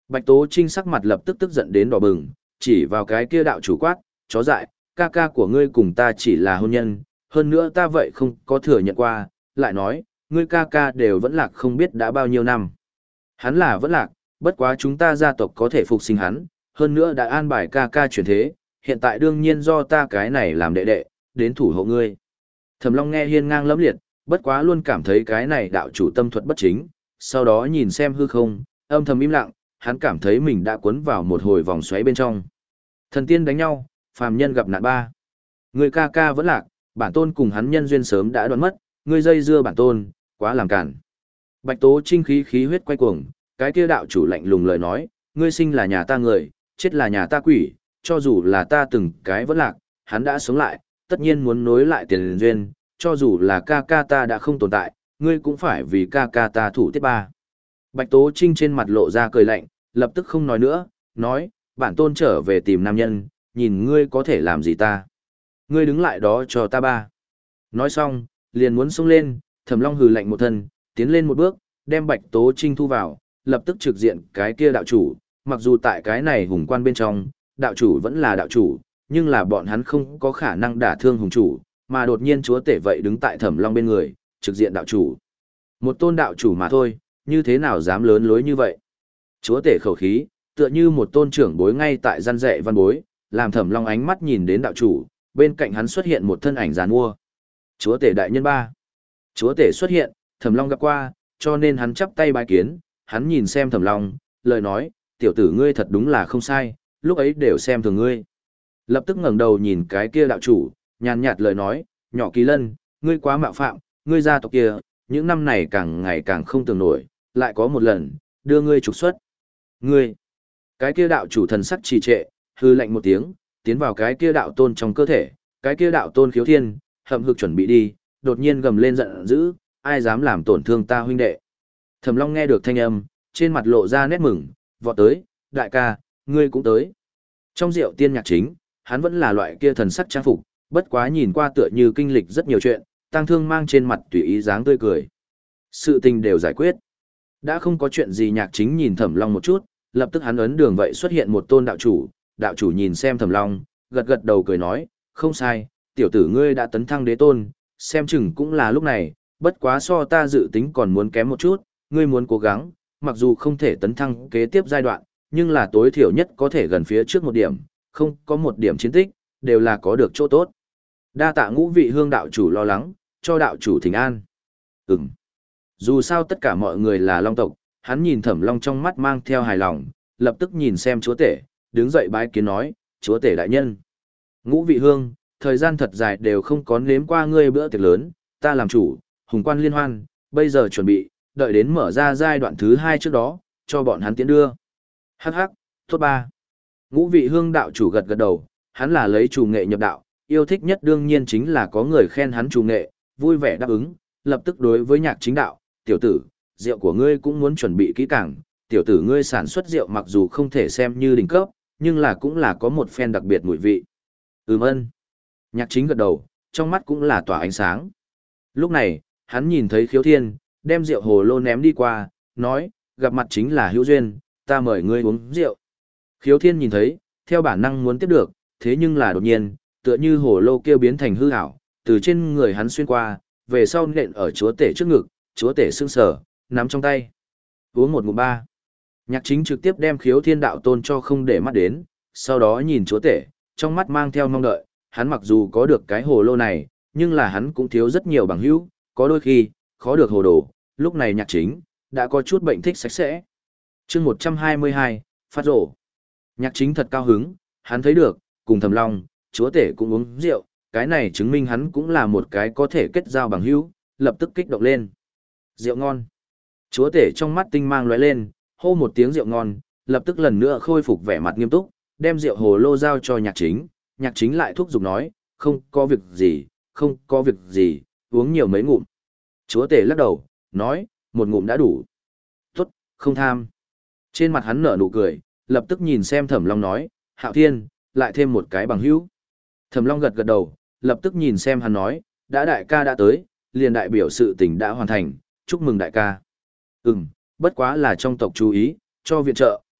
Bạch Tố Trinh sắc mặt lập tức tức giận đến đỏ bừng, chỉ vào cái kia đạo chủ quát, chó dại, ca ca của ngươi cùng ta chỉ là hôn nhân, hơn nữa ta vậy không có thừa nhận qua, lại nói, ngươi ca ca đều vẫn lạc không biết đã bao nhiêu năm. Hắn là vẫn lạc, bất quá chúng ta gia tộc có thể phục sinh hắn, hơn nữa đã an bài ca ca chuyển thế, hiện tại đương nhiên do ta cái này làm đệ đệ, đến thủ hộ ngươi. Thẩm Long nghe hiên ngang lẫm liệt, bất quá luôn cảm thấy cái này đạo chủ tâm thuật bất chính, sau đó nhìn xem hư không, âm thầm im lặng, hắn cảm thấy mình đã cuốn vào một hồi vòng xoáy bên trong. Thần tiên đánh nhau, phàm nhân gặp nạn ba. Người ca ca vẫn lạc, bản tôn cùng hắn nhân duyên sớm đã đoán mất, ngươi dây dưa bản tôn, quá làm cản. Bạch Tố Trinh khí khí huyết quay cuồng, cái kia đạo chủ lạnh lùng lời nói, ngươi sinh là nhà ta người, chết là nhà ta quỷ, cho dù là ta từng cái vẫn lạc, hắn đã sống lại, tất nhiên muốn nối lại tiền duyên, cho dù là ca ca ta đã không tồn tại, ngươi cũng phải vì ca ca ta thủ tiết ba. Bạch Tố Trinh trên mặt lộ ra cười lạnh, lập tức không nói nữa, nói, bản tôn trở về tìm nam nhân, nhìn ngươi có thể làm gì ta. Ngươi đứng lại đó cho ta ba. Nói xong, liền muốn xông lên, Thẩm Long hừ lạnh một thân, tiến lên một bước, đem Bạch Tố Trinh thu vào, lập tức trực diện cái kia đạo chủ, mặc dù tại cái này hùng quan bên trong, đạo chủ vẫn là đạo chủ, nhưng là bọn hắn không có khả năng đả thương hùng chủ, mà đột nhiên chúa tể vậy đứng tại Thẩm Long bên người, trực diện đạo chủ. Một tôn đạo chủ mà thôi, như thế nào dám lớn lối như vậy? Chúa tể khẩu khí, tựa như một tôn trưởng bối ngay tại gian dạy văn bối, làm Thẩm Long ánh mắt nhìn đến đạo chủ, bên cạnh hắn xuất hiện một thân ảnh giàn mua. Chúa tể đại nhân ba. Chúa tể xuất hiện, Thẩm Long gặp qua, cho nên hắn chắp tay bái kiến, hắn nhìn xem Thẩm Long, lời nói, tiểu tử ngươi thật đúng là không sai, lúc ấy đều xem thường ngươi. Lập tức ngẩng đầu nhìn cái kia đạo chủ, nhàn nhạt lời nói, nhỏ Kỳ Lân, ngươi quá mạo phạm, ngươi gia tộc kia, những năm này càng ngày càng không tưởng nổi, lại có một lần, đưa ngươi trục xuất. Ngươi, cái kia đạo chủ thần sắc trì trệ, hư lạnh một tiếng, tiến vào cái kia đạo tôn trong cơ thể, cái kia đạo tôn khiếu thiên, hậm hực chuẩn bị đi, đột nhiên gầm lên giận dữ, ai dám làm tổn thương ta huynh đệ. Thẩm Long nghe được thanh âm, trên mặt lộ ra nét mừng, vọt tới, đại ca, ngươi cũng tới. Trong rượu tiên nhạc chính, hắn vẫn là loại kia thần sắc trang phục, bất quá nhìn qua tựa như kinh lịch rất nhiều chuyện, tăng thương mang trên mặt tùy ý dáng tươi cười. Sự tình đều giải quyết. Đã không có chuyện gì nhạc chính nhìn Thẩm Long một chút, lập tức hắn ấn đường vậy xuất hiện một tôn đạo chủ, đạo chủ nhìn xem Thẩm Long, gật gật đầu cười nói, không sai, tiểu tử ngươi đã tấn thăng đế tôn, xem chừng cũng là lúc này, bất quá so ta dự tính còn muốn kém một chút, ngươi muốn cố gắng, mặc dù không thể tấn thăng kế tiếp giai đoạn, nhưng là tối thiểu nhất có thể gần phía trước một điểm, không có một điểm chiến tích, đều là có được chỗ tốt. Đa tạ Ngũ Vị Hương đạo chủ lo lắng, cho đạo chủ thỉnh an. Ừm. Dù sao tất cả mọi người là Long tộc, hắn nhìn Thẩm Long trong mắt mang theo hài lòng, lập tức nhìn xem chúa tể, đứng dậy bái kiến nói, chúa tể đại nhân. Ngũ Vị Hương, thời gian thật dài đều không có nếm qua ngươi bữa tiệc lớn, ta làm chủ, hùng quan liên hoan, bây giờ chuẩn bị, đợi đến mở ra giai đoạn thứ hai trước đó, cho bọn hắn tiến đưa. Hắc hắc, tốt ba. Ngũ Vị Hương đạo chủ gật gật đầu, hắn là lấy chủ nghệ nhập đạo, yêu thích nhất đương nhiên chính là có người khen hắn chủ nghệ, vui vẻ đáp ứng, lập tức đối với nhạc chính đạo, tiểu tử, rượu của ngươi cũng muốn chuẩn bị kỹ càng, tiểu tử ngươi sản xuất rượu mặc dù không thể xem như đỉnh cấp, nhưng là cũng là có một phen đặc biệt mùi vị. Ừm ân. Nhạc chính gật đầu, trong mắt cũng là tỏa ánh sáng. Lúc này, hắn nhìn thấy khiếu thiên, đem rượu hồ lô ném đi qua, nói, gặp mặt chính là hữu duyên, ta mời ngươi uống rượu. Khiếu thiên nhìn thấy, theo bản năng muốn tiếp được, thế nhưng là đột nhiên, tựa như hồ lô kia biến thành hư ảo, từ trên người hắn xuyên qua, về sau nện ở chúa tể trước ngực, chúa tể sững sờ, nắm trong tay. Uống một ngụm ba. Nhạc chính trực tiếp đem khiếu thiên đạo tôn cho không để mắt đến, sau đó nhìn chúa tể, trong mắt mang theo mong đợi, hắn mặc dù có được cái hồ lô này, nhưng là hắn cũng thiếu rất nhiều bằng hữu, có đôi khi, khó được hồ đồ, lúc này nhạc chính, đã có chút bệnh thích sạch sẽ. chương một trăm hai mươi hai, phát rổ. Nhạc chính thật cao hứng, hắn thấy được, cùng Thẩm Long, chúa tể cũng uống rượu, cái này chứng minh hắn cũng là một cái có thể kết giao bằng hữu, lập tức kích động lên. Rượu ngon. Chúa tể trong mắt tinh mang lóe lên, hô một tiếng rượu ngon, lập tức lần nữa khôi phục vẻ mặt nghiêm túc, đem rượu hồ lô giao cho nhạc chính, nhạc chính lại thúc giục nói, không có việc gì, không có việc gì, uống nhiều mấy ngụm. Chúa tể lắc đầu, nói, một ngụm đã đủ. Tốt, không tham. Trên mặt hắn nở nụ cười, lập tức nhìn xem Thẩm Long nói, Hạo Thiên, lại thêm một cái bằng hữu. Thẩm Long gật gật đầu, lập tức nhìn xem hắn nói, đã đại ca đã tới, liền đại biểu sự tình đã hoàn thành, chúc mừng đại ca. Ừm, bất quá là trong tộc chú ý, cho viện trợ,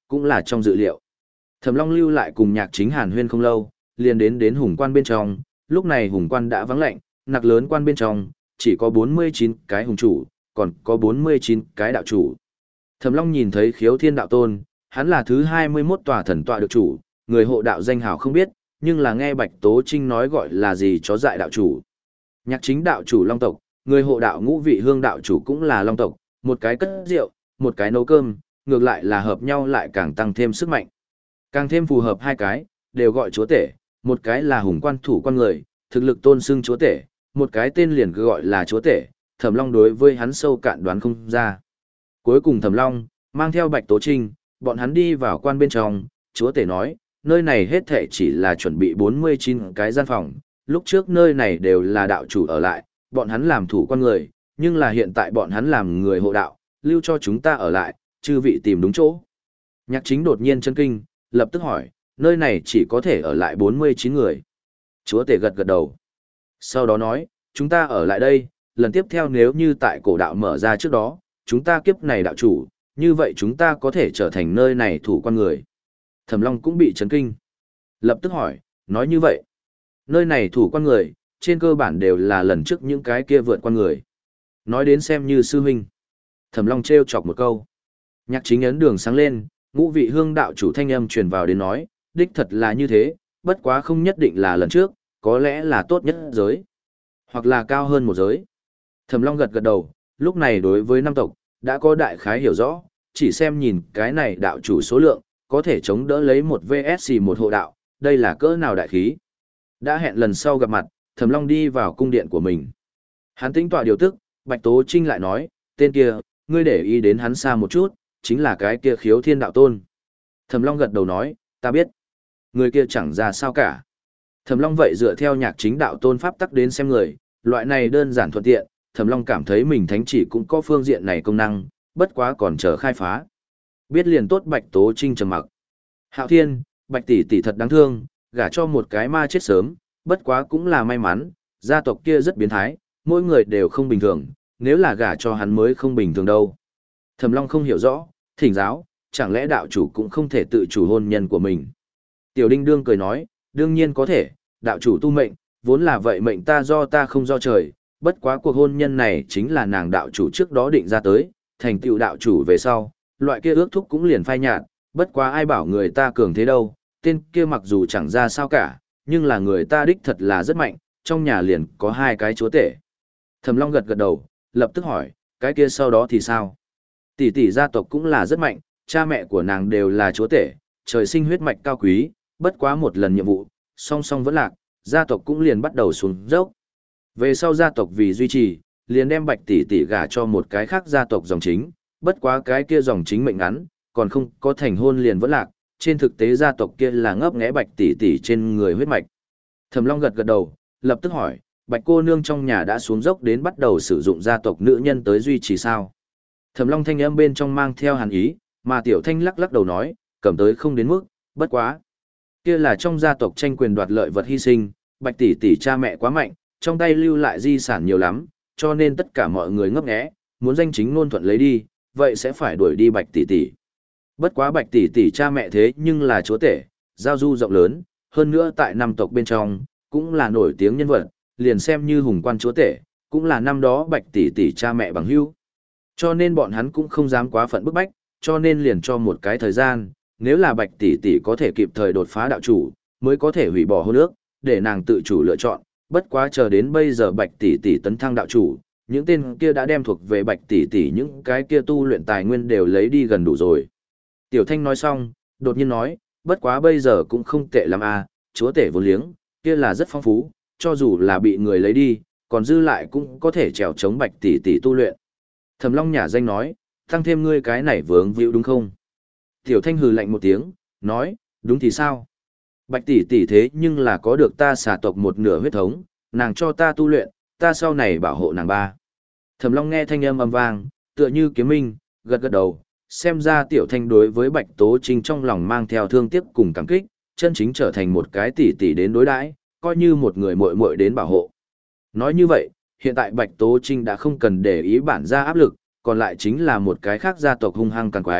cũng là trong dự liệu. Thẩm Long lưu lại cùng Nhạc Chính hàn huyên không lâu, liền đến đến hùng quan bên trong, lúc này hùng quan đã vắng lạnh, nặc lớn quan bên trong, chỉ có bốn mươi chín cái hùng chủ, còn có bốn mươi chín cái đạo chủ. Thẩm Long nhìn thấy Khiếu Thiên đạo tôn, hắn là thứ hai mươi mốt tòa thần tọa được chủ, người hộ đạo danh hào không biết, nhưng là nghe Bạch Tố Trinh nói gọi là gì chó dại đạo chủ. Nhạc Chính đạo chủ Long tộc, người hộ đạo Ngũ Vị Hương đạo chủ cũng là Long tộc, một cái cất rượu, một cái nấu cơm, ngược lại là hợp nhau lại càng tăng thêm sức mạnh. Càng thêm phù hợp hai cái, đều gọi chúa tể, một cái là hùng quan thủ quan người, thực lực tôn xưng chúa tể, một cái tên liền cứ gọi là chúa tể, Thẩm Long đối với hắn sâu cạn đoán không ra. Cuối cùng Thẩm Long, mang theo Bạch Tố Trinh, bọn hắn đi vào quan bên trong, chúa tể nói, nơi này hết thệ chỉ là chuẩn bị bốn mươi chín cái gian phòng, lúc trước nơi này đều là đạo chủ ở lại, bọn hắn làm thủ quan người, nhưng là hiện tại bọn hắn làm người hộ đạo, lưu cho chúng ta ở lại, chư vị tìm đúng chỗ. Nhạc Chính đột nhiên chân kinh, lập tức hỏi, nơi này chỉ có thể ở lại bốn mươi chín người. Chúa tể gật gật đầu. Sau đó nói, chúng ta ở lại đây, lần tiếp theo nếu như tại cổ đạo mở ra trước đó, chúng ta kiếp này đạo chủ, như vậy chúng ta có thể trở thành nơi này thủ quan người. Thẩm Long cũng bị chấn kinh. Lập tức hỏi, nói như vậy, nơi này thủ quan người, trên cơ bản đều là lần trước những cái kia vượt quan người. Nói đến xem như sư huynh. Thẩm Long trêu chọc một câu. Nhạc Chính ấn đường sáng lên, Ngũ Vị Hương đạo chủ thanh âm truyền vào đến nói, đích thật là như thế, bất quá không nhất định là lần trước, có lẽ là tốt nhất giới, hoặc là cao hơn một giới. Thẩm Long gật gật đầu, lúc này đối với năm tộc, đã có đại khái hiểu rõ, chỉ xem nhìn cái này đạo chủ số lượng, có thể chống đỡ lấy một vê ét một hộ đạo, đây là cỡ nào đại khí. Đã hẹn lần sau gặp mặt, Thẩm Long đi vào cung điện của mình. Hắn tính tọa điều tức, Bạch Tố Trinh lại nói, tên kia, ngươi để ý đến hắn xa một chút, chính là cái kia Khiếu Thiên đạo tôn. Thẩm Long gật đầu nói, ta biết. Người kia chẳng ra sao cả. Thẩm Long vậy dựa theo Nhạc Chính đạo tôn pháp tắc đến xem người, loại này đơn giản thuận tiện, Thẩm Long cảm thấy mình thánh chỉ cũng có phương diện này công năng, bất quá còn chờ khai phá. Biết liền tốt. Bạch Tố Trinh trầm mặc. Hạo Thiên, Bạch tỷ tỷ thật đáng thương, gả cho một cái ma chết sớm, bất quá cũng là may mắn, gia tộc kia rất biến thái, mỗi người đều không bình thường, nếu là gả cho hắn mới không bình thường đâu. Thẩm Long không hiểu rõ, thỉnh giáo, chẳng lẽ đạo chủ cũng không thể tự chủ hôn nhân của mình. Tiểu Đinh Đương cười nói, đương nhiên có thể, đạo chủ tu mệnh, vốn là vậy mệnh ta do ta không do trời, bất quá cuộc hôn nhân này chính là nàng đạo chủ trước đó định ra tới, thành tựu đạo chủ về sau, loại kia ước thúc cũng liền phai nhạt, bất quá ai bảo người ta cường thế đâu, tên kia mặc dù chẳng ra sao cả, nhưng là người ta đích thật là rất mạnh, trong nhà liền có hai cái chúa tể. Thẩm Long gật gật đầu, lập tức hỏi, cái kia sau đó thì sao? Tỷ tỷ gia tộc cũng là rất mạnh, cha mẹ của nàng đều là chúa tể, trời sinh huyết mạch cao quý, bất quá một lần nhiệm vụ, song song vẫn lạc, gia tộc cũng liền bắt đầu xuống dốc. Về sau gia tộc vì duy trì, liền đem Bạch tỷ tỷ gả cho một cái khác gia tộc dòng chính, bất quá cái kia dòng chính mệnh ngắn, còn không có thành hôn liền vẫn lạc, trên thực tế gia tộc kia là ngấp nghé Bạch tỷ tỷ trên người huyết mạch. Thẩm Long gật gật đầu, lập tức hỏi, Bạch cô nương trong nhà đã xuống dốc đến bắt đầu sử dụng gia tộc nữ nhân tới duy trì sao? Thẩm Long thanh âm bên trong mang theo hàn ý, mà Tiểu Thanh lắc lắc đầu nói, cầm tới không đến mức, bất quá. Kia là trong gia tộc tranh quyền đoạt lợi vật hy sinh, Bạch tỷ tỷ cha mẹ quá mạnh, trong tay lưu lại di sản nhiều lắm, cho nên tất cả mọi người ngấp nghé, muốn danh chính ngôn thuận lấy đi, vậy sẽ phải đuổi đi Bạch tỷ tỷ. Bất quá Bạch tỷ tỷ cha mẹ thế nhưng là chúa tể, giao du rộng lớn, hơn nữa tại năm tộc bên trong, cũng là nổi tiếng nhân vật, liền xem như hùng quan chúa tể, cũng là năm đó Bạch tỷ tỷ cha mẹ bằng hữu. Cho nên bọn hắn cũng không dám quá phận bức bách, cho nên liền cho một cái thời gian, nếu là Bạch tỷ tỷ có thể kịp thời đột phá đạo chủ, mới có thể hủy bỏ hôn ước, để nàng tự chủ lựa chọn, bất quá chờ đến bây giờ Bạch tỷ tỷ tấn thăng đạo chủ, những tên kia đã đem thuộc về Bạch tỷ tỷ những cái kia tu luyện tài nguyên đều lấy đi gần đủ rồi. Tiểu Thanh nói xong, đột nhiên nói, bất quá bây giờ cũng không tệ lắm à, chúa tể vô liếng, kia là rất phong phú, cho dù là bị người lấy đi, còn dư lại cũng có thể trèo chống Bạch tỷ tỷ tu luyện. Thẩm Long nhả danh nói, tăng thêm ngươi cái này vướng víu đúng không? Tiểu Thanh hừ lạnh một tiếng, nói, đúng thì sao? Bạch tỷ tỷ thế nhưng là có được ta xà tộc một nửa huyết thống, nàng cho ta tu luyện, ta sau này bảo hộ nàng ba. Thẩm Long nghe thanh âm âm vang, tựa như kiếm minh, gật gật đầu, xem ra Tiểu Thanh đối với Bạch Tố Trinh trong lòng mang theo thương tiếc cùng cảm kích, chân chính trở thành một cái tỷ tỷ đến đối đãi, coi như một người muội muội đến bảo hộ. Nói như vậy, hiện tại Bạch Tố Trinh đã không cần để ý bản gia áp lực, còn lại chính là một cái khác gia tộc hung hăng càng quái,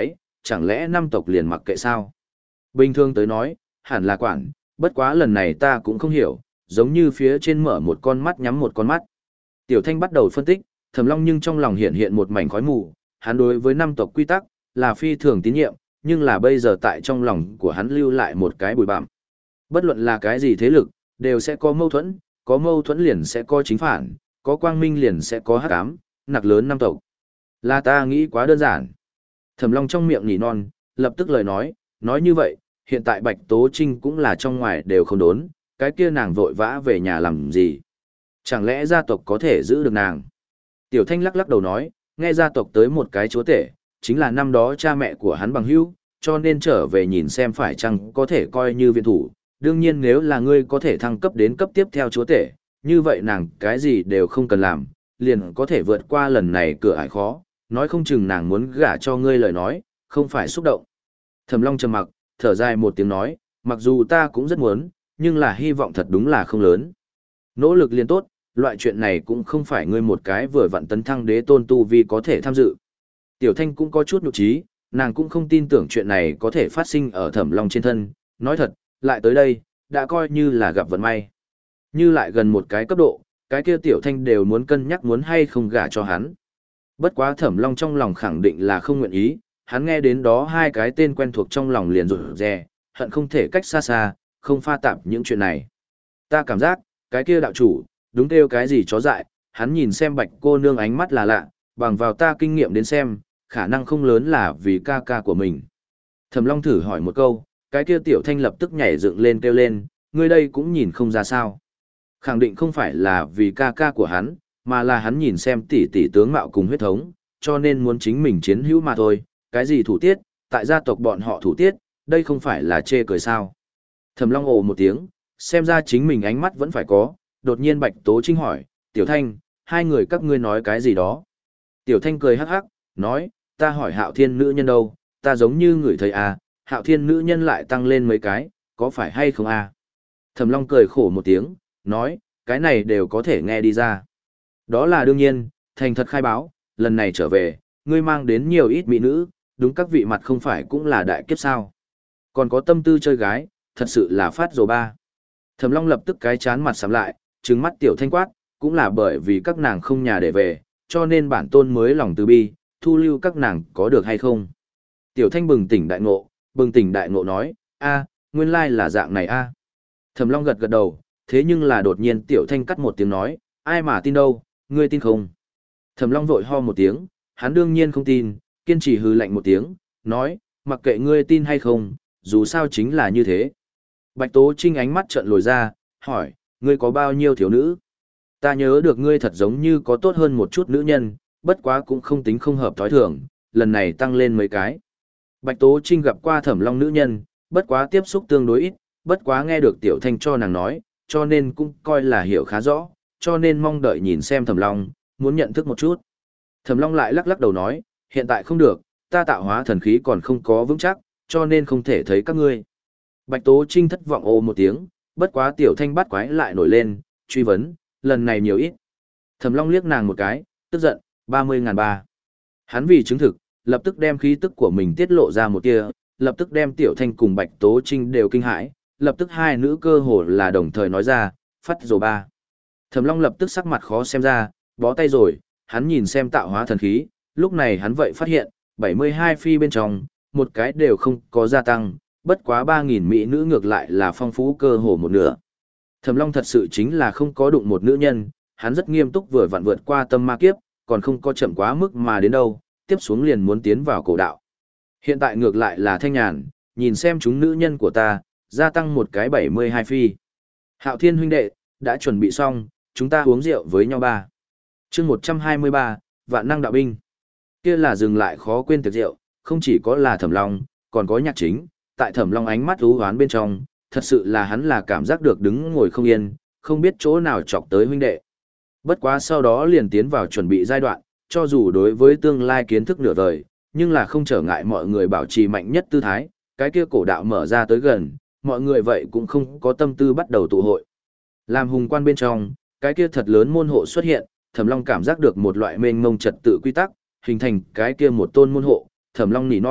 chẳng lẽ năm tộc liền mặc kệ sao? Bình thường tới nói, hẳn là quản, bất quá lần này ta cũng không hiểu, giống như phía trên mở một con mắt nhắm một con mắt. Tiểu Thanh bắt đầu phân tích, Thẩm Long nhưng trong lòng hiện hiện một mảnh khói mù, hắn đối với năm tộc quy tắc là phi thường tín nhiệm, nhưng là bây giờ tại trong lòng của hắn lưu lại một cái bụi bặm. Bất luận là cái gì thế lực, đều sẽ có mâu thuẫn, có mâu thuẫn liền sẽ có chính phản, có quang minh liền sẽ có hắc ám, nặc lớn năm tộc. Là ta nghĩ quá đơn giản. Thẩm Long trong miệng nỉ non, lập tức lời nói, nói như vậy, hiện tại Bạch Tố Trinh cũng là trong ngoài đều không đốn, cái kia nàng vội vã về nhà làm gì? Chẳng lẽ gia tộc có thể giữ được nàng? Tiểu Thanh lắc lắc đầu nói, nghe gia tộc tới một cái chúa tể, chính là năm đó cha mẹ của hắn bằng hữu, cho nên trở về nhìn xem phải chăng có thể coi như viện thủ. Đương nhiên nếu là ngươi có thể thăng cấp đến cấp tiếp theo chúa tể, như vậy nàng cái gì đều không cần làm, liền có thể vượt qua lần này cửa ải khó, nói không chừng nàng muốn gả cho ngươi lời nói, không phải xúc động. Thẩm Long trầm mặc, thở dài một tiếng nói, mặc dù ta cũng rất muốn, nhưng là hy vọng thật đúng là không lớn. Nỗ lực liền tốt, loại chuyện này cũng không phải ngươi một cái vừa vặn tấn thăng đế tôn tu vi có thể tham dự. Tiểu Thanh cũng có chút nhục trí, nàng cũng không tin tưởng chuyện này có thể phát sinh ở Thẩm Long trên thân, nói thật, lại tới đây, đã coi như là gặp vận may. Như lại gần một cái cấp độ, cái kia Tiểu Thanh đều muốn cân nhắc muốn hay không gả cho hắn. Bất quá Thẩm Long trong lòng khẳng định là không nguyện ý, hắn nghe đến đó hai cái tên quen thuộc trong lòng liền rụt rè, hận không thể cách xa xa, không pha tạp những chuyện này. Ta cảm giác, cái kia đạo chủ, đúng kêu cái gì chó dại, hắn nhìn xem Bạch cô nương ánh mắt là lạ, bằng vào ta kinh nghiệm đến xem, khả năng không lớn là vì ca ca của mình. Thẩm Long thử hỏi một câu, cái kia Tiểu Thanh lập tức nhảy dựng lên kêu lên, ngươi đây cũng nhìn không ra sao. Khẳng định không phải là vì ca ca của hắn, mà là hắn nhìn xem tỷ tỷ tướng mạo cùng huyết thống, cho nên muốn chính mình chiến hữu mà thôi, cái gì thủ tiết, tại gia tộc bọn họ thủ tiết, đây không phải là chê cười sao. Thẩm Long ồ một tiếng, xem ra chính mình ánh mắt vẫn phải có, đột nhiên Bạch Tố Trinh hỏi, Tiểu Thanh, hai người các ngươi nói cái gì đó. Tiểu Thanh cười hắc hắc, nói, ta hỏi Hạo Thiên nữ nhân đâu, ta giống như người thấy à, Hạo Thiên nữ nhân lại tăng lên mấy cái, có phải hay không à? Thẩm Long cười khổ một tiếng, nói, cái này đều có thể nghe đi ra. Đó là đương nhiên, thành thật khai báo, lần này trở về, ngươi mang đến nhiều ít mỹ nữ, đúng các vị mặt không phải cũng là đại kiếp sao. Còn có tâm tư chơi gái, thật sự là phát rồ ba. Thẩm Long lập tức cái chán mặt sắm lại, trừng mắt Tiểu Thanh quát, cũng là bởi vì các nàng không nhà để về, cho nên bản tôn mới lòng từ bi, thu lưu các nàng có được hay không. Tiểu Thanh bừng tỉnh đại ngộ, bừng tỉnh đại ngộ nói, a, nguyên lai là dạng này a. Thẩm Long gật gật đầu, thế nhưng là đột nhiên Tiểu Thanh cắt một tiếng nói, ai mà tin đâu, ngươi tin không? Thẩm Long vội ho một tiếng, hắn đương nhiên không tin, kiên trì hừ lạnh một tiếng, nói, mặc kệ ngươi tin hay không, dù sao chính là như thế. Bạch Tố Trinh ánh mắt trợn lồi ra, hỏi, ngươi có bao nhiêu thiếu nữ? Ta nhớ được ngươi thật giống như có tốt hơn một chút nữ nhân, bất quá cũng không tính không hợp thói thường, lần này tăng lên mấy cái. Bạch Tố Trinh gặp qua Thẩm Long nữ nhân, bất quá tiếp xúc tương đối ít, bất quá nghe được Tiểu Thanh cho nàng nói, cho nên cũng coi là hiểu khá rõ, cho nên mong đợi nhìn xem Thẩm Long, muốn nhận thức một chút. Thẩm Long lại lắc lắc đầu nói, hiện tại không được, ta tạo hóa thần khí còn không có vững chắc, cho nên không thể thấy các ngươi. Bạch Tố Trinh thất vọng ồ một tiếng, bất quá Tiểu Thanh bắt quái lại nổi lên, truy vấn, lần này nhiều ít. Thẩm Long liếc nàng một cái, tức giận, ba mươi ngàn ba. Hắn vì chứng thực, lập tức đem khí tức của mình tiết lộ ra một tia, lập tức đem Tiểu Thanh cùng Bạch Tố Trinh đều kinh hãi, lập tức hai nữ cơ hồ là đồng thời nói ra, phát rồi ba. Thẩm Long lập tức sắc mặt khó xem ra, bó tay rồi, hắn nhìn xem tạo hóa thần khí, lúc này hắn vậy phát hiện, bảy mươi hai phi bên trong, một cái đều không có gia tăng, bất quá ba nghìn mỹ nữ ngược lại là phong phú cơ hồ một nửa. Thẩm Long thật sự chính là không có đụng một nữ nhân, hắn rất nghiêm túc vừa vặn vượt qua tâm ma kiếp, còn không có chậm quá mức mà đến đâu, tiếp xuống liền muốn tiến vào cổ đạo. Hiện tại ngược lại là thanh nhàn, nhìn xem chúng nữ nhân của ta, gia tăng một cái bảy mươi hai phi. Hạo Thiên huynh đệ, đã chuẩn bị xong, chúng ta uống rượu với nhau ba. Chương một trăm hai mươi ba, Vạn Năng Đạo Binh. Kia là dừng lại khó quên tiệc rượu, không chỉ có là Thẩm Long, còn có Nhạc Chính, tại Thẩm Long ánh mắt u hoán bên trong, thật sự là hắn là cảm giác được đứng ngồi không yên, không biết chỗ nào chọc tới huynh đệ. Bất quá sau đó liền tiến vào chuẩn bị giai đoạn, cho dù đối với tương lai kiến thức nửa đời, nhưng là không trở ngại mọi người bảo trì mạnh nhất tư thái, cái kia cổ đạo mở ra tới gần, mọi người vậy cũng không có tâm tư bắt đầu tụ hội. Làm hùng quan bên trong, cái kia thật lớn môn hộ xuất hiện, Thẩm Long cảm giác được một loại mênh mông trật tự quy tắc, hình thành cái kia một tôn môn hộ, Thẩm Long nỉ non,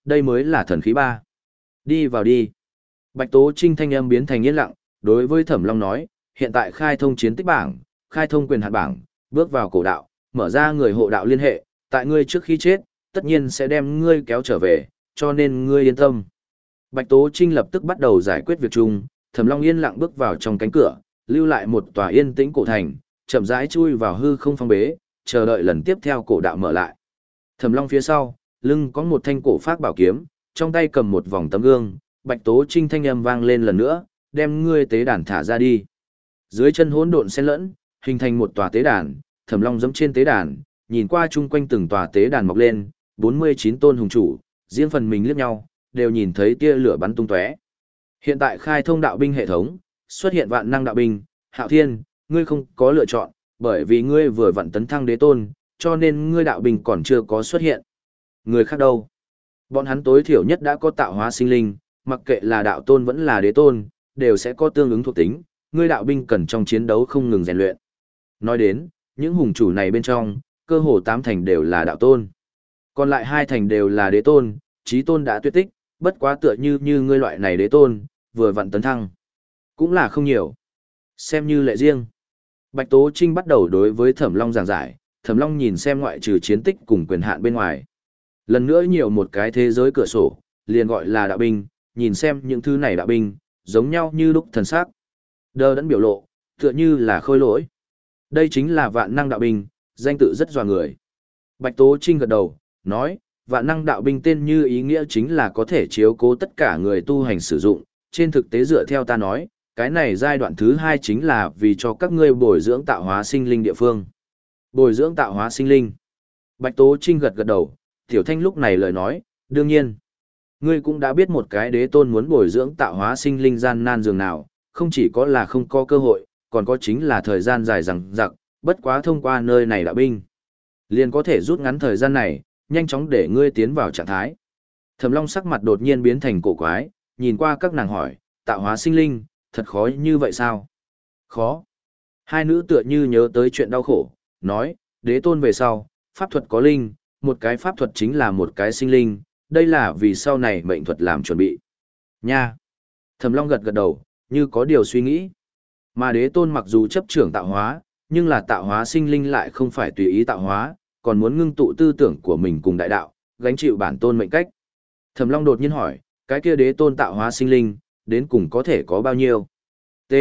đây mới là thần khí ba. Đi vào đi. Bạch Tố Trinh thanh âm biến thành yên lặng, đối với Thẩm Long nói, hiện tại khai thông chiến tích bảng, khai thông quyền hạn bảng, bước vào cổ đạo, mở ra người hộ đạo liên hệ, tại ngươi trước khi chết, tất nhiên sẽ đem ngươi kéo trở về, cho nên ngươi yên tâm. Bạch Tố Trinh lập tức bắt đầu giải quyết việc chung, Thẩm Long yên lặng bước vào trong cánh cửa, lưu lại một tòa yên tĩnh cổ thành, chậm rãi chui vào hư không phong bế, chờ đợi lần tiếp theo cổ đạo mở lại. Thẩm Long phía sau, lưng có một thanh cổ phác bảo kiếm, trong tay cầm một vòng tấm gương, Bạch Tố Trinh thanh âm vang lên lần nữa, đem ngươi tế đàn thả ra đi. Dưới chân hỗn độn xen lẫn, hình thành một tòa tế đàn, Thẩm Long giẫm trên tế đàn, nhìn qua chung quanh từng tòa tế đàn mọc lên, bốn mươi chín tôn hùng chủ, riêng phần mình liếc nhau, đều nhìn thấy tia lửa bắn tung tóe. Hiện tại khai thông đạo binh hệ thống, xuất hiện vạn năng đạo binh, Hạo Thiên, ngươi không có lựa chọn, bởi vì ngươi vừa vặn tấn thăng đế tôn, cho nên ngươi đạo binh còn chưa có xuất hiện. Người khác đâu? Bọn hắn tối thiểu nhất đã có tạo hóa sinh linh, mặc kệ là đạo tôn vẫn là đế tôn, đều sẽ có tương ứng thuộc tính, ngươi đạo binh cần trong chiến đấu không ngừng rèn luyện. Nói đến, những hùng chủ này bên trong, cơ hồ tám thành đều là đạo tôn. Còn lại hai thành đều là đế tôn, chí tôn đã tuyệt tích, bất quá tựa như như ngươi loại này đế tôn, vừa vặn tấn thăng. Cũng là không nhiều. Xem như lệ riêng. Bạch Tố Trinh bắt đầu đối với Thẩm Long giảng giải, Thẩm Long nhìn xem ngoại trừ chiến tích cùng quyền hạn bên ngoài. Lần nữa nhiều một cái thế giới cửa sổ, liền gọi là đạo binh, nhìn xem những thứ này đạo binh, giống nhau như lúc thần sắc. Đơ đẫn biểu lộ, tựa như là khôi lỗi. Đây chính là vạn năng đạo binh, danh tự rất dọa người. Bạch Tố Trinh gật đầu, nói, vạn năng đạo binh tên như ý nghĩa chính là có thể chiếu cố tất cả người tu hành sử dụng. Trên thực tế dựa theo ta nói, cái này giai đoạn thứ hai chính là vì cho các ngươi bồi dưỡng tạo hóa sinh linh địa phương. Bồi dưỡng tạo hóa sinh linh. Bạch Tố Trinh gật gật đầu, Tiểu Thanh lúc này lời nói, đương nhiên. Ngươi cũng đã biết một cái đế tôn muốn bồi dưỡng tạo hóa sinh linh gian nan dường nào, không chỉ có là không có cơ hội, còn có chính là thời gian dài dằng dặc, bất quá thông qua nơi này đạo binh. Liền có thể rút ngắn thời gian này, nhanh chóng để ngươi tiến vào trạng thái. Thẩm Long sắc mặt đột nhiên biến thành cổ quái, nhìn qua các nàng hỏi, tạo hóa sinh linh, thật khó như vậy sao? Khó. Hai nữ tựa như nhớ tới chuyện đau khổ, nói, đế tôn về sau, pháp thuật có linh, một cái pháp thuật chính là một cái sinh linh, đây là vì sau này mệnh thuật làm chuẩn bị. Nha. Thẩm Long gật gật đầu, như có điều suy nghĩ. Mà đế tôn mặc dù chấp trưởng tạo hóa, nhưng là tạo hóa sinh linh lại không phải tùy ý tạo hóa, còn muốn ngưng tụ tư tưởng của mình cùng đại đạo, gánh chịu bản tôn mệnh cách. Thẩm Long đột nhiên hỏi, cái kia đế tôn tạo hóa sinh linh, đến cùng có thể có bao nhiêu? T.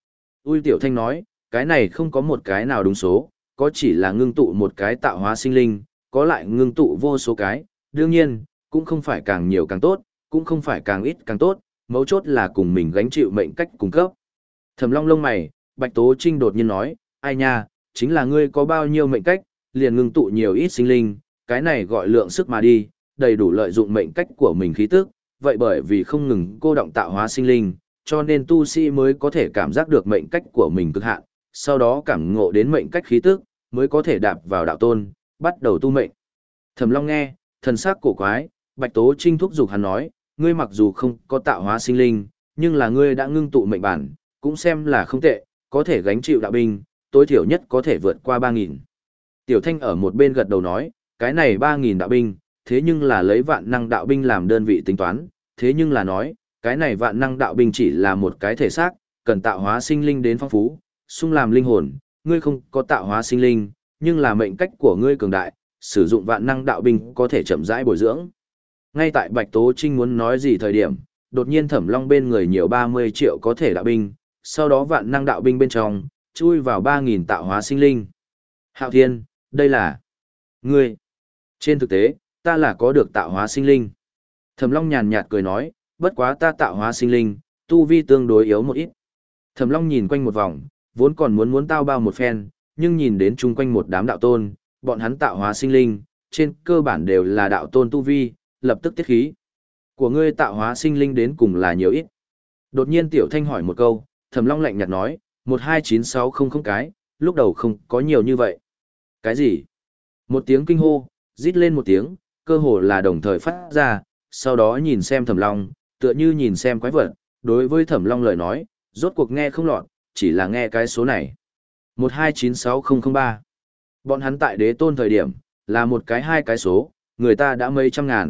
Ui Tiểu Thanh nói, cái này không có một cái nào đúng số, có chỉ là ngưng tụ một cái tạo hóa sinh linh, có lại ngưng tụ vô số cái, đương nhiên, cũng không phải càng nhiều càng tốt, cũng không phải càng ít càng tốt, mấu chốt là cùng mình gánh chịu mệnh cách cung cấp. Thẩm Long lông mày, Bạch Tố Trinh đột nhiên nói, ai nha, chính là ngươi có bao nhiêu mệnh cách, liền ngưng tụ nhiều ít sinh linh, cái này gọi lượng sức mà đi, đầy đủ lợi dụng mệnh cách của mình khí tức, vậy bởi vì không ngừng cô động tạo hóa sinh linh, cho nên tu sĩ mới có thể cảm giác được mệnh cách của mình cực hạn, sau đó cảm ngộ đến mệnh cách khí tức, mới có thể đạp vào đạo tôn, bắt đầu tu mệnh. Thẩm Long nghe, thần sắc cổ quái, Bạch Tố Trinh thúc giục hắn nói, ngươi mặc dù không có tạo hóa sinh linh, nhưng là ngươi đã ngưng tụ mệnh bản, cũng xem là không tệ, có thể gánh chịu đạo binh, tối thiểu nhất có thể vượt qua ba nghìn. Tiểu Thanh ở một bên gật đầu nói, cái này ba nghìn đạo binh, thế nhưng là lấy vạn năng đạo binh làm đơn vị tính toán, thế nhưng là nói, cái này vạn năng đạo binh chỉ là một cái thể xác, cần tạo hóa sinh linh đến phong phú, xung làm linh hồn, ngươi không có tạo hóa sinh linh, nhưng là mệnh cách của ngươi cường đại, sử dụng vạn năng đạo binh có thể chậm rãi bồi dưỡng. Ngay tại Bạch Tố Trinh muốn nói gì thời điểm, đột nhiên Thẩm Long bên người nhiều ba mươi triệu có thể đạo binh, sau đó vạn năng đạo binh bên trong, chui vào ba nghìn tạo hóa sinh linh. Hạo Thiên, đây là ngươi. Trên thực tế, ta là có được tạo hóa sinh linh. Thẩm Long nhàn nhạt cười nói, bất quá ta tạo hóa sinh linh, tu vi tương đối yếu một ít. Thẩm Long nhìn quanh một vòng, vốn còn muốn muốn tao bao một phen, nhưng nhìn đến chung quanh một đám đạo tôn, bọn hắn tạo hóa sinh linh, trên cơ bản đều là đạo tôn tu vi, lập tức tiết khí. Của ngươi tạo hóa sinh linh đến cùng là nhiều ít. Đột nhiên Tiểu Thanh hỏi một câu, Thẩm Long lạnh nhạt nói, một hai chín sáu không không cái, lúc đầu không có nhiều như vậy. Cái gì? Một tiếng kinh hô, rít lên một tiếng, cơ hồ là đồng thời phát ra, sau đó nhìn xem Thẩm Long, tựa như nhìn xem quái vật, đối với Thẩm Long lời nói, rốt cuộc nghe không lọt, chỉ là nghe cái số này. một hai chín sáu không không ba. Bọn hắn tại đế tôn thời điểm, là một cái hai cái số, người ta đã mấy trăm ngàn,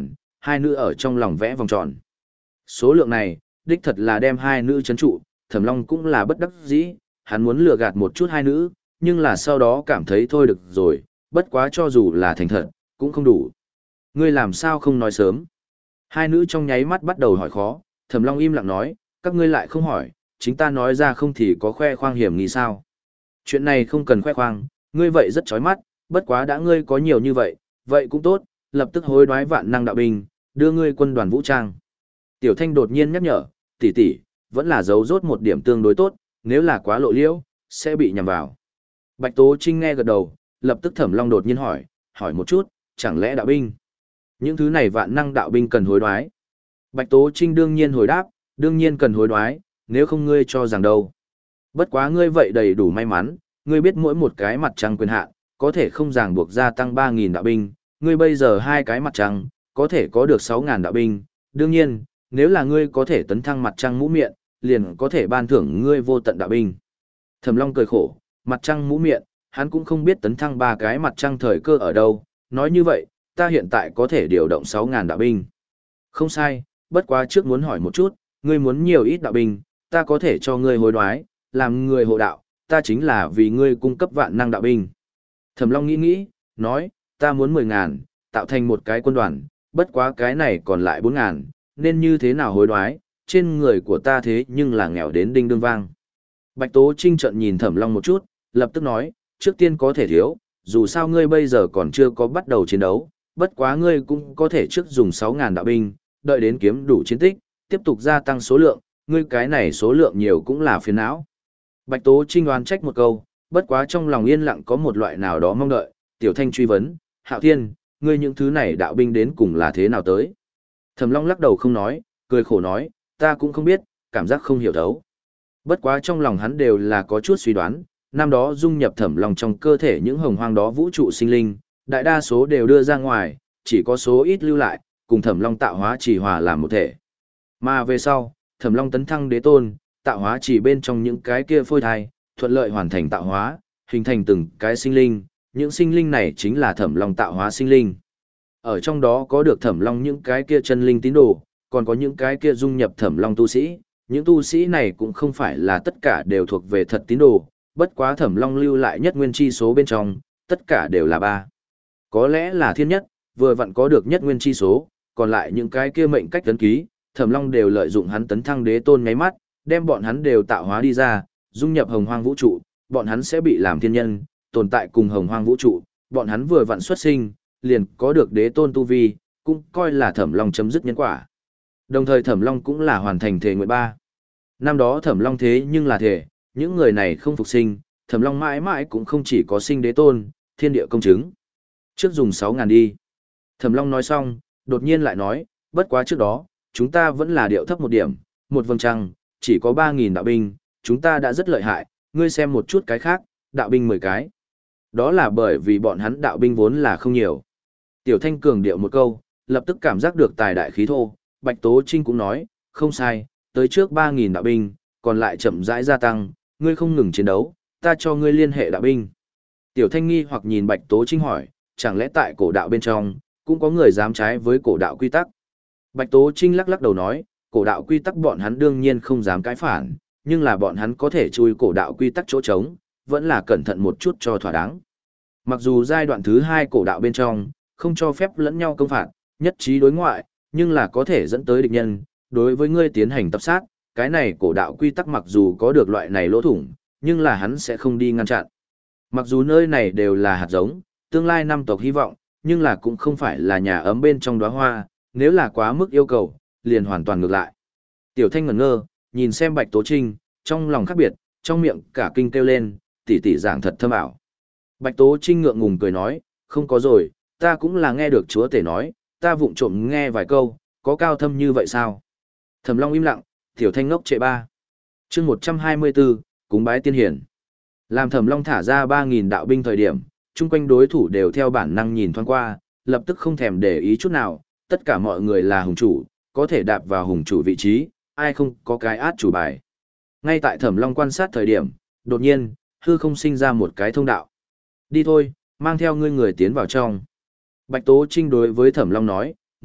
hai nữ ở trong lòng vẽ vòng tròn. Số lượng này, đích thật là đem hai nữ chấn trụ, Thẩm Long cũng là bất đắc dĩ, hắn muốn lừa gạt một chút hai nữ, nhưng là sau đó cảm thấy thôi được rồi, bất quá cho dù là thành thật, cũng không đủ. Ngươi làm sao không nói sớm? Hai nữ trong nháy mắt bắt đầu hỏi khó, Thẩm Long im lặng nói, các ngươi lại không hỏi, chính ta nói ra không thì có khoe khoang hiểm nghi sao? Chuyện này không cần khoe khoang, ngươi vậy rất chói mắt, bất quá đã ngươi có nhiều như vậy, vậy cũng tốt, lập tức hối đoái vạn năng đạo binh, đưa ngươi quân đoàn vũ trang. Tiểu Thanh đột nhiên nhắc nhở, tỷ tỷ, vẫn là giấu rốt một điểm tương đối tốt, nếu là quá lộ liễu, sẽ bị nhầm vào. Bạch Tố Trinh nghe gật đầu, lập tức Thẩm Long đột nhiên hỏi, hỏi một chút, chẳng lẽ đạo binh? Những thứ này vạn năng đạo binh cần hối đoái. Bạch Tố Trinh đương nhiên hồi đáp, đương nhiên cần hối đoái, nếu không ngươi cho rằng đâu. Bất quá ngươi vậy đầy đủ may mắn, ngươi biết mỗi một cái mặt trăng quyền hạn, có thể không ràng buộc gia tăng ba nghìn đạo binh, ngươi bây giờ hai cái mặt trăng, có thể có được sáu nghìn đạo binh, đương nhiên, nếu là ngươi có thể tấn thăng mặt trăng mũ miệng, liền có thể ban thưởng ngươi vô tận đạo binh. Thẩm Long cười khổ, mặt trăng mũ miệng, hắn cũng không biết tấn thăng ba cái mặt trăng thời cơ ở đâu, nói như vậy, ta hiện tại có thể điều động sáu nghìn đạo binh. Không sai, bất quá trước muốn hỏi một chút, ngươi muốn nhiều ít đạo binh, ta có thể cho ngươi hối đoái, làm người hộ đạo, ta chính là vì ngươi cung cấp vạn năng đạo binh. Thẩm Long nghĩ nghĩ, nói, ta muốn mười ngàn, tạo thành một cái quân đoàn, bất quá cái này còn lại bốn ngàn, nên như thế nào hối đoái, trên người của ta thế nhưng là nghèo đến đinh đương vang. Bạch Tố Trinh trợn nhìn Thẩm Long một chút, lập tức nói, trước tiên có thể thiếu, dù sao ngươi bây giờ còn chưa có bắt đầu chiến đấu, bất quá ngươi cũng có thể trước dùng sáu nghìn đạo binh, đợi đến kiếm đủ chiến tích, tiếp tục gia tăng số lượng, ngươi cái này số lượng nhiều cũng là phiền não. Bạch Tố Trinh oán trách một câu, bất quá trong lòng yên lặng có một loại nào đó mong đợi, Tiểu Thanh truy vấn, Hạo Thiên, ngươi những thứ này đạo binh đến cùng là thế nào tới? Thẩm Long lắc đầu không nói, cười khổ nói, ta cũng không biết, cảm giác không hiểu thấu. Bất quá trong lòng hắn đều là có chút suy đoán, năm đó dung nhập Thẩm Long trong cơ thể những hồng hoang đó vũ trụ sinh linh, đại đa số đều đưa ra ngoài, chỉ có số ít lưu lại, cùng Thẩm Long tạo hóa chỉ hòa làm một thể. Mà về sau, Thẩm Long tấn thăng đế tôn, tạo hóa chỉ bên trong những cái kia phôi thai, thuận lợi hoàn thành tạo hóa, hình thành từng cái sinh linh, những sinh linh này chính là Thẩm Long tạo hóa sinh linh. Ở trong đó có được Thẩm Long những cái kia chân linh tín đồ, còn có những cái kia dung nhập Thẩm Long tu sĩ, những tu sĩ này cũng không phải là tất cả đều thuộc về thật tín đồ, bất quá Thẩm Long lưu lại nhất nguyên chi số bên trong, tất cả đều là ba. Có lẽ là thiên nhất, vừa vặn có được nhất nguyên chi số, còn lại những cái kia mệnh cách tấn ký, Thẩm Long đều lợi dụng hắn tấn thăng đế tôn nháy mắt, đem bọn hắn đều tạo hóa đi ra, dung nhập hồng hoang vũ trụ, bọn hắn sẽ bị làm thiên nhân, tồn tại cùng hồng hoang vũ trụ, bọn hắn vừa vặn xuất sinh, liền có được đế tôn tu vi, cũng coi là Thẩm Long chấm dứt nhân quả. Đồng thời Thẩm Long cũng là hoàn thành thể nguyện ba. Năm đó Thẩm Long thế nhưng là thể, những người này không phục sinh, Thẩm Long mãi mãi cũng không chỉ có sinh đế tôn, thiên địa công chứng. Trước dùng sáu ngàn đi. Thẩm Long nói xong, đột nhiên lại nói, bất quá trước đó, chúng ta vẫn là điệu thấp một điểm, một vầng trăng, chỉ có ba nghìn đạo binh, chúng ta đã rất lợi hại, ngươi xem một chút cái khác, đạo binh mười cái. Đó là bởi vì bọn hắn đạo binh vốn là không nhiều. Tiểu Thanh cường điệu một câu, lập tức cảm giác được tài đại khí thô, Bạch Tố Trinh cũng nói, không sai, tới trước ba nghìn đạo binh, còn lại chậm rãi gia tăng, ngươi không ngừng chiến đấu, ta cho ngươi liên hệ đạo binh. Tiểu Thanh nghi hoặc nhìn Bạch Tố Trinh hỏi, chẳng lẽ tại cổ đạo bên trong, cũng có người dám trái với cổ đạo quy tắc? Bạch Tố Trinh lắc lắc đầu nói, cổ đạo quy tắc bọn hắn đương nhiên không dám cãi phản, nhưng là bọn hắn có thể chui cổ đạo quy tắc chỗ trống, vẫn là cẩn thận một chút cho thỏa đáng. Mặc dù giai đoạn thứ hai cổ đạo bên trong, không cho phép lẫn nhau công phạt, nhất trí đối ngoại, nhưng là có thể dẫn tới địch nhân, đối với ngươi tiến hành tập sát, cái này cổ đạo quy tắc mặc dù có được loại này lỗ thủng, nhưng là hắn sẽ không đi ngăn chặn. Mặc dù nơi này đều là hạt giống, tương lai năm tộc hy vọng, nhưng là cũng không phải là nhà ấm bên trong đóa hoa, nếu là quá mức yêu cầu, liền hoàn toàn ngược lại. Tiểu Thanh ngẩn ngơ, nhìn xem Bạch Tố Trinh, trong lòng khác biệt, trong miệng cả kinh kêu lên, tỷ tỷ giảng thật thâm ảo. Bạch Tố Trinh ngượng ngùng cười nói, không có rồi, ta cũng là nghe được chúa tể nói, ta vụng trộm nghe vài câu, có cao thâm như vậy sao? Thẩm Long im lặng, Tiểu Thanh ngốc trệ ba. Chương một trăm hai mươi bốn, cúng bái tiên hiển. Làm Thẩm Long thả ra ba nghìn đạo binh thời điểm, chung quanh đối thủ đều theo bản năng nhìn thoáng qua, lập tức không thèm để ý chút nào, tất cả mọi người là hùng chủ, có thể đạp vào hùng chủ vị trí, ai không có cái át chủ bài. Ngay tại Thẩm Long quan sát thời điểm, đột nhiên, hư không sinh ra một cái thông đạo. Đi thôi, mang theo ngươi người tiến vào trong. Bạch Tố Trinh đối với Thẩm Long nói,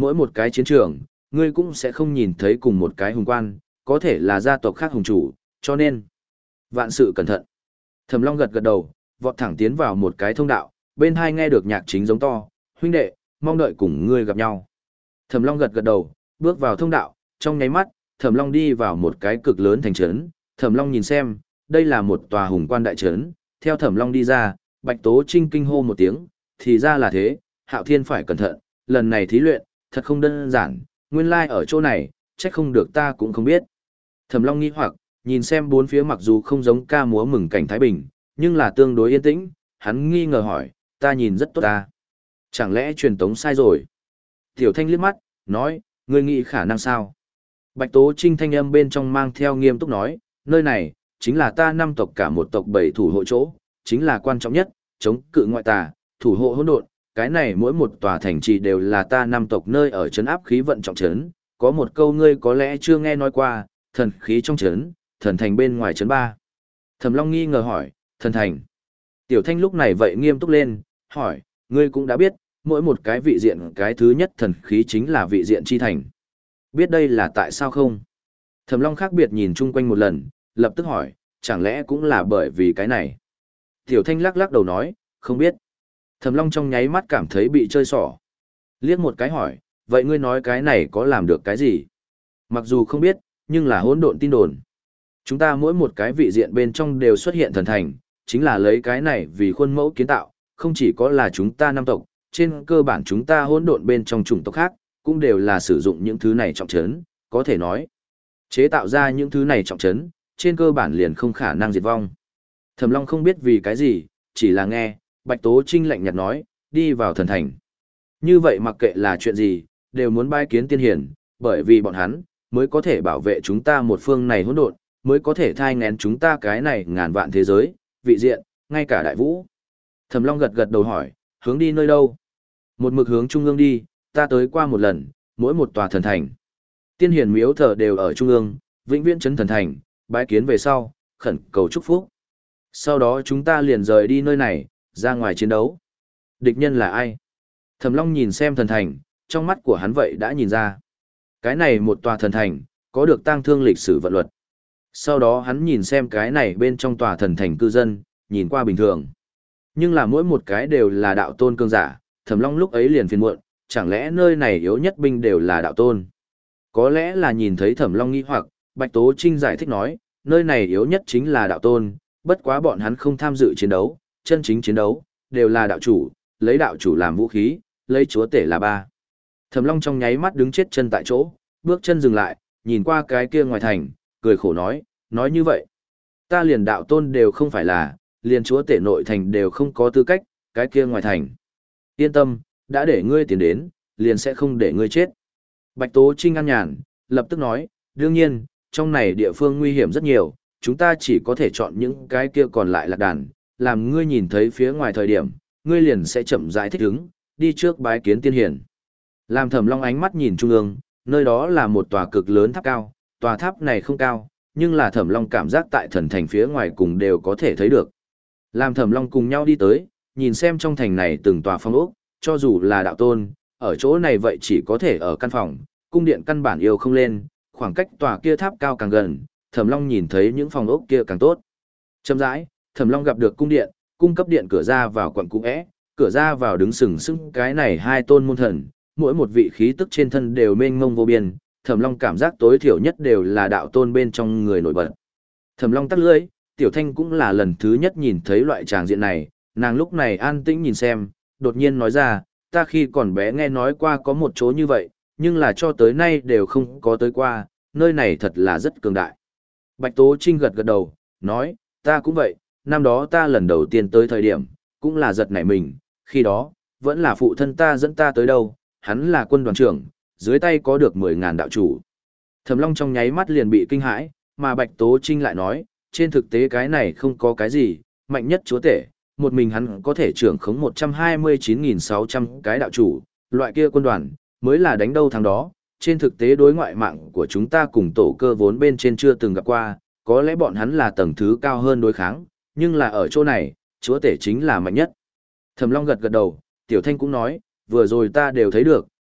mỗi một cái chiến trường, ngươi cũng sẽ không nhìn thấy cùng một cái hùng quan, có thể là gia tộc khác hùng chủ, cho nên, vạn sự cẩn thận. Thẩm Long gật gật đầu, vọt thẳng tiến vào một cái thông đạo, bên hai nghe được nhạc chính giống to, huynh đệ, mong đợi cùng ngươi gặp nhau. Thẩm Long gật gật đầu, bước vào thông đạo, trong nháy mắt, Thẩm Long đi vào một cái cực lớn thành trấn, Thẩm Long nhìn xem, đây là một tòa hùng quan đại trấn, theo Thẩm Long đi ra, Bạch Tố Trinh kinh hô một tiếng, thì ra là thế, Hạo Thiên phải cẩn thận, lần này thí luyện, thật không đơn giản, nguyên lai ở chỗ này, chắc không được ta cũng không biết. Thẩm Long nghi hoặc, nhìn xem bốn phía mặc dù không giống ca múa mừng cảnh Thái Bình, nhưng là tương đối yên tĩnh, hắn nghi ngờ hỏi, ta nhìn rất tốt ta. Chẳng lẽ truyền tống sai rồi? Tiểu Thanh liếc mắt, nói, ngươi nghĩ khả năng sao? Bạch Tố Trinh thanh âm bên trong mang theo nghiêm túc nói, nơi này, chính là ta năm tộc cả một tộc bảy thủ hộ chỗ, chính là quan trọng nhất, chống cự ngoại tà, thủ hộ hỗn độn, cái này mỗi một tòa thành trì đều là ta năm tộc nơi ở trấn áp khí vận trọng trấn, có một câu ngươi có lẽ chưa nghe nói qua, thần khí trong trấn, thần thành bên ngoài trấn ba. Thẩm Long nghi ngờ hỏi, thần thành. Tiểu Thanh lúc này vậy nghiêm túc lên, hỏi, ngươi cũng đã biết, mỗi một cái vị diện cái thứ nhất thần khí chính là vị diện chi thành. Biết đây là tại sao không? Thẩm Long khác biệt nhìn chung quanh một lần, lập tức hỏi, chẳng lẽ cũng là bởi vì cái này? Tiểu Thanh lắc lắc đầu nói, không biết. Thẩm Long trong nháy mắt cảm thấy bị chơi xỏ. Liếc một cái hỏi, vậy ngươi nói cái này có làm được cái gì? Mặc dù không biết, nhưng là hỗn độn tin đồn. Chúng ta mỗi một cái vị diện bên trong đều xuất hiện thần thành, chính là lấy cái này vì khuôn mẫu kiến tạo, không chỉ có là chúng ta năm tộc, trên cơ bản chúng ta hỗn độn bên trong chủng tộc khác, cũng đều là sử dụng những thứ này trọng trấn, có thể nói. Chế tạo ra những thứ này trọng trấn, trên cơ bản liền không khả năng diệt vong. Thẩm Long không biết vì cái gì, chỉ là nghe, Bạch Tố Trinh lạnh nhạt nói, đi vào thần thành. Như vậy mặc kệ là chuyện gì, đều muốn bái kiến tiên hiển, bởi vì bọn hắn, mới có thể bảo vệ chúng ta một phương này hỗn độn, mới có thể thai ngén chúng ta cái này ngàn vạn thế giới, vị diện, ngay cả đại vũ. Thẩm Long gật gật đầu hỏi, hướng đi nơi đâu? Một mực hướng trung ương đi, ta tới qua một lần, mỗi một tòa thần thành. Tiên hiển miếu thờ đều ở trung ương, vĩnh viễn trấn thần thành, bái kiến về sau, khẩn cầu chúc phúc. Sau đó chúng ta liền rời đi nơi này, ra ngoài chiến đấu. Địch nhân là ai? Thẩm Long nhìn xem thần thành, trong mắt của hắn vậy đã nhìn ra. Cái này một tòa thần thành, có được tang thương lịch sử vận luật. Sau đó hắn nhìn xem cái này bên trong tòa thần thành cư dân, nhìn qua bình thường. Nhưng là mỗi một cái đều là đạo tôn cương giả, Thẩm Long lúc ấy liền phiền muộn, chẳng lẽ nơi này yếu nhất binh đều là đạo tôn? Có lẽ là nhìn thấy Thẩm Long nghi hoặc, Bạch Tố Trinh giải thích nói, nơi này yếu nhất chính là đạo tôn, bất quá bọn hắn không tham dự chiến đấu, chân chính chiến đấu, đều là đạo chủ, lấy đạo chủ làm vũ khí, lấy chúa tể là ba. Thẩm Long trong nháy mắt đứng chết chân tại chỗ, bước chân dừng lại, nhìn qua cái kia ngoài thành, cười khổ nói, nói như vậy. Ta liền đạo tôn đều không phải là, liền chúa tể nội thành đều không có tư cách, cái kia ngoài thành. Yên tâm, đã để ngươi tiến đến, liền sẽ không để ngươi chết. Bạch Tố Trinh an nhàn, lập tức nói, đương nhiên, trong này địa phương nguy hiểm rất nhiều, chúng ta chỉ có thể chọn những cái kia còn lại lạc đàn, làm ngươi nhìn thấy phía ngoài thời điểm, ngươi liền sẽ chậm rãi thích ứng, đi trước bái kiến tiên hiển. Làm Thẩm Long ánh mắt nhìn trung ương, nơi đó là một tòa cực lớn tháp cao, tòa tháp này không cao, nhưng là Thẩm Long cảm giác tại thần thành phía ngoài cùng đều có thể thấy được. Làm Thẩm Long cùng nhau đi tới, nhìn xem trong thành này từng tòa phong ốc, cho dù là đạo tôn, ở chỗ này vậy chỉ có thể ở căn phòng, cung điện căn bản yêu không lên, khoảng cách tòa kia tháp cao càng gần, Thẩm Long nhìn thấy những phòng ốc kia càng tốt. Chậm rãi, Thẩm Long gặp được cung điện, cung cấp điện cửa ra vào quận cũ é, cửa ra vào đứng sừng sững cái này hai tôn môn thần, mỗi một vị khí tức trên thân đều mênh mông vô biên, Thẩm Long cảm giác tối thiểu nhất đều là đạo tôn bên trong người nổi bật. Thẩm Long tắt lưỡi, Tiểu Thanh cũng là lần thứ nhất nhìn thấy loại tràng diện này, nàng lúc này an tĩnh nhìn xem, đột nhiên nói ra, ta khi còn bé nghe nói qua có một chỗ như vậy, nhưng là cho tới nay đều không có tới qua, nơi này thật là rất cường đại. Bạch Tố Trinh gật gật đầu, nói, ta cũng vậy, năm đó ta lần đầu tiên tới thời điểm, cũng là giật nảy mình, khi đó, vẫn là phụ thân ta dẫn ta tới đâu, hắn là quân đoàn trưởng, dưới tay có được mười ngàn đạo chủ. Thẩm Long trong nháy mắt liền bị kinh hãi, mà Bạch Tố Trinh lại nói, trên thực tế cái này không có cái gì, mạnh nhất chúa tể, một mình hắn có thể trưởng khống một trăm hai mươi chín nghìn sáu trăm cái đạo chủ, loại kia quân đoàn, mới là đánh đâu thắng đó. Trên thực tế đối ngoại mạng của chúng ta cùng tổ cơ vốn bên trên chưa từng gặp qua, có lẽ bọn hắn là tầng thứ cao hơn đối kháng, nhưng là ở chỗ này, chúa tể chính là mạnh nhất. Thẩm Long gật gật đầu, Tiểu Thanh cũng nói, vừa rồi ta đều thấy được,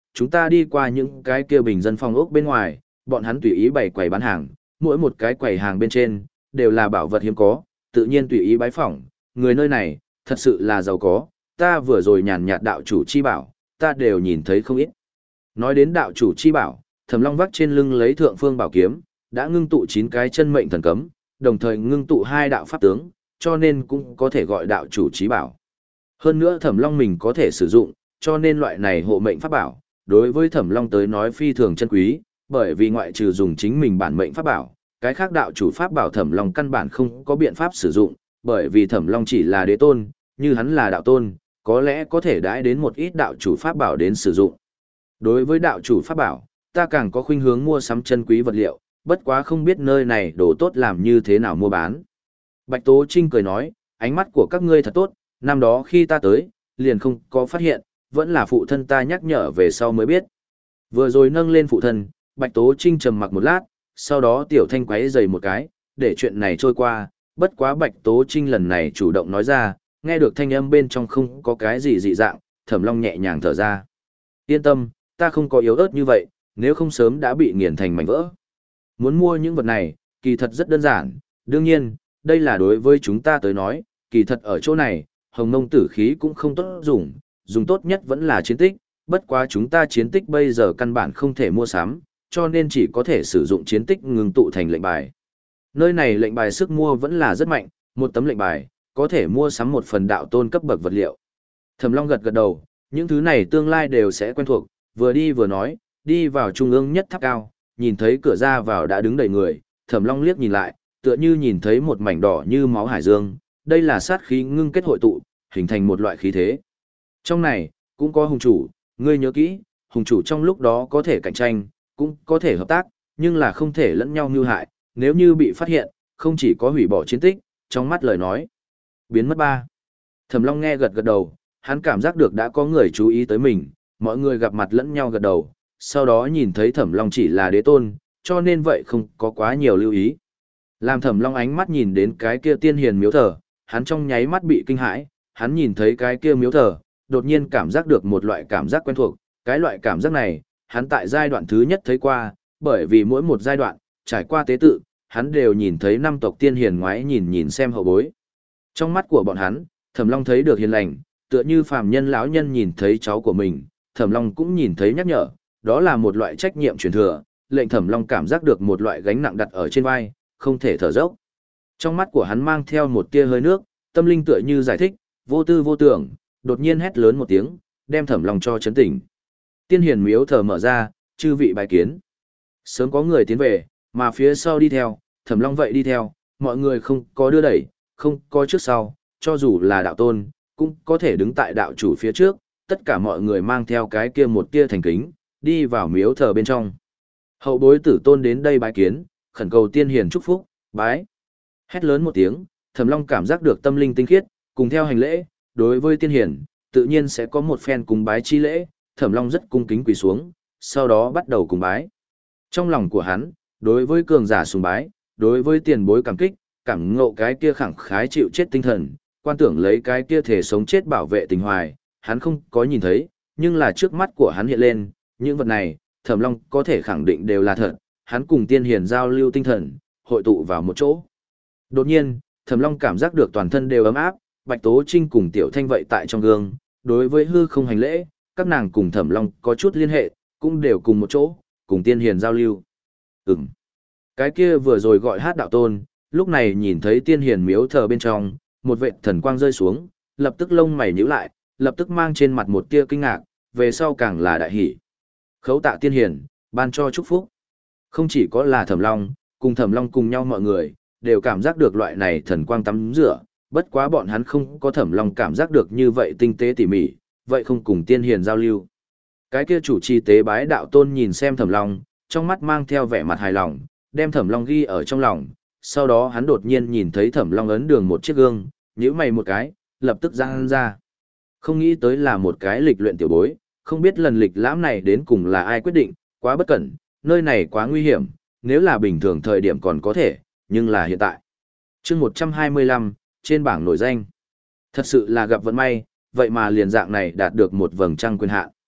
chúng ta đi qua những cái kia bình dân phong ốc bên ngoài, bọn hắn tùy ý bày quầy bán hàng, mỗi một cái quầy hàng bên trên, đều là bảo vật hiếm có, tự nhiên tùy ý bái phỏng, người nơi này, thật sự là giàu có, ta vừa rồi nhàn nhạt đạo chủ chi bảo, ta đều nhìn thấy không ít. Nói đến đạo chủ chi bảo, Thẩm Long vác trên lưng lấy thượng phương bảo kiếm, đã ngưng tụ chín cái chân mệnh thần cấm, đồng thời ngưng tụ hai đạo pháp tướng, cho nên cũng có thể gọi đạo chủ chi bảo. Hơn nữa Thẩm Long mình có thể sử dụng, cho nên loại này hộ mệnh pháp bảo, đối với Thẩm Long tới nói phi thường chân quý, bởi vì ngoại trừ dùng chính mình bản mệnh pháp bảo, cái khác đạo chủ pháp bảo Thẩm Long căn bản không có biện pháp sử dụng, bởi vì Thẩm Long chỉ là đế tôn, như hắn là đạo tôn, có lẽ có thể đãi đến một ít đạo chủ pháp bảo đến sử dụng. Đối với đạo chủ pháp bảo, ta càng có khuynh hướng mua sắm chân quý vật liệu, bất quá không biết nơi này đồ tốt làm như thế nào mua bán. Bạch Tố Trinh cười nói, ánh mắt của các ngươi thật tốt, năm đó khi ta tới, liền không có phát hiện, vẫn là phụ thân ta nhắc nhở về sau mới biết. Vừa rồi nâng lên phụ thân, Bạch Tố Trinh trầm mặc một lát, sau đó Tiểu Thanh quấy giày một cái, để chuyện này trôi qua, bất quá Bạch Tố Trinh lần này chủ động nói ra, nghe được thanh âm bên trong không có cái gì dị dạng, Thẩm Long nhẹ nhàng thở ra. Yên tâm, ta không có yếu ớt như vậy, nếu không sớm đã bị nghiền thành mảnh vỡ. Muốn mua những vật này, kỳ thật rất đơn giản, đương nhiên, đây là đối với chúng ta tới nói, kỳ thật ở chỗ này, hồng mông tử khí cũng không tốt dùng, dùng tốt nhất vẫn là chiến tích, bất quá chúng ta chiến tích bây giờ căn bản không thể mua sắm, cho nên chỉ có thể sử dụng chiến tích ngừng tụ thành lệnh bài. Nơi này lệnh bài sức mua vẫn là rất mạnh, một tấm lệnh bài, có thể mua sắm một phần đạo tôn cấp bậc vật liệu. Thẩm Long gật gật đầu, những thứ này tương lai đều sẽ quen thuộc, vừa đi vừa nói, đi vào trung ương nhất tháp cao, nhìn thấy cửa ra vào đã đứng đầy người, Thẩm Long liếc nhìn lại, tựa như nhìn thấy một mảnh đỏ như máu hải dương, đây là sát khí ngưng kết hội tụ, hình thành một loại khí thế. Trong này, cũng có hùng chủ, ngươi nhớ kỹ, hùng chủ trong lúc đó có thể cạnh tranh, cũng có thể hợp tác, nhưng là không thể lẫn nhau mưu hại, nếu như bị phát hiện, không chỉ có hủy bỏ chiến tích, trong mắt lời nói, biến mất ba. Thẩm Long nghe gật gật đầu, hắn cảm giác được đã có người chú ý tới mình, mọi người gặp mặt lẫn nhau gật đầu, sau đó nhìn thấy Thẩm Long chỉ là đế tôn, cho nên vậy không có quá nhiều lưu ý. Làm Thẩm Long ánh mắt nhìn đến cái kia tiên hiền miếu thờ, hắn trong nháy mắt bị kinh hãi, hắn nhìn thấy cái kia miếu thờ, đột nhiên cảm giác được một loại cảm giác quen thuộc, cái loại cảm giác này, hắn tại giai đoạn thứ nhất thấy qua, bởi vì mỗi một giai đoạn, trải qua tế tự, hắn đều nhìn thấy năm tộc tiên hiền ngoái nhìn nhìn xem hậu bối. Trong mắt của bọn hắn, Thẩm Long thấy được hiền lành, tựa như phàm nhân lão nhân nhìn thấy cháu của mình, Thẩm Long cũng nhìn thấy nhắc nhở, đó là một loại trách nhiệm truyền thừa, lệnh Thẩm Long cảm giác được một loại gánh nặng đặt ở trên vai, không thể thở dốc. Trong mắt của hắn mang theo một tia hơi nước, tâm linh tựa như giải thích, vô tư vô tưởng, đột nhiên hét lớn một tiếng, đem Thẩm Long cho chấn tỉnh. Tiên hiền miếu thờ mở ra, chư vị bài kiến. Sớm có người tiến về, mà phía sau đi theo, Thẩm Long vậy đi theo, mọi người không có đưa đẩy, không có trước sau, cho dù là đạo tôn, cũng có thể đứng tại đạo chủ phía trước, tất cả mọi người mang theo cái kia một tia thành kính, đi vào miếu thờ bên trong. Hậu bối tử tôn đến đây bái kiến, khẩn cầu tiên hiền chúc phúc, bái. Hét lớn một tiếng, Thẩm Long cảm giác được tâm linh tinh khiết, cùng theo hành lễ, đối với tiên hiền, tự nhiên sẽ có một phen cùng bái chi lễ, Thẩm Long rất cung kính quỳ xuống, sau đó bắt đầu cùng bái. Trong lòng của hắn, đối với cường giả sùng bái, đối với tiền bối cảm kích, cảm ngộ cái kia khẳng khái chịu chết tinh thần, quan tưởng lấy cái kia thể sống chết bảo vệ tình hoài, hắn không có nhìn thấy, nhưng là trước mắt của hắn hiện lên, những vật này, Thẩm Long có thể khẳng định đều là thật, hắn cùng tiên hiền giao lưu tinh thần, hội tụ vào một chỗ. Đột nhiên, Thẩm Long cảm giác được toàn thân đều ấm áp, Bạch Tố Trinh cùng Tiểu Thanh vậy tại trong gương, đối với hư không hành lễ, các nàng cùng Thẩm Long có chút liên hệ, cũng đều cùng một chỗ, cùng tiên hiền giao lưu. Ừm. Cái kia vừa rồi gọi hát đạo tôn, lúc này nhìn thấy tiên hiền miếu thờ bên trong, một vệt thần quang rơi xuống, lập tức lông mày nhíu lại, lập tức mang trên mặt một tia kinh ngạc, về sau càng là đại hỉ. Khấu tạ tiên hiền, ban cho chúc phúc. Không chỉ có là Thẩm Long, cùng Thẩm Long cùng nhau mọi người, đều cảm giác được loại này thần quang tắm rửa, bất quá bọn hắn không có Thẩm Long cảm giác được như vậy tinh tế tỉ mỉ, vậy không cùng tiên hiền giao lưu. Cái kia chủ trì tế bái đạo tôn nhìn xem Thẩm Long, trong mắt mang theo vẻ mặt hài lòng, đem Thẩm Long ghi ở trong lòng, sau đó hắn đột nhiên nhìn thấy Thẩm Long ấn đường một chiếc gương, nhíu mày một cái, lập tức giang ra. Không nghĩ tới là một cái lịch luyện tiểu bối, không biết lần lịch lãm này đến cùng là ai quyết định, quá bất cẩn, nơi này quá nguy hiểm, nếu là bình thường thời điểm còn có thể, nhưng là hiện tại. Chương một trăm hai mươi lăm, trên bảng nổi danh. Thật sự là gặp vận may, vậy mà liền dạng này đạt được một vầng trăng quyền hạn.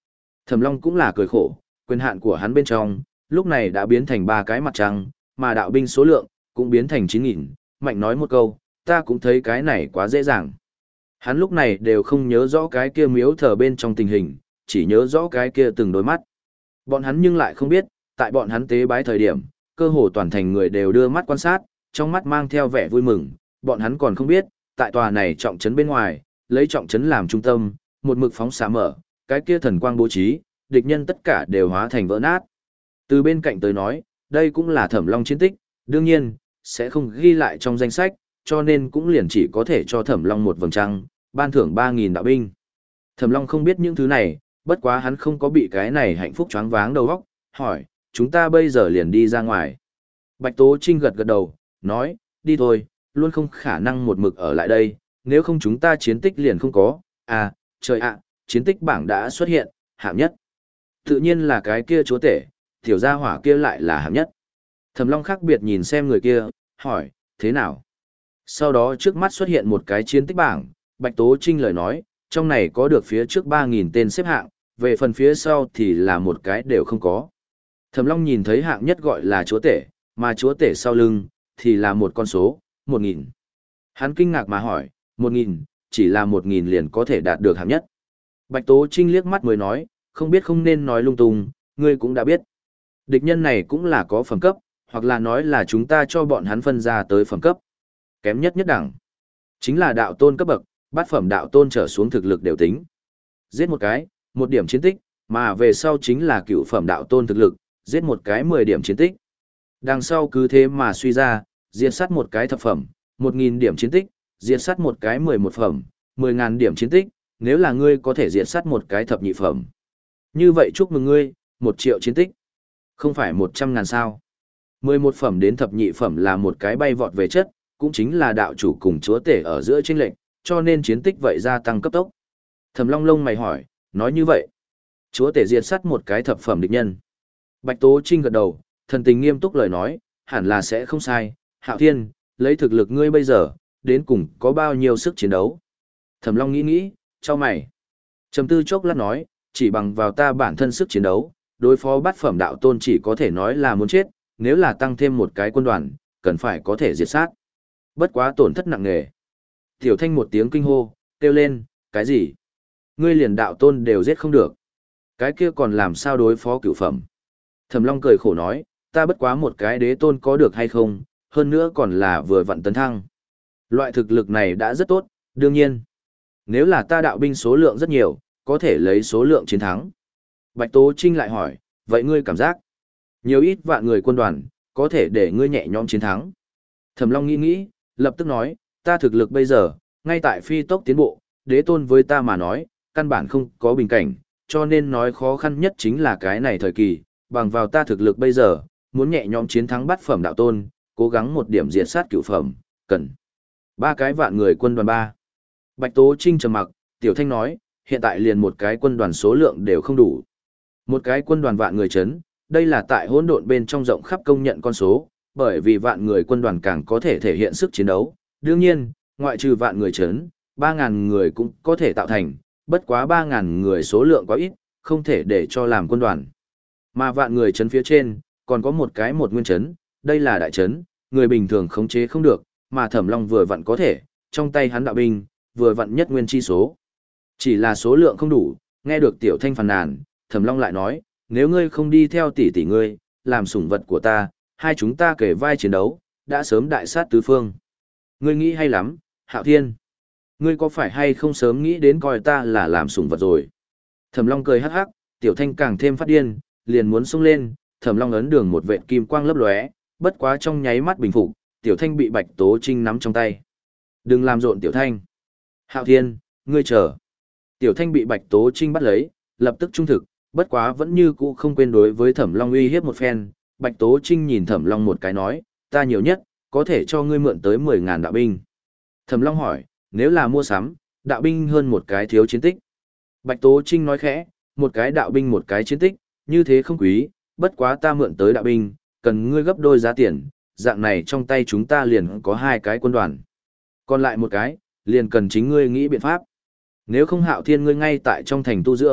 Thẩm Long cũng là cười khổ, quyền hạn của hắn bên trong, lúc này đã biến thành ba cái mặt trăng, mà đạo binh số lượng, cũng biến thành chín nghìn, mạnh nói một câu, ta cũng thấy cái này quá dễ dàng. Hắn lúc này đều không nhớ rõ cái kia miếu thờ bên trong tình hình, chỉ nhớ rõ cái kia từng đôi mắt. Bọn hắn nhưng lại không biết, tại bọn hắn tế bái thời điểm, cơ hồ toàn thành người đều đưa mắt quan sát, trong mắt mang theo vẻ vui mừng, bọn hắn còn không biết, tại tòa này trọng trấn bên ngoài, lấy trọng trấn làm trung tâm, một mực phóng xạ mở, cái kia thần quang bố trí, địch nhân tất cả đều hóa thành vỡ nát. Từ bên cạnh tới nói, đây cũng là Thẩm Long chiến tích, đương nhiên, sẽ không ghi lại trong danh sách, cho nên cũng liền chỉ có thể cho Thẩm Long một vầng trăng, ban thưởng ba nghìn đạo binh. Thẩm Long không biết những thứ này, bất quá hắn không có bị cái này hạnh phúc choáng váng đầu óc, hỏi, chúng ta bây giờ liền đi ra ngoài. Bạch Tố Trinh gật gật đầu, nói, đi thôi, luôn không khả năng một mực ở lại đây, nếu không chúng ta chiến tích liền không có, à, trời ạ, chiến tích bảng đã xuất hiện, hạng nhất. Tự nhiên là cái kia chúa tể, tiểu gia hỏa kia lại là hạng nhất. Thẩm Long khác biệt nhìn xem người kia, hỏi, thế nào? Sau đó trước mắt xuất hiện một cái chiến tích bảng, Bạch Tố Trinh lời nói, trong này có được phía trước ba nghìn tên xếp hạng, về phần phía sau thì là một cái đều không có. Thẩm Long nhìn thấy hạng nhất gọi là chúa tể, mà chúa tể sau lưng, thì là một con số, một nghìn. Hắn kinh ngạc mà hỏi, một nghìn, chỉ là một nghìn liền có thể đạt được hạng nhất. Bạch Tố Trinh liếc mắt mới nói, không biết không nên nói lung tung, ngươi cũng đã biết. Địch nhân này cũng là có phẩm cấp, hoặc là nói là chúng ta cho bọn hắn phân ra tới phẩm cấp. Kém nhất nhất đẳng. Chính là đạo tôn cấp bậc, bát phẩm đạo tôn trở xuống thực lực đều tính. Giết một cái, một điểm chiến tích, mà về sau chính là cựu phẩm đạo tôn thực lực, giết một cái mười điểm chiến tích. Đằng sau cứ thế mà suy ra, diệt sát một cái thập phẩm, một nghìn điểm chiến tích, diệt sát một cái mười một phẩm, mười ngàn điểm chiến tích, nếu là ngươi có thể diệt sát một cái thập nhị phẩm. Như vậy chúc mừng ngươi, một triệu chiến tích. Không phải một trăm ngàn sao. Mười một phẩm đến thập nhị phẩm là một cái bay vọt về chất, cũng chính là đạo chủ cùng chúa tể ở giữa chênh lệnh, cho nên chiến tích vậy gia tăng cấp tốc. Thẩm Long lông mày hỏi, nói như vậy, chúa tể diệt sát một cái thập phẩm địch nhân. Bạch Tố Trinh gật đầu, thần tình nghiêm túc lời nói, hẳn là sẽ không sai. Hạo Thiên, lấy thực lực ngươi bây giờ, đến cùng có bao nhiêu sức chiến đấu? Thẩm Long nghĩ nghĩ, cho mày. Trầm tư chốc lát nói, chỉ bằng vào ta bản thân sức chiến đấu, đối phó bát phẩm đạo tôn chỉ có thể nói là muốn chết, nếu là tăng thêm một cái quân đoàn, cần phải có thể diệt sát. Bất quá tổn thất nặng nề. Tiểu Thanh một tiếng kinh hô, kêu lên, cái gì? Ngươi liền đạo tôn đều giết không được. Cái kia còn làm sao đối phó cửu phẩm? Thẩm Long cười khổ nói, ta bất quá một cái đế tôn có được hay không, hơn nữa còn là vừa vặn tấn thăng. Loại thực lực này đã rất tốt, đương nhiên. Nếu là ta đạo binh số lượng rất nhiều, có thể lấy số lượng chiến thắng. Bạch Tố Trinh lại hỏi, vậy ngươi cảm giác, nhiều ít vạn người quân đoàn, có thể để ngươi nhẹ nhõm chiến thắng. Thẩm Long nghĩ nghĩ, lập tức nói, ta thực lực bây giờ, ngay tại phi tốc tiến bộ, đế tôn với ta mà nói, căn bản không có bình cảnh, cho nên nói khó khăn nhất chính là cái này thời kỳ, bằng vào ta thực lực bây giờ, muốn nhẹ nhõm chiến thắng bát phẩm đạo tôn, cố gắng một điểm diệt sát cửu phẩm, cần ba cái vạn người quân đoàn ba. Bạch Tố Trinh trầm mặc, Tiểu Thanh nói, hiện tại liền một cái quân đoàn số lượng đều không đủ. Một cái quân đoàn vạn người chấn, đây là tại hỗn độn bên trong rộng khắp công nhận con số, bởi vì vạn người quân đoàn càng có thể thể hiện sức chiến đấu. Đương nhiên, ngoại trừ vạn người chấn, ba ngàn người cũng có thể tạo thành, bất quá ba ngàn người số lượng quá ít, không thể để cho làm quân đoàn. Mà vạn người chấn phía trên, còn có một cái một nguyên chấn, đây là đại chấn, người bình thường khống chế không được, mà Thẩm Long vừa vặn có thể, trong tay hắn đạo binh, vừa vặn nhất nguyên chi số. Chỉ là số lượng không đủ, nghe được Tiểu Thanh phàn nàn, Thẩm Long lại nói, nếu ngươi không đi theo tỷ tỷ ngươi, làm sủng vật của ta, hai chúng ta kể vai chiến đấu, đã sớm đại sát tứ phương. Ngươi nghĩ hay lắm, Hạo Thiên. Ngươi có phải hay không sớm nghĩ đến coi ta là làm sủng vật rồi? Thẩm Long cười hắc hắc, Tiểu Thanh càng thêm phát điên, liền muốn xông lên, Thẩm Long ấn đường một vệt kim quang lấp lóe, bất quá trong nháy mắt bình phục, Tiểu Thanh bị Bạch Tố Trinh nắm trong tay. Đừng làm rộn Tiểu Thanh. Hạo Thiên, ngươi chờ. Tiểu Thanh bị Bạch Tố Trinh bắt lấy, lập tức trung thực, bất quá vẫn như cũ không quên đối với Thẩm Long uy hiếp một phen. Bạch Tố Trinh nhìn Thẩm Long một cái nói, ta nhiều nhất, có thể cho ngươi mượn tới mười ngàn đạo binh. Thẩm Long hỏi, nếu là mua sắm, đạo binh hơn một cái thiếu chiến tích. Bạch Tố Trinh nói khẽ, một cái đạo binh một cái chiến tích, như thế không quý, bất quá ta mượn tới đạo binh, cần ngươi gấp đôi giá tiền, dạng này trong tay chúng ta liền có hai cái quân đoàn. Còn lại một cái, liền cần chính ngươi nghĩ biện pháp. Nếu không Hạo Thiên ngươi ngay tại trong thành tu dưỡng,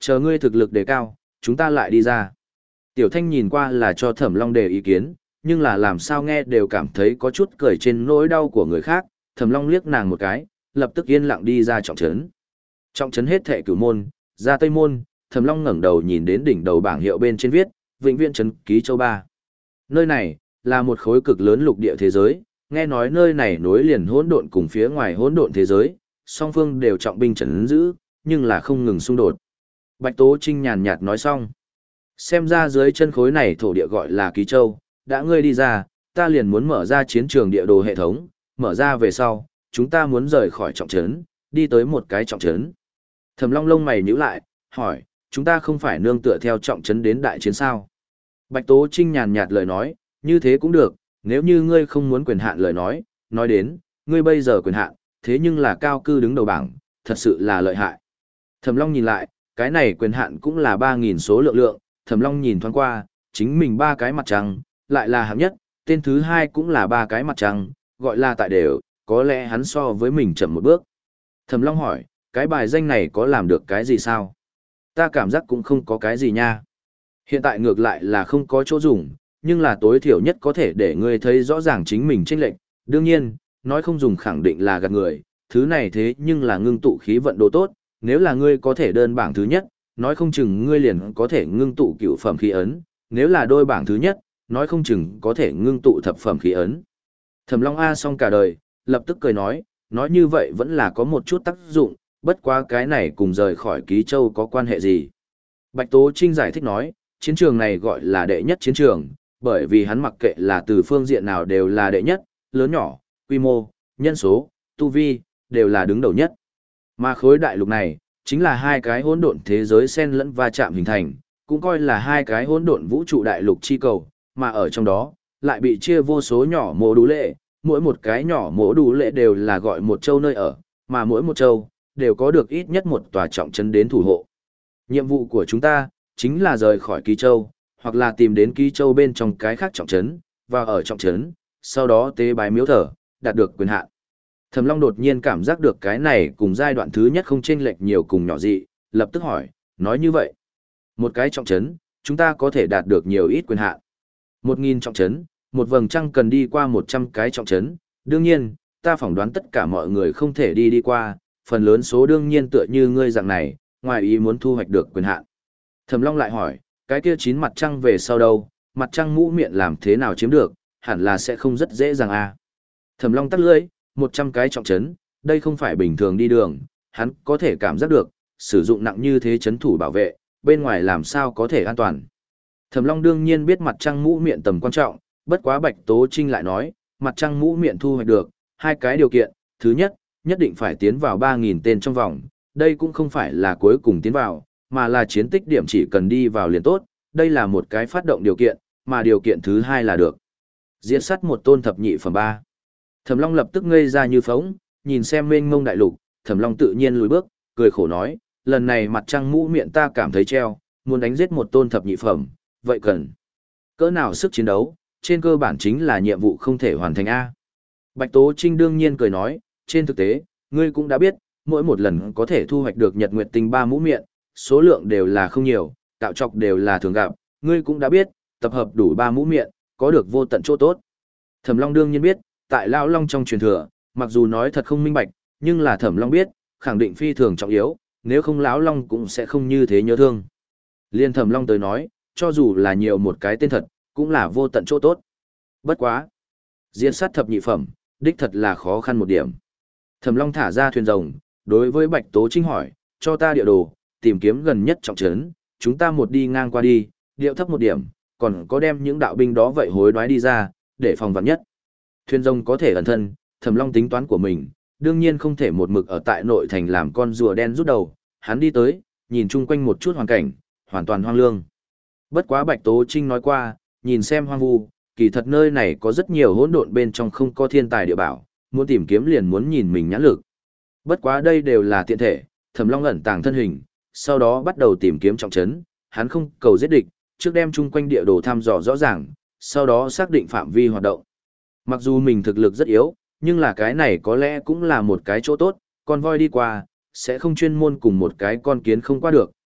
chờ ngươi thực lực đề cao, chúng ta lại đi ra. Tiểu Thanh nhìn qua là cho Thẩm Long đề ý kiến, nhưng là làm sao nghe đều cảm thấy có chút cười trên nỗi đau của người khác. Thẩm Long liếc nàng một cái, lập tức yên lặng đi ra trọng trấn. Trọng trấn hết thệ cửu môn, ra Tây môn, Thẩm Long ngẩng đầu nhìn đến đỉnh đầu bảng hiệu bên trên viết, Vĩnh Viễn trấn ký châu ba. Nơi này là một khối cực lớn lục địa thế giới, nghe nói nơi này nối liền hỗn độn cùng phía ngoài hỗn độn thế giới, song phương đều trọng binh trấn giữ, nhưng là không ngừng xung đột. Bạch Tố Trinh nhàn nhạt nói xong. Xem ra dưới chân khối này thổ địa gọi là Ký Châu, đã ngươi đi ra, ta liền muốn mở ra chiến trường địa đồ hệ thống, mở ra về sau, chúng ta muốn rời khỏi trọng trấn, đi tới một cái trọng trấn. Thẩm Long lông mày nhíu lại, hỏi, chúng ta không phải nương tựa theo trọng trấn đến đại chiến sao? Bạch Tố Trinh nhàn nhạt lời nói, như thế cũng được, nếu như ngươi không muốn quyền hạn lời nói, nói đến, ngươi bây giờ quyền hạn, thế nhưng là cao cư đứng đầu bảng, thật sự là lợi hại. Thẩm Long nhìn lại, cái này quyền hạn cũng là ba nghìn số lượng lượng, Thẩm Long nhìn thoáng qua, chính mình ba cái mặt trăng, lại là hạng nhất, tên thứ hai cũng là ba cái mặt trăng, gọi là tại đều, có lẽ hắn so với mình chậm một bước. Thẩm Long hỏi, cái bài danh này có làm được cái gì sao? Ta cảm giác cũng không có cái gì nha. Hiện tại ngược lại là không có chỗ dùng, nhưng là tối thiểu nhất có thể để ngươi thấy rõ ràng chính mình chênh lệch. Đương nhiên, nói không dùng khẳng định là gạt người, thứ này thế nhưng là ngưng tụ khí vận đồ tốt, nếu là ngươi có thể đơn bảng thứ nhất, nói không chừng ngươi liền có thể ngưng tụ cửu phẩm khí ấn, nếu là đôi bảng thứ nhất, nói không chừng có thể ngưng tụ thập phẩm khí ấn. Thẩm Long A xong cả đời, lập tức cười nói, nói như vậy vẫn là có một chút tác dụng, bất quá cái này cùng rời khỏi Ký Châu có quan hệ gì. Bạch Tố Trinh giải thích nói, chiến trường này gọi là đệ nhất chiến trường, bởi vì hắn mặc kệ là từ phương diện nào đều là đệ nhất, lớn nhỏ, quy mô, nhân số, tu vi, đều là đứng đầu nhất. Mà khối đại lục này, chính là hai cái hỗn độn thế giới xen lẫn va chạm hình thành, cũng coi là hai cái hỗn độn vũ trụ đại lục chi cầu, mà ở trong đó, lại bị chia vô số nhỏ mộ đủ lệ, mỗi một cái nhỏ mộ đủ lệ đều là gọi một châu nơi ở, mà mỗi một châu, đều có được ít nhất một tòa trọng trấn đến thủ hộ. Nhiệm vụ của chúng ta, chính là rời khỏi Ký Châu, hoặc là tìm đến Ký Châu bên trong cái khác trọng trấn, và ở trọng trấn, sau đó tế bái miếu thờ, đạt được quyền hạn. Thẩm Long đột nhiên cảm giác được cái này cùng giai đoạn thứ nhất không chênh lệch nhiều cùng nhỏ dị, lập tức hỏi, nói như vậy, một cái trọng trấn, chúng ta có thể đạt được nhiều ít quyền hạn. Một nghìn trọng trấn, một vầng trăng cần đi qua một trăm cái trọng trấn, đương nhiên, ta phỏng đoán tất cả mọi người không thể đi đi qua, phần lớn số đương nhiên tựa như ngươi dạng này, ngoài ý muốn thu hoạch được quyền hạn. Thẩm Long lại hỏi, cái kia chín mặt trăng về sau đâu, mặt trăng mũ miệng làm thế nào chiếm được, hẳn là sẽ không rất dễ dàng à. Thẩm Long tắt lưỡi, một trăm cái trọng trấn, đây không phải bình thường đi đường, hắn có thể cảm giác được, sử dụng nặng như thế trấn thủ bảo vệ, bên ngoài làm sao có thể an toàn. Thẩm Long đương nhiên biết mặt trăng mũ miệng tầm quan trọng, bất quá Bạch Tố Trinh lại nói, mặt trăng mũ miệng thu hoạch được, hai cái điều kiện, thứ nhất, nhất định phải tiến vào ba nghìn tên trong vòng, đây cũng không phải là cuối cùng tiến vào, mà là chiến tích điểm chỉ cần đi vào liền tốt, đây là một cái phát động điều kiện, mà điều kiện thứ hai là được. Diệt sát một tôn thập nhị phẩm ba. Thẩm Long lập tức ngây ra như phóng, nhìn xem mênh mông đại lục, Thẩm Long tự nhiên lùi bước, cười khổ nói, lần này mặt trăng mũ miệng ta cảm thấy treo, muốn đánh giết một tôn thập nhị phẩm, vậy cần cỡ nào sức chiến đấu, trên cơ bản chính là nhiệm vụ không thể hoàn thành a. Bạch Tố Trinh đương nhiên cười nói, trên thực tế, ngươi cũng đã biết, mỗi một lần có thể thu hoạch được nhật nguyệt tinh ba mũ miệng, số lượng đều là không nhiều, cạo trọc đều là thường gặp, ngươi cũng đã biết, tập hợp đủ ba mũ miệng, có được vô tận chỗ tốt. Thẩm Long đương nhiên biết, tại Lão Long trong truyền thừa, mặc dù nói thật không minh bạch, nhưng là Thẩm Long biết, khẳng định phi thường trọng yếu, nếu không Lão Long cũng sẽ không như thế nhớ thương. Liên Thẩm Long tới nói, cho dù là nhiều một cái tên thật, cũng là vô tận chỗ tốt. Bất quá. Diệt sát thập nhị phẩm, đích thật là khó khăn một điểm. Thẩm Long thả ra thuyền rồng, đối với Bạch Tố Trinh hỏi, cho ta địa đồ, tìm kiếm gần nhất trọng trấn, chúng ta một đi ngang qua đi, điệu thấp một điểm, còn có đem những đạo binh đó vậy hối đoái đi ra, để phòng vạn nhất. Thuyền rồng có thể ẩn thân, Thẩm Long tính toán của mình, đương nhiên không thể một mực ở tại nội thành làm con rùa đen rút đầu, hắn đi tới, nhìn chung quanh một chút hoàn cảnh, hoàn toàn hoang lương. Bất quá Bạch Tố Trinh nói qua, nhìn xem hoang vu, kỳ thật nơi này có rất nhiều hỗn độn bên trong không có thiên tài địa bảo, muốn tìm kiếm liền muốn nhìn mình nhãn lực. Bất quá đây đều là tiện thể, Thẩm Long ẩn tàng thân hình, sau đó bắt đầu tìm kiếm trọng trấn, hắn không cầu giết địch, trước đem chung quanh địa đồ thăm dò rõ ràng, sau đó xác định phạm vi hoạt động. Mặc dù mình thực lực rất yếu, nhưng là cái này có lẽ cũng là một cái chỗ tốt, con voi đi qua, sẽ không chuyên môn cùng một cái con kiến không qua được,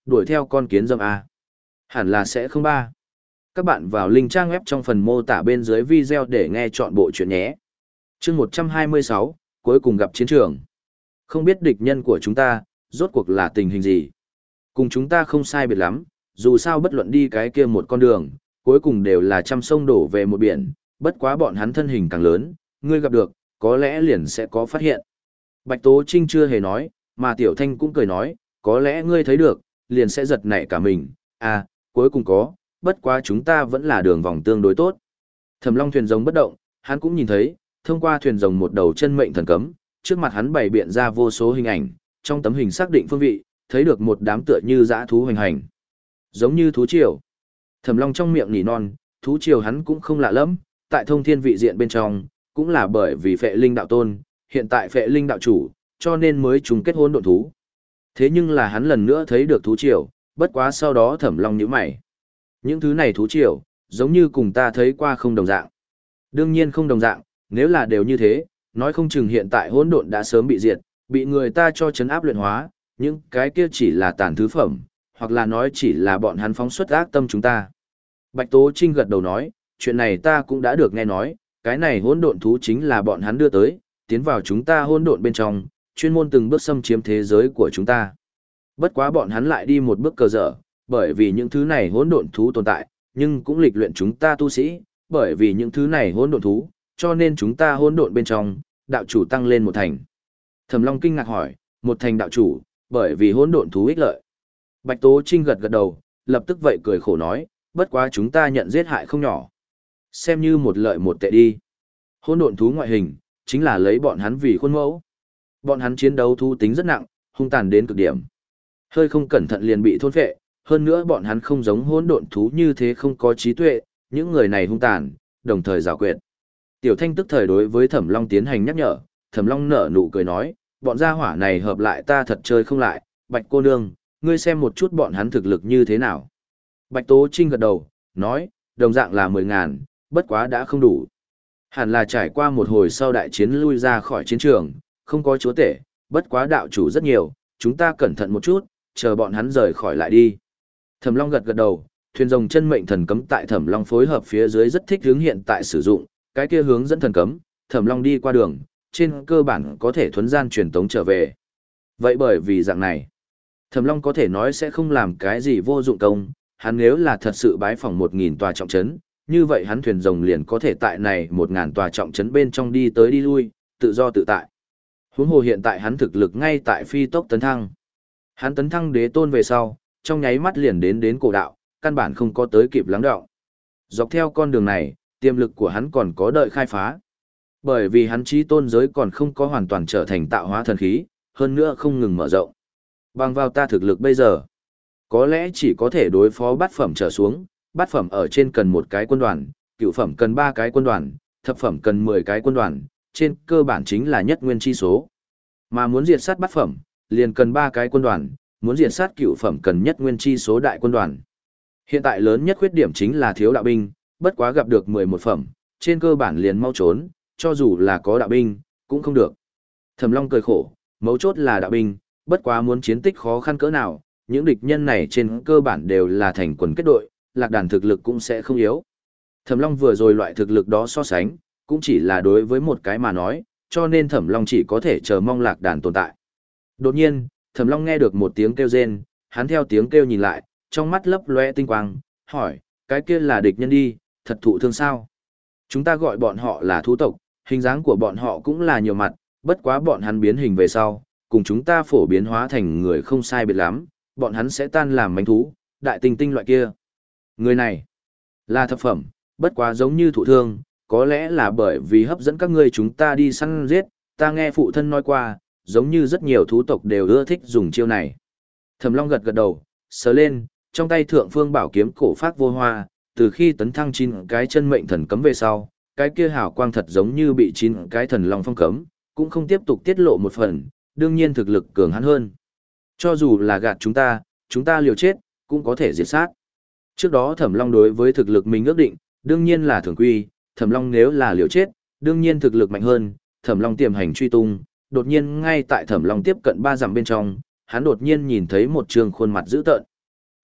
đuổi theo con kiến dâm A. Hẳn là sẽ không ba. Các bạn vào link trang web trong phần mô tả bên dưới video để nghe chọn bộ chuyện nhé. Chương một trăm hai mươi sáu, cuối cùng gặp chiến trường. Không biết địch nhân của chúng ta, rốt cuộc là tình hình gì. Cùng chúng ta không sai biệt lắm, dù sao bất luận đi cái kia một con đường, cuối cùng đều là trăm sông đổ về một biển, bất quá bọn hắn thân hình càng lớn, ngươi gặp được, có lẽ liền sẽ có phát hiện. Bạch Tố Trinh chưa hề nói, mà Tiểu Thanh cũng cười nói, có lẽ ngươi thấy được, liền sẽ giật nảy cả mình, à, cuối cùng có, bất quá chúng ta vẫn là đường vòng tương đối tốt. Thẩm Long thuyền rồng bất động, hắn cũng nhìn thấy, thông qua thuyền rồng một đầu chân mệnh thần cấm, trước mặt hắn bày biện ra vô số hình ảnh, trong tấm hình xác định phương vị, thấy được một đám tựa như dã thú hoành hành. Giống như thú triều. Thẩm Long trong miệng nỉ non, thú triều hắn cũng không lạ lắm, tại thông thiên vị diện bên trong, cũng là bởi vì phệ linh đạo tôn, hiện tại phệ linh đạo chủ, cho nên mới chung kết hỗn độn thú. Thế nhưng là hắn lần nữa thấy được thú triều, bất quá sau đó Thẩm Long nhíu mày. Những thứ này thú triều, giống như cùng ta thấy qua không đồng dạng. Đương nhiên không đồng dạng, nếu là đều như thế, nói không chừng hiện tại hỗn độn đã sớm bị diệt, bị người ta cho chấn áp luyện hóa, những cái kia chỉ là tàn thứ phẩm, hoặc là nói chỉ là bọn hắn phóng xuất ác tâm chúng ta. Bạch Tố Trinh gật đầu nói, chuyện này ta cũng đã được nghe nói, cái này hỗn độn thú chính là bọn hắn đưa tới, tiến vào chúng ta hỗn độn bên trong, chuyên môn từng bước xâm chiếm thế giới của chúng ta. Bất quá bọn hắn lại đi một bước cờ dở, bởi vì những thứ này hỗn độn thú tồn tại, nhưng cũng lịch luyện chúng ta tu sĩ, bởi vì những thứ này hỗn độn thú, cho nên chúng ta hỗn độn bên trong, đạo chủ tăng lên một thành. Thẩm Long kinh ngạc hỏi, một thành đạo chủ, bởi vì hỗn độn thú ích lợi. Bạch Tố Trinh gật gật đầu, lập tức vậy cười khổ nói, bất quá chúng ta nhận giết hại không nhỏ. Xem như một lợi một tệ đi. Hỗn độn thú ngoại hình, chính là lấy bọn hắn vì khuôn mẫu. Bọn hắn chiến đấu thú tính rất nặng, hung tàn đến cực điểm. Hơi không cẩn thận liền bị thôn phệ, hơn nữa bọn hắn không giống hỗn độn thú như thế không có trí tuệ, những người này hung tàn, đồng thời giảo quyệt. Tiểu Thanh tức thời đối với Thẩm Long tiến hành nhắc nhở, Thẩm Long nở nụ cười nói, bọn gia hỏa này hợp lại ta thật chơi không lại, Bạch cô nương, ngươi xem một chút bọn hắn thực lực như thế nào. Bạch Tố Trinh gật đầu, nói, đồng dạng là mười ngàn, bất quá đã không đủ. Hẳn là trải qua một hồi sau đại chiến lui ra khỏi chiến trường, không có chúa tể, bất quá đạo chủ rất nhiều, chúng ta cẩn thận một chút, chờ bọn hắn rời khỏi lại đi. Thẩm Long gật gật đầu, thuyền rồng chân mệnh thần cấm tại Thẩm Long phối hợp phía dưới rất thích hướng hiện tại sử dụng, cái kia hướng dẫn thần cấm, Thẩm Long đi qua đường, trên cơ bản có thể thuấn gian truyền tống trở về. Vậy bởi vì dạng này, Thẩm Long có thể nói sẽ không làm cái gì vô dụng công, hắn nếu là thật sự bái phỏng một nghìn tòa trọng trấn, như vậy hắn thuyền rồng liền có thể tại này một ngàn tòa trọng trấn bên trong đi tới đi lui, tự do tự tại. Huống hồ hiện tại hắn thực lực ngay tại phi tốc tấn thăng. Hắn tấn thăng đế tôn về sau, trong nháy mắt liền đến đến cổ đạo, căn bản không có tới kịp lắng đọng. Dọc theo con đường này, tiềm lực của hắn còn có đợi khai phá. Bởi vì hắn chí tôn giới còn không có hoàn toàn trở thành tạo hóa thần khí, hơn nữa không ngừng mở rộng. Bằng vào ta thực lực bây giờ, có lẽ chỉ có thể đối phó bát phẩm trở xuống, bát phẩm ở trên cần một cái quân đoàn, cửu phẩm cần ba cái quân đoàn, thập phẩm cần mười cái quân đoàn, trên cơ bản chính là nhất nguyên chi số. Mà muốn diệt sát bát phẩm, liền cần ba cái quân đoàn, muốn diệt sát cửu phẩm cần nhất nguyên chi số đại quân đoàn. Hiện tại lớn nhất khuyết điểm chính là thiếu đạo binh, bất quá gặp được mười một phẩm, trên cơ bản liền mau trốn, cho dù là có đạo binh, cũng không được. Thẩm Long cười khổ, mấu chốt là đạo binh, bất quá muốn chiến tích khó khăn cỡ nào, những địch nhân này trên cơ bản đều là thành quần kết đội, lạc đàn thực lực cũng sẽ không yếu. Thẩm Long vừa rồi loại thực lực đó so sánh, cũng chỉ là đối với một cái mà nói, cho nên Thẩm Long chỉ có thể chờ mong lạc đàn tồn tại. Đột nhiên, Thẩm Long nghe được một tiếng kêu rên, hắn theo tiếng kêu nhìn lại, trong mắt lấp lóe tinh quang, hỏi, cái kia là địch nhân đi, thật thụ thương sao? Chúng ta gọi bọn họ là thú tộc, hình dáng của bọn họ cũng là nhiều mặt, bất quá bọn hắn biến hình về sau, cùng chúng ta phổ biến hóa thành người không sai biệt lắm, bọn hắn sẽ tan làm manh thú, đại tinh tinh loại kia. Người này là thập phẩm, bất quá giống như thụ thương, có lẽ là bởi vì hấp dẫn các ngươi chúng ta đi săn giết, ta nghe phụ thân nói qua, giống như rất nhiều thú tộc đều ưa thích dùng chiêu này. Thẩm Long gật gật đầu, sờ lên, trong tay thượng phương bảo kiếm cổ phát vô hoa, từ khi tấn thăng chín cái chân mệnh thần cấm về sau, cái kia hào quang thật giống như bị chín cái thần long phong cấm, cũng không tiếp tục tiết lộ một phần, đương nhiên thực lực cường hắn hơn. Cho dù là gạt chúng ta, chúng ta liều chết, cũng có thể diệt sát. Trước đó Thẩm Long đối với thực lực mình ước định, đương nhiên là thường quy, Thẩm Long nếu là liều chết, đương nhiên thực lực mạnh hơn, Thẩm Long tiềm hành truy tung, đột nhiên ngay tại Thẩm Long tiếp cận ba dặm bên trong, hắn đột nhiên nhìn thấy một trường khuôn mặt dữ tợn,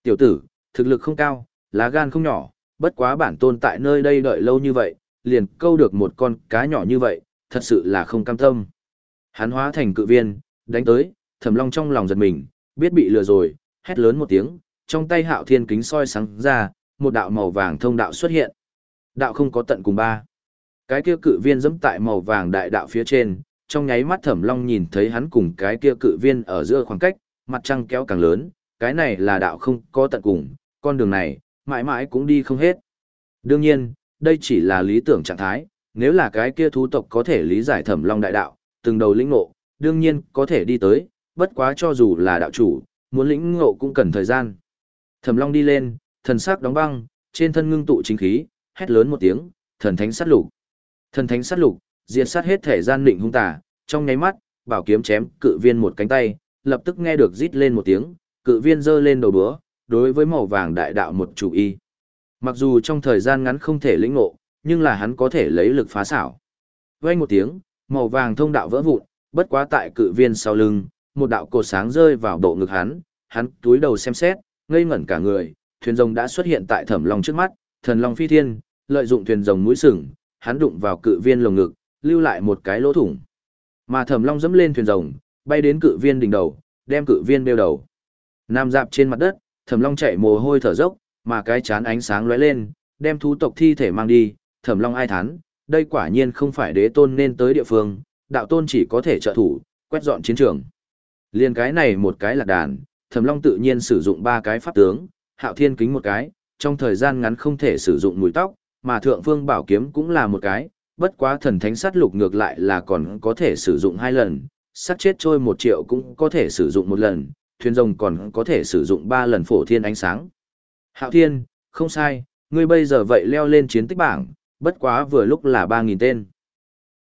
Tiểu tử, thực lực không cao, lá gan không nhỏ, bất quá bản tôn tại nơi đây đợi lâu như vậy, liền câu được một con cá nhỏ như vậy, thật sự là không cam tâm. Hắn hóa thành cự viên, đánh tới, Thẩm Long trong lòng giật mình, biết bị lừa rồi, hét lớn một tiếng, trong tay Hạo Thiên kính soi sáng ra, một đạo màu vàng thông đạo xuất hiện. Đạo không có tận cùng ba. Cái kia cự viên giẫm tại màu vàng đại đạo phía trên, trong nháy mắt Thẩm Long nhìn thấy hắn cùng cái kia cự viên ở giữa khoảng cách, mặt trăng kéo càng lớn, cái này là đạo không có tận cùng, con đường này, mãi mãi cũng đi không hết. Đương nhiên, đây chỉ là lý tưởng trạng thái, nếu là cái kia thú tộc có thể lý giải Thẩm Long đại đạo, từng đầu lĩnh ngộ, đương nhiên có thể đi tới, bất quá cho dù là đạo chủ, muốn lĩnh ngộ cũng cần thời gian. Thẩm Long đi lên, thần sắc đóng băng, trên thân ngưng tụ chính khí, hét lớn một tiếng, thần thánh sát lục. Thần thánh sát lục, diệt sát hết thể gian định hung tà, trong nháy mắt, bảo kiếm chém cự viên một cánh tay, lập tức nghe được rít lên một tiếng, cự viên giơ lên đầu búa, đối với màu vàng đại đạo một chủ y. Mặc dù trong thời gian ngắn không thể lĩnh ngộ, nhưng là hắn có thể lấy lực phá xảo. Vang một tiếng, màu vàng thông đạo vỡ vụn, bất quá tại cự viên sau lưng, một đạo cột sáng rơi vào bộ ngực hắn, hắn túi đầu xem xét, ngây ngẩn cả người, thuyền rồng đã xuất hiện tại Thẩm Long trước mắt, thần long phi thiên, lợi dụng thuyền rồng mũi sừng, hắn đụng vào cự viên lồng ngực, lưu lại một cái lỗ thủng. Mà Thẩm Long dẫm lên thuyền rồng, bay đến cự viên đỉnh đầu, đem cự viên đeo đầu. Nam dạp trên mặt đất, Thẩm Long chạy mồ hôi thở dốc, mà cái chán ánh sáng lóe lên, đem thú tộc thi thể mang đi, Thẩm Long ai thán, đây quả nhiên không phải đế tôn nên tới địa phương, đạo tôn chỉ có thể trợ thủ, quét dọn chiến trường. Liên cái này một cái lạc đàn, Thẩm Long tự nhiên sử dụng ba cái pháp tướng, Hạo Thiên kính một cái, trong thời gian ngắn không thể sử dụng mũi tóc, mà Thượng Phương Bảo kiếm cũng là một cái, bất quá thần thánh sát lục ngược lại là còn có thể sử dụng hai lần, sát chết trôi một triệu cũng có thể sử dụng một lần, thuyền rồng còn có thể sử dụng ba lần phổ thiên ánh sáng. Hạo Thiên, không sai, ngươi bây giờ vậy leo lên chiến tích bảng, bất quá vừa lúc là ba nghìn tên.